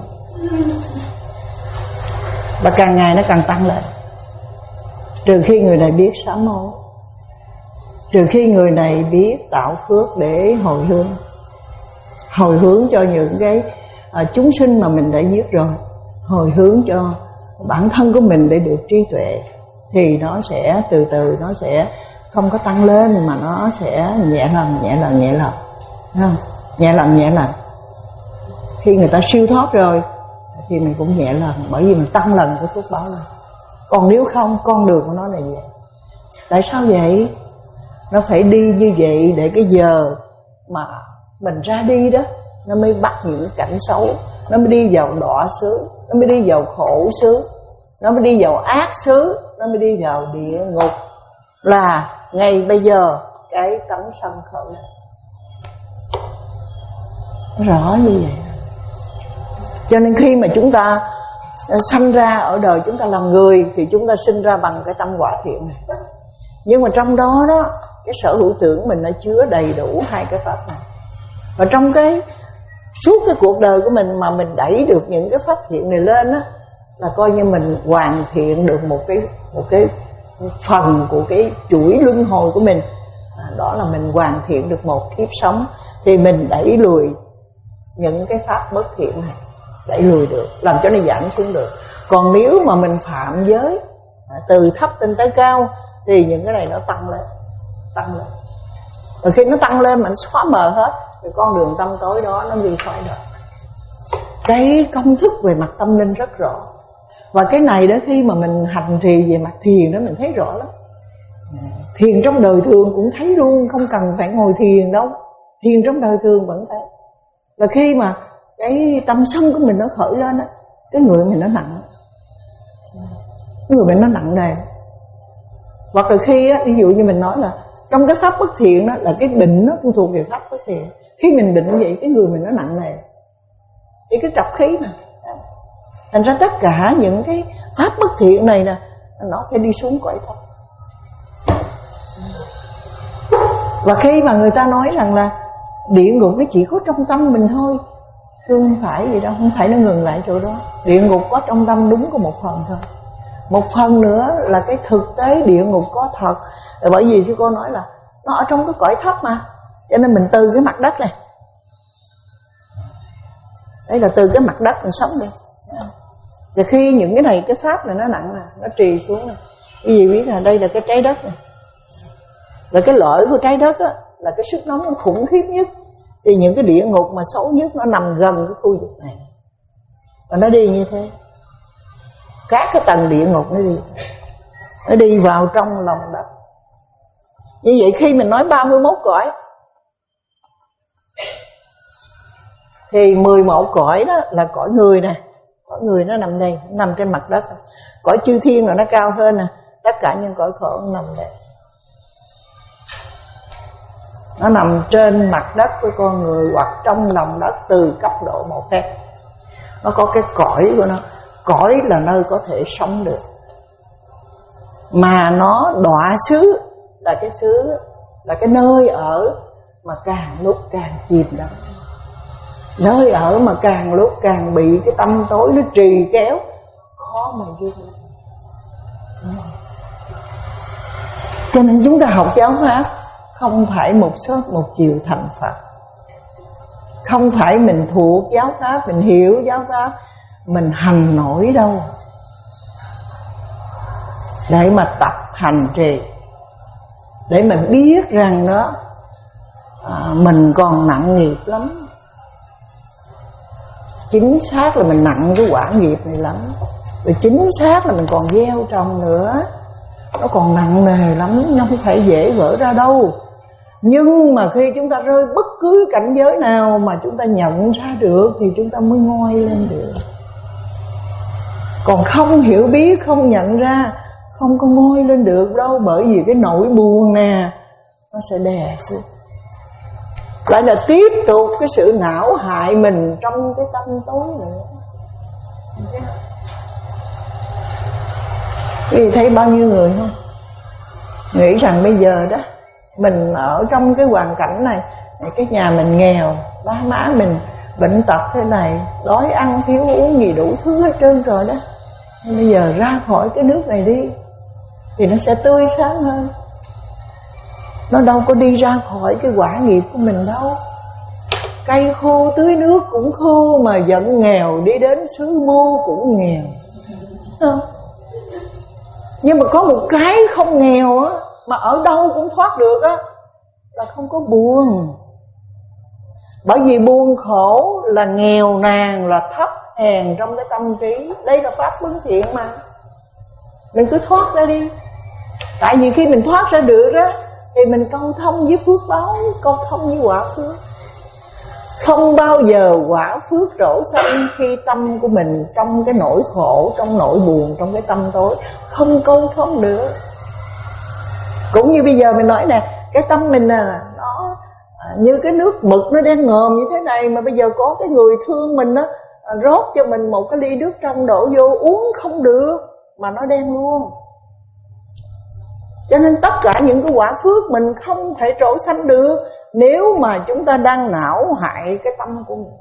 Và càng ngày nó càng tăng lên. Trừ khi người này biết sám hối, trừ khi người này biết tạo phước để hồi hướng, hồi hướng cho những cái à, chúng sinh mà mình đã giết rồi, hồi hướng cho bản thân của mình để được trí tuệ, thì nó sẽ từ từ nó sẽ không có tăng lên mà nó sẽ nhẹ lần nhẹ lần nhẹ lần, không? Nhẹ lần nhẹ lần. Khi người ta siêu thoát rồi thì mình cũng nhẹ lần, bởi vì mình tăng lần cái phước báo lên. Còn nếu không, con đường của nó là vậy. Tại sao vậy? Nó phải đi như vậy để cái giờ mà mình ra đi đó, nó mới bắt những cảnh xấu, nó mới đi vào đọa xứ, nó mới đi vào khổ xứ, nó mới đi vào ác xứ, nó mới đi vào địa ngục. Là ngay bây giờ cái tánh sân khởi này rõ như vậy. Cho nên khi mà chúng ta sanh ra ở đời chúng ta làm người thì chúng ta sinh ra bằng cái tâm quả thiện này. Nhưng mà trong đó đó cái sở hữu tưởng mình nó chứa đầy đủ hai cái pháp này. Và trong cái suốt cái cuộc đời của mình mà mình đẩy được những cái pháp thiện này lên á, là coi như mình hoàn thiện được một cái một cái phần của cái chuỗi luân hồi của mình. À, đó là mình hoàn thiện được một kiếp sống, thì mình đẩy lùi những cái pháp bất thiện này, đẩy lùi được, làm cho nó giảm xuống được. Còn nếu mà mình phạm giới à, từ thấp lên tới cao thì những cái này nó tăng lên, tăng lên. Và khi nó tăng lên mà nó xóa mờ hết thì con đường tâm tối đó nó đi khỏi được. Cái công thức về mặt tâm linh rất rõ. Và cái này đó khi mà mình hành trì về mặt thiền đó mình thấy rõ lắm. Thiền trong đời thường cũng thấy luôn, không cần phải ngồi thiền đâu. Thiền trong đời thường vẫn thấy. Là khi mà cái tâm sân của mình nó khởi lên á, cái người mình nó nặng, cái người mình nó nặng nề. Hoặc là khi á, ví dụ như mình nói là trong cái pháp bất thiện đó là cái định nó phụ thuộc về pháp bất thiện. Khi mình định vậy cái người mình nó nặng nề, thì cái trọc khí này. Thành ra tất cả những cái pháp bất thiện này nè, nó phải đi xuống cõi thấp. Và khi mà người ta nói rằng là địa ngục nó chỉ có trong tâm mình thôi, không phải gì đâu, không phải nó ngừng lại chỗ đó. Địa ngục có trong tâm đúng có một phần thôi. Một phần nữa là cái thực tế địa ngục có thật. Bởi vì sư cô nói là nó ở trong cái cõi thấp mà, cho nên mình từ cái mặt đất này, đây là từ cái mặt đất mình sống đi. Và khi những cái này, cái pháp này nó nặng nè, nó trì xuống này. Cái gì biết là đây là cái trái đất này. Và cái lợi của trái đất á, là cái sức nóng nó khủng khiếp nhất. Thì những cái địa ngục mà xấu nhất nó nằm gần cái khu vực này. Và nó đi như thế. Các cái tầng địa ngục nó đi. Nó đi vào trong lòng đất. Như vậy khi mình nói ba mươi mốt cõi thì mười một cõi đó là cõi người nè. Cõi người nó nằm đây, nó nằm trên mặt đất. Cõi chư thiên là nó cao hơn nè. Tất cả những cõi khổ nó nằm đây. Nó nằm trên mặt đất của con người hoặc trong lòng đất từ cấp độ một phép. Nó có cái cõi của nó. Cõi là nơi có thể sống được. Mà nó đọa xứ là cái xứ, là cái nơi ở mà càng lúc càng chìm đắm. Nơi ở mà càng lúc càng bị cái tâm tối nó trì kéo, khó mà vươn lên. Cho nên chúng ta học giáo pháp không phải một sớm một chiều thành Phật. Không phải mình thuộc giáo pháp, mình hiểu giáo pháp, mình hành nổi đâu. Để mà tập hành trì, để mình biết rằng đó à, mình còn nặng nghiệp lắm. Chính xác là mình nặng cái quả nghiệp này lắm. Rồi chính xác là mình còn gieo trồng nữa. Nó còn nặng nề lắm, nó không phải dễ vỡ ra đâu. Nhưng mà khi chúng ta rơi bất cứ cảnh giới nào mà chúng ta nhận ra được thì chúng ta mới ngoi lên được. Còn không hiểu biết, không nhận ra, không có ngoi lên được đâu. Bởi vì cái nỗi buồn nè, nó sẽ đè xuống, lại là tiếp tục cái sự não hại mình trong cái tâm tối nữa. Vì thấy bao nhiêu người không nghĩ rằng bây giờ đó mình ở trong cái hoàn cảnh này, cái nhà mình nghèo, ba má mình bệnh tật thế này, đói ăn thiếu uống gì đủ thứ hết trơn rồi đó. Bây giờ ra khỏi cái nước này đi thì nó sẽ tươi sáng hơn. Nó đâu có đi ra khỏi cái quả nghiệp của mình đâu. Cây khô tưới nước cũng khô mà vẫn nghèo, đi đến xứ mô cũng nghèo. Không? Nhưng mà có một cái không nghèo á, mà ở đâu cũng thoát được á, là không có buồn. Bởi vì buồn khổ là nghèo nàn, là thấp hèn trong cái tâm trí. Đây là pháp bất thiện mà. Mình cứ thoát ra đi. Tại vì khi mình thoát ra được á thì mình câu thông với phước báo, câu thông với quả phước. Không bao giờ quả phước trổ sanh khi tâm của mình trong cái nỗi khổ, trong nỗi buồn, trong cái tâm tối, không câu thông được. Cũng như bây giờ mình nói nè, cái tâm mình à, nó như cái nước mực nó đang ngòm như thế này, mà bây giờ có cái người thương mình á, rót cho mình một cái ly nước trong đổ vô uống không được, mà nó đen luôn. Cho nên tất cả những cái quả phước mình không thể trổ sanh được nếu mà chúng ta đang não hại cái tâm của mình.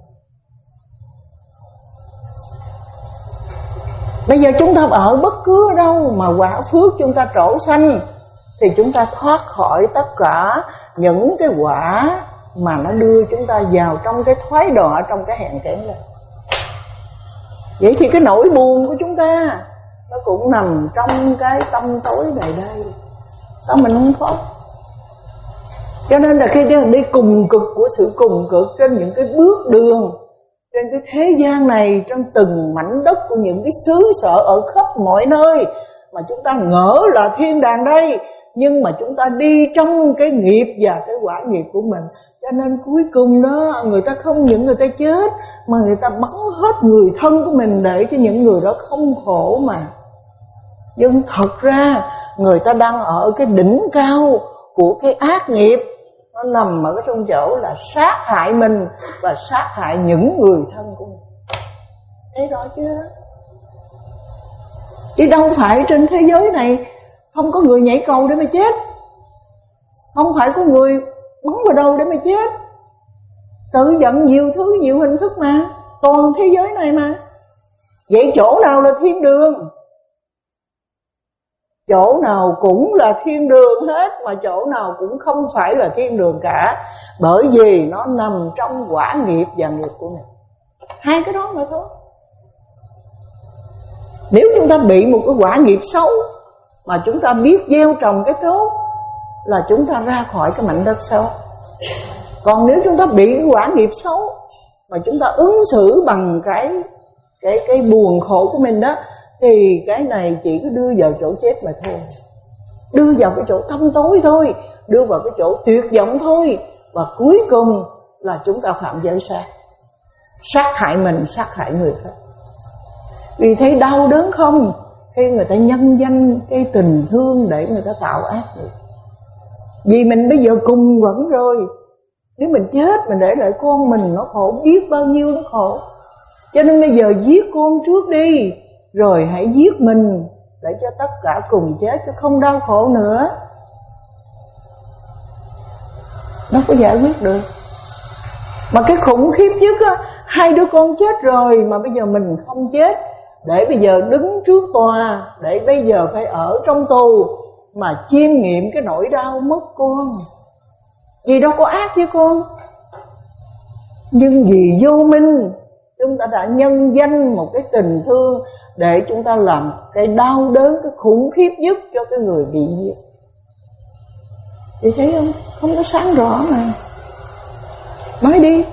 Bây giờ chúng ta ở bất cứ ở đâu mà quả phước chúng ta trổ sanh thì chúng ta thoát khỏi tất cả những cái quả mà nó đưa chúng ta vào trong cái thoái đọa, trong cái hèn kém này. Vậy thì cái nỗi buồn của chúng ta nó cũng nằm trong cái tâm tối này đây. Sao mình không thoát? Cho nên là khi đi cùng cực của sự cùng cực trên những cái bước đường, trên cái thế gian này, trong từng mảnh đất của những cái xứ sở ở khắp mọi nơi mà chúng ta ngỡ là thiên đàng đây, nhưng mà chúng ta đi trong cái nghiệp và cái quả nghiệp của mình. Cho nên cuối cùng đó, người ta không những người ta chết mà người ta bắn hết người thân của mình để cho những người đó không khổ mà. Nhưng thật ra người ta đang ở cái đỉnh cao của cái ác nghiệp. Nó nằm ở cái trong chỗ là sát hại mình và sát hại những người thân của mình. Thấy rõ chưa? Chứ đâu phải trên thế giới này không có người nhảy cầu để mà chết, không phải có người bắn vào đầu để mà chết. Tự giận nhiều thứ, nhiều hình thức mà, toàn thế giới này mà. Vậy chỗ nào là thiên đường? Chỗ nào cũng là thiên đường hết, mà chỗ nào cũng không phải là thiên đường cả. Bởi vì nó nằm trong quả nghiệp và nghiệp của mình. Hai cái đó mà thôi. Nếu chúng ta bị một cái quả nghiệp xấu mà chúng ta biết gieo trồng cái tốt là chúng ta ra khỏi cái mảnh đất xấu. Còn nếu chúng ta bị cái quả nghiệp xấu mà chúng ta ứng xử bằng cái cái cái buồn khổ của mình đó, thì cái này chỉ có đưa vào chỗ chết mà thôi. Đưa vào cái chỗ tăm tối thôi, đưa vào cái chỗ tuyệt vọng thôi. Và cuối cùng là chúng ta phạm giới sát, sát hại mình, sát hại người khác. Vì thấy đau đớn không? Khi người ta nhân danh cái tình thương để người ta tạo ác được. Vì mình bây giờ cùng quẩn rồi, nếu mình chết mình để lại con mình nó khổ, biết bao nhiêu nó khổ. Cho nên bây giờ giết con trước đi, rồi hãy giết mình để cho tất cả cùng chết, chứ không đau khổ nữa. Nó có giải quyết được. Mà cái khủng khiếp nhất á, hai đứa con chết rồi mà bây giờ mình không chết, để bây giờ đứng trước tòa, để bây giờ phải ở trong tù mà chiêm nghiệm cái nỗi đau mất con. Vì đâu có ác với con, nhưng vì vô minh chúng ta đã nhân danh một cái tình thương để chúng ta làm cái đau đớn, cái khủng khiếp nhất cho cái người bị giết. Chị thấy không? Không có sáng rõ mà. Nói đi.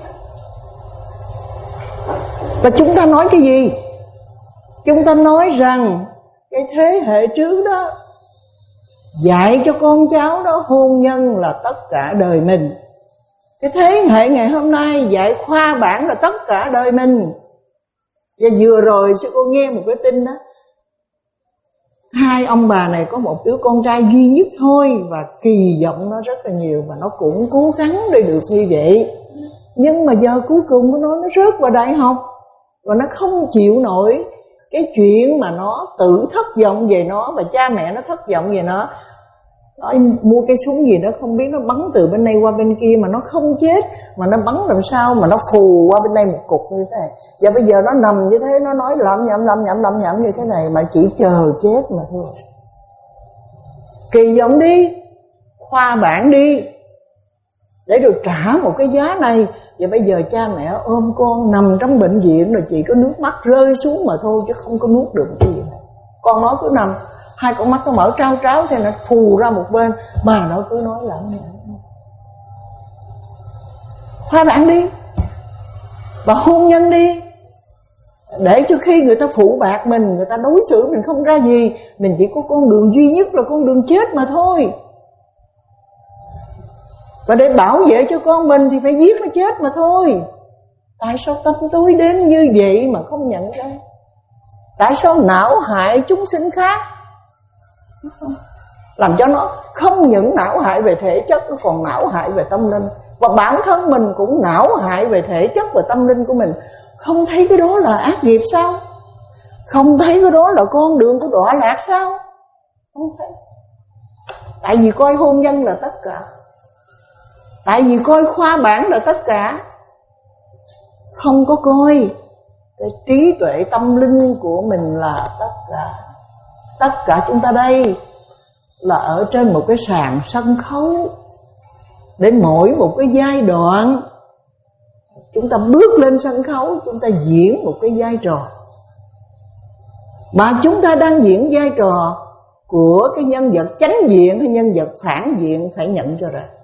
Và chúng ta nói cái gì? Chúng ta nói rằng cái thế hệ trước đó dạy cho con cháu đó hôn nhân là tất cả đời mình. Cái thế hệ ngày hôm nay dạy khoa bản là tất cả đời mình. Và vừa rồi sư cô nghe một cái tin đó, hai ông bà này có một đứa con trai duy nhất thôi, và kỳ vọng nó rất là nhiều, và nó cũng cố gắng để được như vậy. Nhưng mà giờ cuối cùng của nó nó rớt vào đại học, và nó không chịu nổi cái chuyện mà nó tự thất vọng về nó, và cha mẹ nó thất vọng về nó. Nó mua cái súng gì đó không biết, nó bắn từ bên này qua bên kia mà nó không chết, mà nó bắn làm sao mà nó phù qua bên đây một cục như thế này. Và bây giờ nó nằm như thế, nó nói lẩm nhẩm lẩm nhẩm lẩm nhẩm như thế này mà chỉ chờ chết mà thôi. Kỳ vọng đi, khoa bản đi để được trả một cái giá này. Và bây giờ cha mẹ ôm con nằm trong bệnh viện rồi chỉ có nước mắt rơi xuống mà thôi, chứ không có nuốt được cái gì. Con nó cứ nằm, hai con mắt nó mở trao tráo thì nó phù ra một bên, mà nó cứ nói lẩm nhẩm. Khoa bản đi và hôn nhân đi, để cho khi người ta phụ bạc mình, người ta đối xử mình không ra gì, mình chỉ có con đường duy nhất là con đường chết mà thôi. Và để bảo vệ cho con mình thì phải giết nó chết mà thôi. Tại sao tâm tối đến như vậy mà không nhận ra? Tại sao não hại chúng sinh khác, làm cho nó không những não hại về thể chất, nó còn não hại về tâm linh. Và bản thân mình cũng não hại về thể chất và tâm linh của mình. Không thấy cái đó là ác nghiệp sao? Không thấy cái đó là con đường của đọa lạc sao? Không thấy. Tại vì coi hôn nhân là tất cả, tại vì coi khoa bản là tất cả, không có coi cái trí tuệ tâm linh của mình là tất cả. Tất cả chúng ta đây là ở trên một cái sàn sân khấu, để mỗi một cái giai đoạn chúng ta bước lên sân khấu, chúng ta diễn một cái vai trò. Mà chúng ta đang diễn vai trò của cái nhân vật chánh diện hay nhân vật phản diện phải nhận cho ra.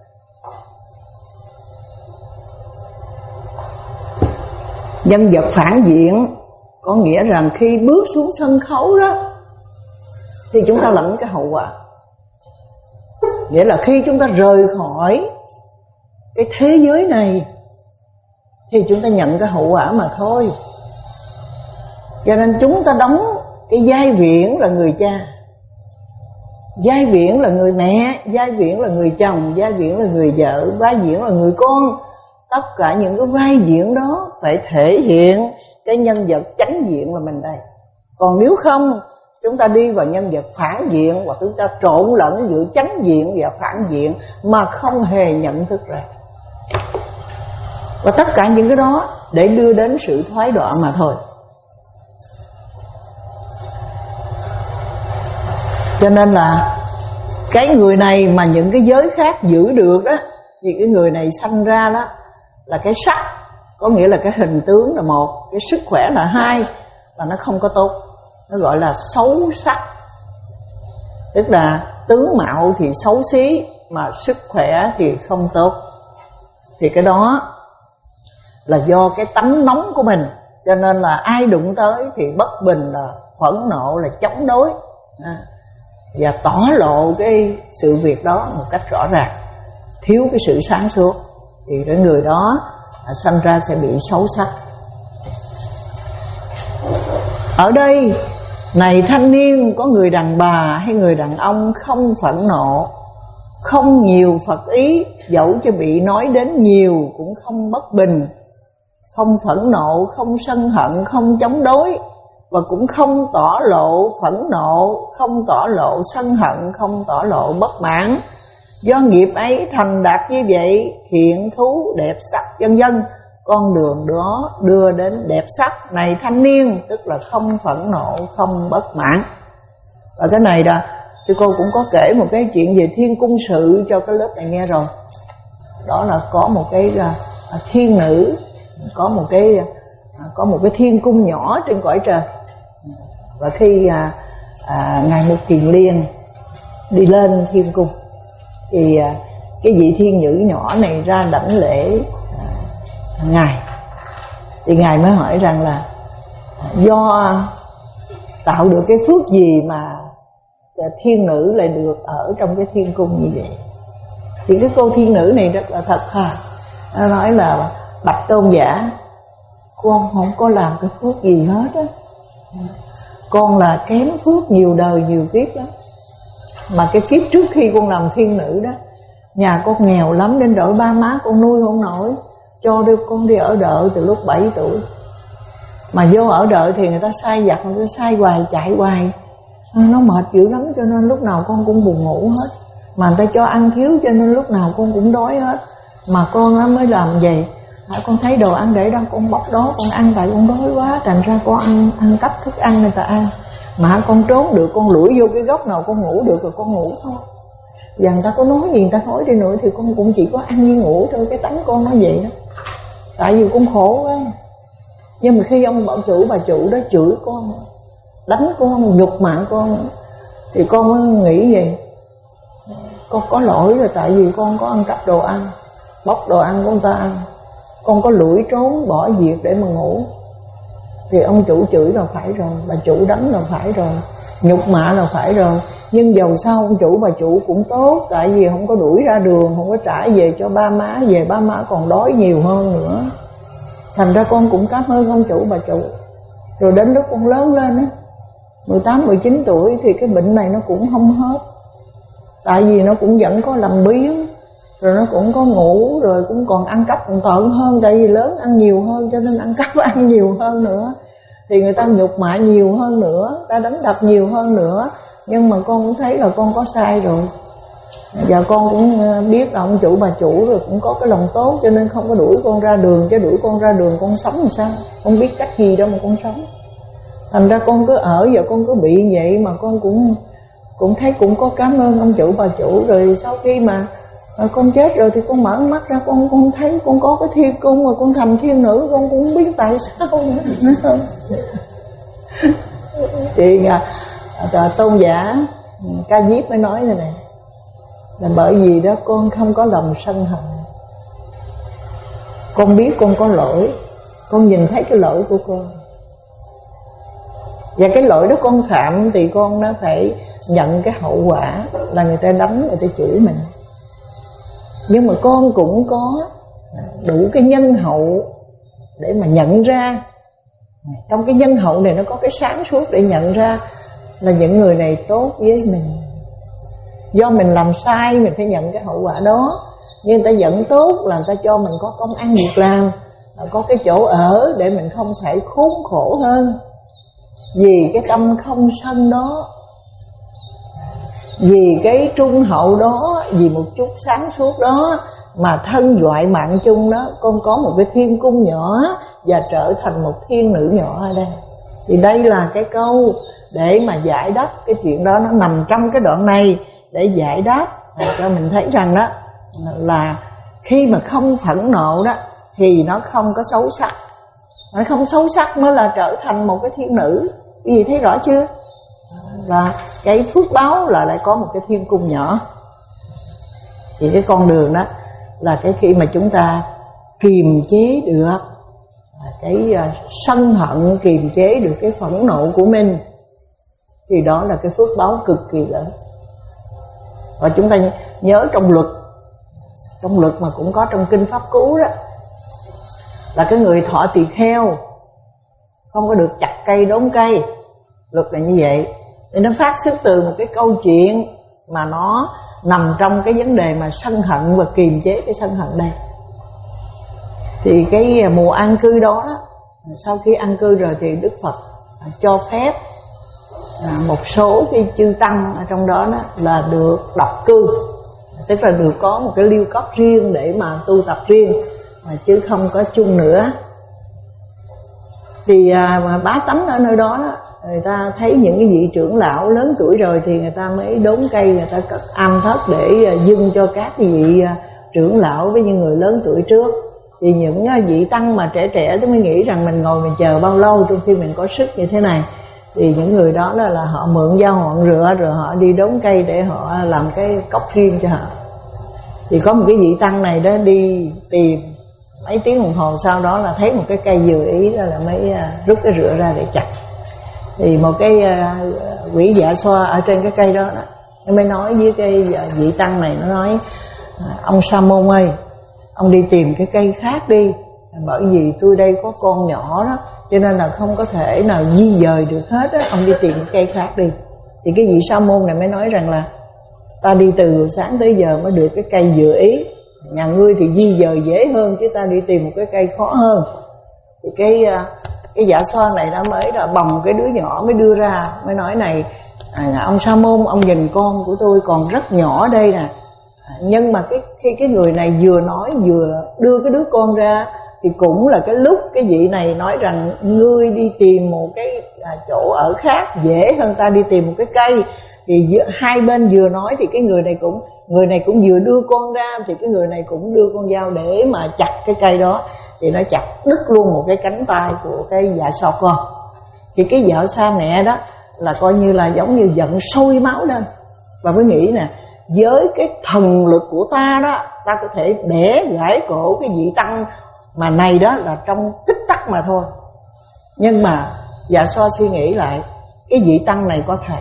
Nhân vật phản diện có nghĩa rằng khi bước xuống sân khấu đó thì chúng ta lãnh cái hậu quả. Nghĩa là khi chúng ta rời khỏi cái thế giới này thì chúng ta nhận cái hậu quả mà thôi. Cho nên chúng ta đóng cái vai viễn là người cha, vai viễn là người mẹ, vai viễn là người chồng, vai viễn là người vợ, vai viễn là người con. Tất cả những cái vai diễn đó phải thể hiện cái nhân vật chánh diện là mình đây. Còn nếu không, chúng ta đi vào nhân vật phản diện, hoặc chúng ta trộn lẫn giữa chánh diện và phản diện mà không hề nhận thức ra. Và tất cả những cái đó để đưa đến sự thoái đọa mà thôi. Cho nên là cái người này mà những cái giới khác giữ được đó, vì cái người này sanh ra đó là cái sắc, có nghĩa là cái hình tướng là một, cái sức khỏe là hai, là nó không có tốt. Nó gọi là xấu sắc. Tức là tướng mạo thì xấu xí, mà sức khỏe thì không tốt. Thì cái đó là do cái tánh nóng của mình. Cho nên là ai đụng tới thì bất bình, là phẫn nộ, là chống đối, và tỏ lộ cái sự việc đó một cách rõ ràng. Thiếu cái sự sáng suốt thì cái người đó sanh ra sẽ bị xấu sắc. Ở đây này thanh niên, có người đàn bà hay người đàn ông không phẫn nộ, không nhiều phật ý, dẫu cho bị nói đến nhiều cũng không bất bình, không phẫn nộ, không sân hận, không chống đối, và cũng không tỏ lộ phẫn nộ, không tỏ lộ sân hận, không tỏ lộ bất mãn. Do nghiệp ấy thành đạt như vậy, thiện thú đẹp sắc vân vân. con đường đó đưa đến đẹp sắc. Này thanh niên, tức là không phẫn nộ, không bất mãn. Và cái này là sư cô cũng có kể một cái chuyện về thiên cung sự cho cái lớp này nghe rồi. Đó là có một cái là thiên nữ, có một cái có một cái thiên cung nhỏ trên cõi trời. Và khi à, à, ngài Mục Kiền Liên đi lên thiên cung thì à, cái vị thiên nữ nhỏ này ra đảnh lễ à, ngài. Thì ngài mới hỏi rằng là do tạo được cái phước gì mà thiên nữ lại được ở trong cái thiên cung như vậy. Thì cái cô thiên nữ này rất là thật thà. Nó nói là bạch tôn giả, con không có làm cái phước gì hết á. Con là kém phước nhiều đời nhiều kiếp lắm. Mà cái kiếp trước khi con làm thiên nữ đó, nhà con nghèo lắm đến đổi ba má con nuôi không nổi, cho đưa con đi ở đợ từ lúc bảy tuổi. Mà vô ở đợ thì người ta sai vặt, người ta sai hoài, chạy hoài, nó mệt dữ lắm, cho nên lúc nào con cũng buồn ngủ hết. Mà người ta cho ăn thiếu cho nên lúc nào con cũng đói hết. Mà con nó mới làm vậy. Con thấy đồ ăn để đâu con bóc đó con ăn, tại con đói quá, thành ra con ăn ăn cắp thức ăn người ta ăn. Mà con trốn được, con lủi vô cái góc nào con ngủ được rồi con ngủ thôi. Và người ta có nói gì người ta nói đi nữa thì con cũng chỉ có ăn với ngủ thôi. Cái tánh con nó vậy đó. Tại vì con khổ quá. Nhưng mà khi ông bà chủ bà chủ đó chửi con, đánh con, nhục mạ con, thì con mới nghĩ vậy, con có lỗi rồi. Tại vì con có ăn cắp đồ ăn, bóc đồ ăn của người ta ăn, con có lủi trốn bỏ việc để mà ngủ. Thì ông chủ chửi là phải rồi, bà chủ đánh là phải rồi, nhục mạ là phải rồi. Nhưng dầu sao ông chủ bà chủ cũng tốt, tại vì không có đuổi ra đường, không có trả về cho ba má, về ba má còn đói nhiều hơn nữa. Thành ra con cũng cảm ơn ông chủ bà chủ. Rồi đến lúc con lớn lên á, mười tám, mười chín tuổi thì cái bệnh này nó cũng không hết. Tại vì nó cũng vẫn có làm biếng, rồi nó cũng có ngủ, rồi cũng còn ăn cắp còn tợn hơn. Tại vì lớn ăn nhiều hơn cho nên ăn cắp ăn nhiều hơn nữa. Thì người ta nhục mạ nhiều hơn nữa, ta đánh đập nhiều hơn nữa. Nhưng mà con cũng thấy là con có sai rồi. Và con cũng biết là ông chủ bà chủ rồi cũng có cái lòng tốt, cho nên không có đuổi con ra đường. Chứ đuổi con ra đường con sống làm sao, con biết cách gì đâu mà con sống. Thành ra con cứ ở và con cứ bị vậy. Mà con cũng cũng thấy cũng có cảm ơn ông chủ bà chủ. Rồi sau khi mà con chết rồi thì con mở mắt ra, con con thấy con có cái thiên cung rồi, con thành thiên nữ, con cũng không biết tại sao nữa. Thì à, tôn giả Ca Diếp mới nói này nè, là bởi vì đó con không có lòng sân hận. Con biết con có lỗi, con nhìn thấy cái lỗi của con, và cái lỗi đó con phạm thì con nó phải nhận cái hậu quả là người ta đánh, người ta chửi mình. Nhưng mà con cũng có đủ cái nhân hậu để mà nhận ra. Trong cái nhân hậu này nó có cái sáng suốt để nhận ra là những người này tốt với mình. Do mình làm sai mình phải nhận cái hậu quả đó. Nhưng người ta giận tốt là người ta cho mình có công ăn việc làm, có cái chỗ ở để mình không phải khốn khổ hơn. Vì cái tâm không sân đó, vì cái trung hậu đó, vì một chút sáng suốt đó mà thân doại mạng chung đó, con có một cái thiên cung nhỏ và trở thành một thiên nữ nhỏ ở đây. Thì đây là cái câu để mà giải đáp cái chuyện đó, nó nằm trong cái đoạn này để giải đáp cho mình thấy rằng đó là khi mà không phẫn nộ đó thì nó không có xấu sắc. Nó không xấu sắc mới là trở thành một cái thiên nữ. Cái gì thấy rõ chưa? Và cái phước báo là lại có một cái thiên cung nhỏ. Thì cái con đường đó là cái khi mà chúng ta kiềm chế được cái sân hận, kiềm chế được cái phẫn nộ của mình, thì đó là cái phước báo cực kỳ lớn. Và chúng ta nhớ trong luật, trong luật mà cũng có trong kinh Pháp Cú đó, là cái người thọ tỳ kheo không có được chặt cây đốn cây. Luật là như vậy. Thì nó phát xuất từ một cái câu chuyện mà nó nằm trong cái vấn đề mà sân hận và kiềm chế cái sân hận đây. Thì cái mùa an cư đó, sau khi an cư rồi thì Đức Phật cho phép một số cái chư tăng ở trong đó, đó là được độc cư, tức là được có một cái liêu cốc riêng để mà tu tập riêng. mà chứ không có chung nữa. Thì à, mà bá tánh ở nơi đó đó, người ta thấy những cái vị trưởng lão lớn tuổi rồi thì người ta mới đốn cây, người ta cất am thất để dâng cho các vị trưởng lão với những người lớn tuổi trước. Thì những vị tăng mà trẻ trẻ tôi mới nghĩ rằng mình ngồi mình chờ bao lâu trong khi mình có sức như thế này. Thì những người đó là, là họ mượn dao họ rửa rồi họ đi đốn cây để họ làm cái cốc riêng cho họ. Thì có một cái vị tăng này đó đi tìm mấy tiếng đồng hồ sau đó là thấy một cái cây vừa ý đó là mới rút cái rửa ra để chặt. Thì một cái quỷ dạ xoa ở trên cái cây đó, đó nó mới nói với cái vị tăng này, nó nói: ông Sa Môn ơi, ông đi tìm cái cây khác đi, bởi vì tôi đây có con nhỏ đó cho nên là không có thể nào di dời được hết á, ông đi tìm cái cây khác đi. Thì cái vị Sa Môn này mới nói rằng là ta đi từ sáng tới giờ mới được cái cây vừa ý, nhà ngươi thì di dời dễ hơn chứ ta đi tìm một cái cây khó hơn. Thì cái cái dạ xoa này nó mới là bồng cái đứa nhỏ mới đưa ra, mới nói này: à, ông Sa Môn, ông nhìn con của tôi còn rất nhỏ đây nè. Nhưng mà cái khi cái người này vừa nói vừa đưa cái đứa con ra thì cũng là cái lúc cái vị này nói rằng ngươi đi tìm một cái chỗ ở khác dễ hơn ta đi tìm một cái cây. Thì giữa, hai bên vừa nói thì cái người này cũng người này cũng vừa đưa con ra, thì cái người này cũng đưa con dao để mà chặt cái cây đó. Thì nó chặt đứt luôn một cái cánh tay của cái dạ xoa con. Thì cái vợ sa mẹ đó là coi như là giống như giận sôi máu lên, và mới nghĩ nè, với cái thần lực của ta đó, ta có thể bẻ gãy cổ cái vị tăng mà này đó là trong tích tắc mà thôi. Nhưng mà dạ xoa suy nghĩ lại, cái vị tăng này có thầy,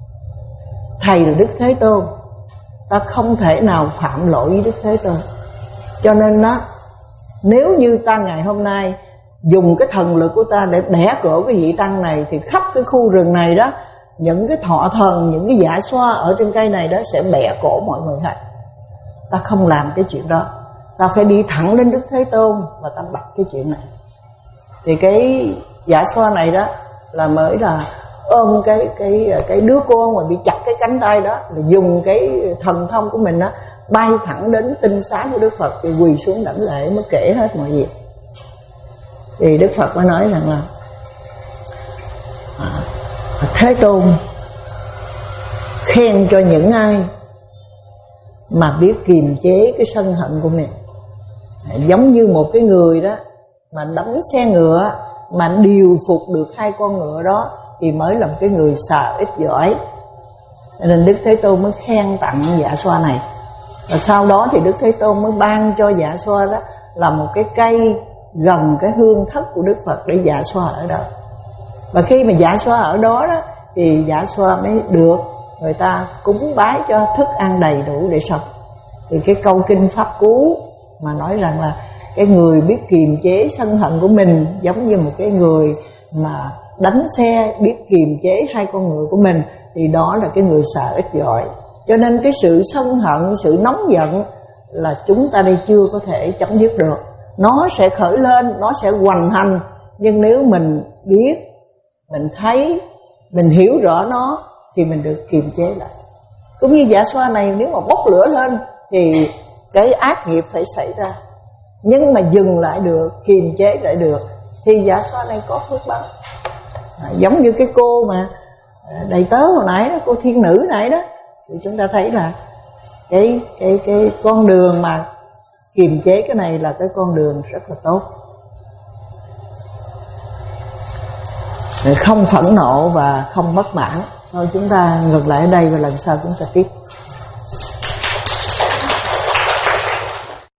thầy là Đức Thế Tôn, ta không thể nào phạm lỗi với Đức Thế Tôn. Cho nên đó, nếu như ta ngày hôm nay dùng cái thần lực của ta để bẻ cổ cái vị tăng này, thì khắp cái khu rừng này đó, những cái thọ thần, những cái dạ xoa ở trên cây này đó sẽ bẻ cổ mọi người hết. Ta không làm cái chuyện đó, ta phải đi thẳng đến Đức Thế Tôn và ta bạch cái chuyện này. Thì cái dạ xoa này đó là mới là ôm cái cái cái đứa con mà bị chặt cái cánh tay đó, là dùng cái thần thông của mình đó bay thẳng đến tinh xá của Đức Phật, thì quỳ xuống đảnh lễ mới kể hết mọi việc. Thì Đức Phật mới nói rằng là à, Thế Tôn khen cho những ai mà biết kiềm chế cái sân hận của mình. Giống như một cái người đó mà đánh xe ngựa mà điều phục được hai con ngựa đó thì mới là một cái người xà ít giỏi. Nên Đức Thế Tôn mới khen tặng dạ xoa này. Và sau đó thì Đức Thế Tôn mới ban cho dạ xoa đó là một cái cây gần cái hương thất của Đức Phật để dạ xoa ở đó. Và khi mà dạ xoa ở đó đó thì dạ xoa mới được người ta cúng bái cho thức ăn đầy đủ để sống. Thì cái câu kinh Pháp Cú mà nói rằng là cái người biết kiềm chế sân hận của mình giống như một cái người mà đánh xe biết kiềm chế hai con ngựa của mình, thì đó là cái người xà ít giỏi. Cho nên cái sự sân hận, sự nóng giận là chúng ta đây chưa có thể chấm dứt được. Nó sẽ khởi lên, nó sẽ hoành hành, nhưng nếu mình biết, mình thấy, mình hiểu rõ nó thì mình được kiềm chế lại. Cũng như dạ xoa này, nếu mà bốc lửa lên thì cái ác nghiệp phải xảy ra, nhưng mà dừng lại được, kiềm chế lại được thì dạ xoa này có phước báo. À, giống như cái cô mà đầy tớ hồi nãy đó, cô thiên nữ nãy đó, thì chúng ta thấy là cái cái cái con đường mà kiềm chế cái này là cái con đường rất là tốt. Không phẫn nộ và không bất mãn. Thôi chúng ta ngược lại ở đây và lần sau chúng ta tiếp.